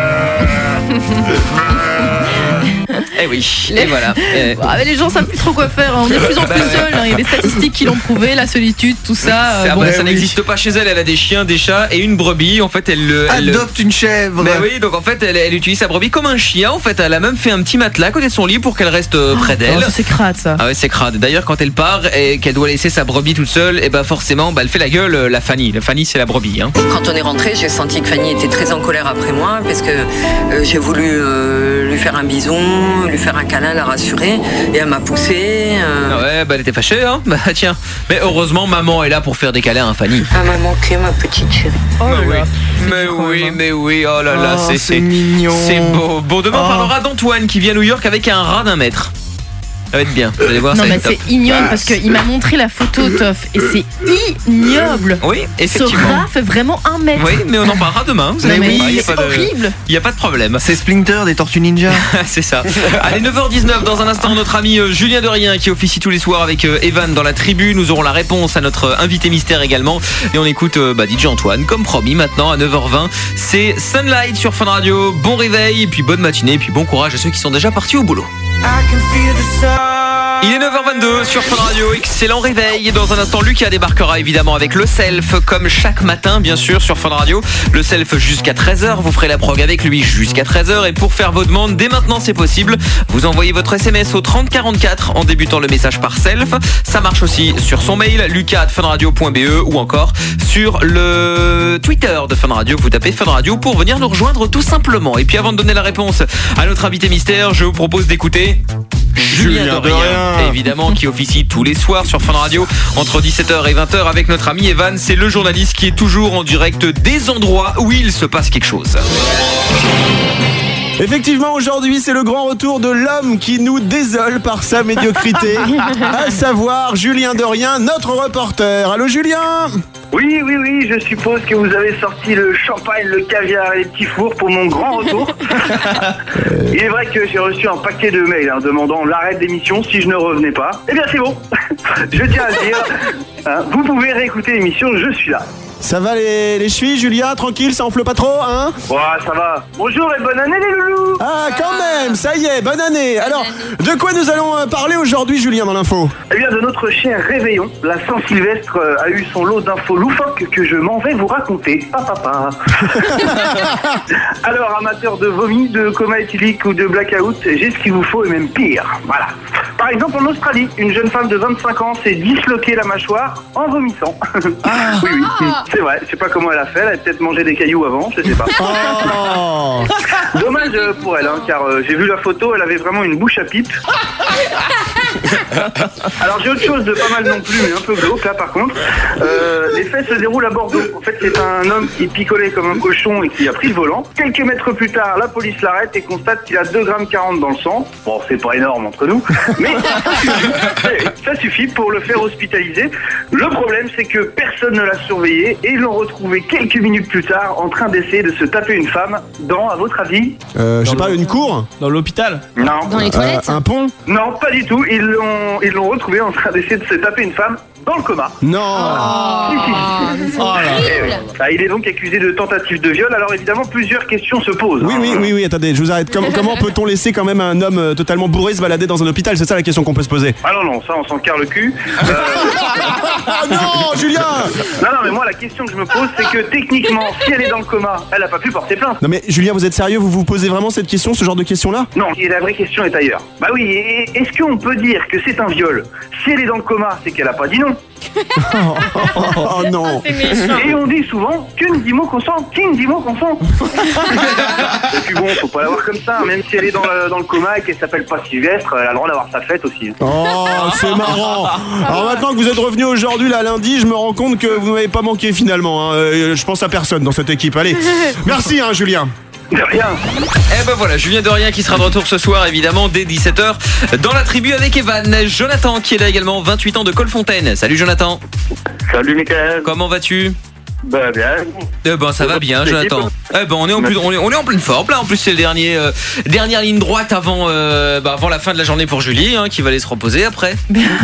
Eh oui, et voilà. Mais les gens savent plus trop quoi faire, on est de plus en plus seuls, il y a des statistiques qui l'ont prouvé, la solitude, tout ça. Ça n'existe pas chez elle, elle a des chiens, des chats et une brebis. En fait, elle adopte une chèvre. Oui, donc en fait, elle utilise sa brebis comme un chien. En fait, elle a même fait un petit matelas à côté de son lit pour qu'elle reste près d'elle. C'est crade ça. Ah ouais, c'est crade. D'ailleurs, quand elle part et qu'elle doit laisser sa brebis toute seule, et forcément, elle fait la gueule, la Fanny. La Fanny, c'est la brebis. Quand on est rentré, j'ai senti que Fanny était très en colère après moi parce que j'ai voulu lui faire un bisou, lui faire un câlin, la rassurer, et elle m'a poussé. Ouais, elle était fâchée, hein. Tiens. Mais heureusement, maman est là pour faire des câlins à Fanny. Elle m'a manqué, ma petite chérie. Mais oui, oh là là, c'est mignon. C'est beau. Bon, demain on parlera d'Antoine qui vient à New York avec un rat d'1 mètre. Ça va être bien, vous allez voir. Non, ça va mais être top. c'est ignoble parce qu'il m'a montré la photo, Toff, et c'est ignoble. Oui, effectivement. Ce rat fait vraiment 1 mètre. Oui, mais on en parlera demain. Vous allez voir, c'est horrible. Il n'y a pas de problème. C'est Splinter des Tortues Ninja. C'est ça. Allez, 9h19, dans un instant, notre ami Julien Derrien qui officie tous les soirs avec Evan dans la tribu. Nous aurons la réponse à notre invité mystère également. Et on écoute DJ Antoine, comme promis, maintenant à 9h20. C'est Sunlight sur Fun Radio. Bon réveil, et puis bonne matinée, et puis bon courage à ceux qui sont déjà partis au boulot. Il est 9h22 sur Fun Radio, excellent réveil. Dans un instant, Lucas débarquera évidemment avec le self, comme chaque matin bien sûr sur Fun Radio. Le self jusqu'à 13h, vous ferez la prog avec lui jusqu'à 13h. Et pour faire vos demandes, dès maintenant c'est possible, vous envoyez votre SMS au 3044 en débutant le message par self. Ça marche aussi sur son mail, lucas@funradio.be, ou encore sur le Twitter de Fun Radio. Vous tapez Fun Radio pour venir nous rejoindre tout simplement. Et puis avant de donner la réponse à notre invité mystère, je vous propose d'écouter Julien Derrien, évidemment, qui officie tous les soirs sur Fun Radio entre 17h et 20h avec notre ami Evan. C'est le journaliste qui est toujours en direct des endroits où il se passe quelque chose. Effectivement, aujourd'hui, c'est le grand retour de l'homme qui nous désole par sa médiocrité, à savoir Julien Derrien, notre reporter. Allô Julien? Oui, je suppose que vous avez sorti le champagne, le caviar et les petits fours pour mon grand retour. Il est vrai que j'ai reçu un paquet de mails demandant l'arrêt de l'émission si je ne revenais pas. Eh bien c'est bon, je tiens à le dire. Vous pouvez réécouter l'émission, je suis là. Ça va les chevilles, Julien? Tranquille, ça enfle pas trop, hein? Ouais, ça va. Bonjour et bonne année les loulous. Ah, quand même, ça y est, bonne année. Alors, de quoi nous allons parler aujourd'hui, Julien, dans l'info? Eh bien, de notre cher réveillon. La Saint-Sylvestre a eu son lot d'infos loufoques que je m'en vais vous raconter. Alors, amateurs de vomi, de coma éthylique ou de blackout, j'ai ce qu'il vous faut et même pire. Voilà. Par exemple, en Australie, une jeune femme de 25 ans s'est disloquée la mâchoire en vomissant. Oui. C'est vrai, je sais pas comment elle a fait, elle a peut-être mangé des cailloux avant, je sais pas. Dommage pour elle, car j'ai vu la photo, elle avait vraiment une bouche à pipe. Alors j'ai autre chose de pas mal non plus, mais un peu glauque là par contre. Les faits se déroulent à Bordeaux. En fait, c'est un homme qui picolait comme un cochon et qui a pris le volant. Quelques mètres plus tard, la police l'arrête et constate qu'il a 2,40 g dans le sang. Bon, c'est pas énorme entre nous, mais Ça suffit pour le faire hospitaliser. Le problème, c'est que personne ne l'a surveillé et ils l'ont retrouvé quelques minutes plus tard en train d'essayer de se taper une femme dans, à votre avis? Je sais pas, une cour? Dans l'hôpital? Non. Dans les toilettes? Un pont? Non, pas du tout. Ils l'ont retrouvé en train d'essayer de se taper une femme dans le coma. Non. Il est donc accusé de tentative de viol. Alors évidemment, plusieurs questions se posent. Oui, attendez, je vous arrête. Comment peut-on laisser quand même un homme totalement bourré se balader dans un hôpital? C'est ça la question qu'on peut se poser. Ah non, ça on s'en carre le cul. Ah non, Julien! Non, mais moi la question que je me pose, c'est que techniquement, si elle est dans le coma, elle a pas pu porter plainte. Non mais Julien, vous êtes sérieux? Vous vous posez vraiment cette question, ce genre de question-là? Non, et la vraie question est ailleurs. Bah oui, est-ce qu'on peut dire que c'est un viol? Si elle est dans le coma, c'est qu'elle a pas dit non. Oh non. Et on dit souvent, que dit mot consent, qui dit mot consent. Et puis bon, faut pas la voir comme ça, même si elle est dans le coma et qu'elle s'appelle pas Sylvestre, elle a le droit d'avoir sa fête aussi. Oh, c'est marrant. Alors maintenant que vous êtes revenu aujourd'hui, là, lundi, je me rends compte que vous m'avez pas manqué finalement. Je pense à personne dans cette équipe. Allez, merci Julien. De rien. Eh ben voilà, Julien de rien qui sera de retour ce soir évidemment dès 17h dans la tribu avec Evan. Jonathan qui est là également, 28 ans de Colfontaine. Salut Jonathan. Salut Mickaël. Comment vas-tu? Bah bien. Ça va bien Jonathan. On est en pleine forme là. En plus c'est le dernière ligne droite avant la fin de la journée pour Julie qui va aller se reposer après.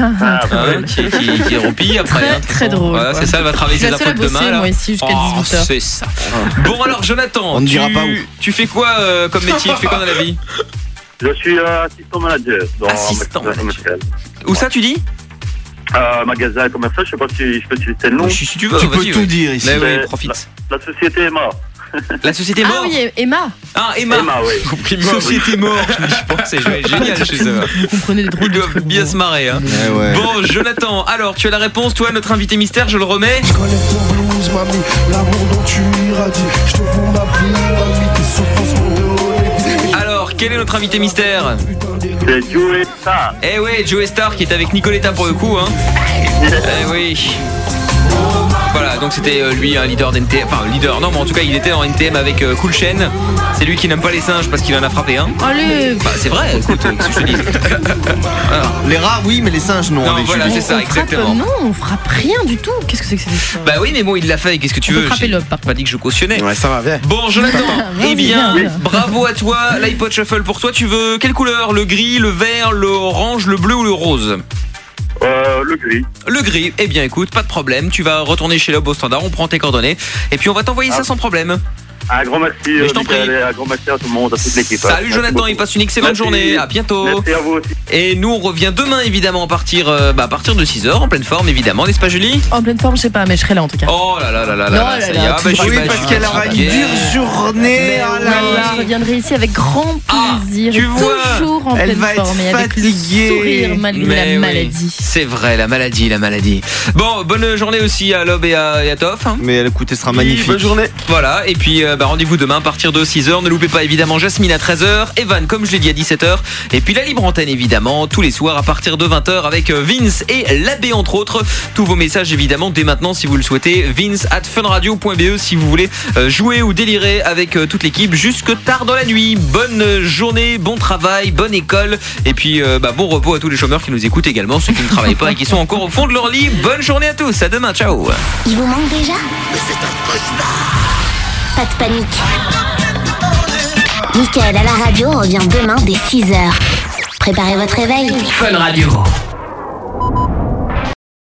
Qui roupille après. Très drôle. Voilà, c'est ça, elle va travailler ses infos de demain. Moi ici jusqu'à 18h. C'est ça. Bon alors Jonathan, on ne dira pas où. Tu fais quoi comme métier? Tu fais quoi dans la vie? Je suis assistant manager dans assistant un magasin commercial. Où ça tu dis? Magasin commercial, je sais pas si je peux citer le nom. Si tu veux, tu peux tout dire ici. Mais oui, profite. La société est morte. La société mort. Ah oui, Emma. Ah Emma. Oui. Société mort. Je pense c'est génial chez eux. Vous comprenez des drôles. Ils doivent bien se marrer. Ouais. Bon Jonathan, alors tu as la réponse, toi notre invité mystère, je le remets. Je connais ton blues, mamie, l'amour dont tu irradies. Je te vends ma pluie, mamie, tes souffrances m'ont. Alors quel est notre invité mystère? C'est Joe Star. Eh ouais, Joe Star qui est avec Nicoletta pour le coup Eh oui. Voilà, donc c'était lui un leader d'NTM, enfin leader, non mais en tout cas il était en NTM avec Cool Chain. C'est lui qui n'aime pas les singes parce qu'il en a frappé un. Allez. C'est vrai, écoute, qu'est-ce que je te dis. Les rats oui, mais les singes non. Voilà, c'est ça, exactement. Non, on frappe rien du tout. Qu'est-ce que c'est que ça? Bah oui, mais bon, il l'a fait, qu'est-ce que tu veux? Frapper-le, pas dit que je cautionnais. Ouais, ça va bien. Bon, Jonathan, eh bien, bravo à toi. L'iPod Shuffle pour toi, tu veux quelle couleur? Le gris, le vert, l'orange, le bleu ou le rose? Le gris. Le gris, eh bien écoute, pas de problème, tu vas retourner chez Lob au standard, on prend tes coordonnées et puis on va t'envoyer ça sans problème. Un grand merci, je t'en prie. Un grand merci à tout le monde, à toute l'équipe. Salut Jonathan, il passe une excellente journée, à bientôt. Merci à vous aussi. Et nous on revient demain évidemment à partir de 6h, en pleine forme évidemment, n'est-ce pas Julie? En pleine forme, je sais pas, mais je serai là en tout cas. Oh là là là là là, ça y est, oui, parce qu'elle aura une dure journée. Je reviendrai ici avec grand plaisir. Tu vois, toujours en pleine forme et avec le sourire malgré la maladie. C'est vrai, la maladie. Bon, bonne journée aussi à Lob et à Toff. Mais écoutez, ce sera magnifique. Bonne journée. Voilà, et puis rendez-vous demain à partir de 6h. Ne loupez pas évidemment Jasmine à 13h, Evan comme je l'ai dit à 17h, et puis la libre antenne évidemment tous les soirs à partir de 20h avec Vince et l'abbé entre autres. Tous vos messages évidemment dès maintenant si vous le souhaitez. Vince@funradio.be si vous voulez jouer ou délirer avec toute l'équipe jusque tard dans la nuit. Bonne journée, bon travail, bonne école, et puis bon repos à tous les chômeurs qui nous écoutent également, ceux qui ne travaillent pas et qui sont encore au fond de leur lit. Bonne journée à tous, à demain, ciao. Il vous manque déjà? Mais c'est un cauchemar. Pas de panique. Mickaël à la radio revient demain dès 6h. Préparez votre réveil. Fun Radio.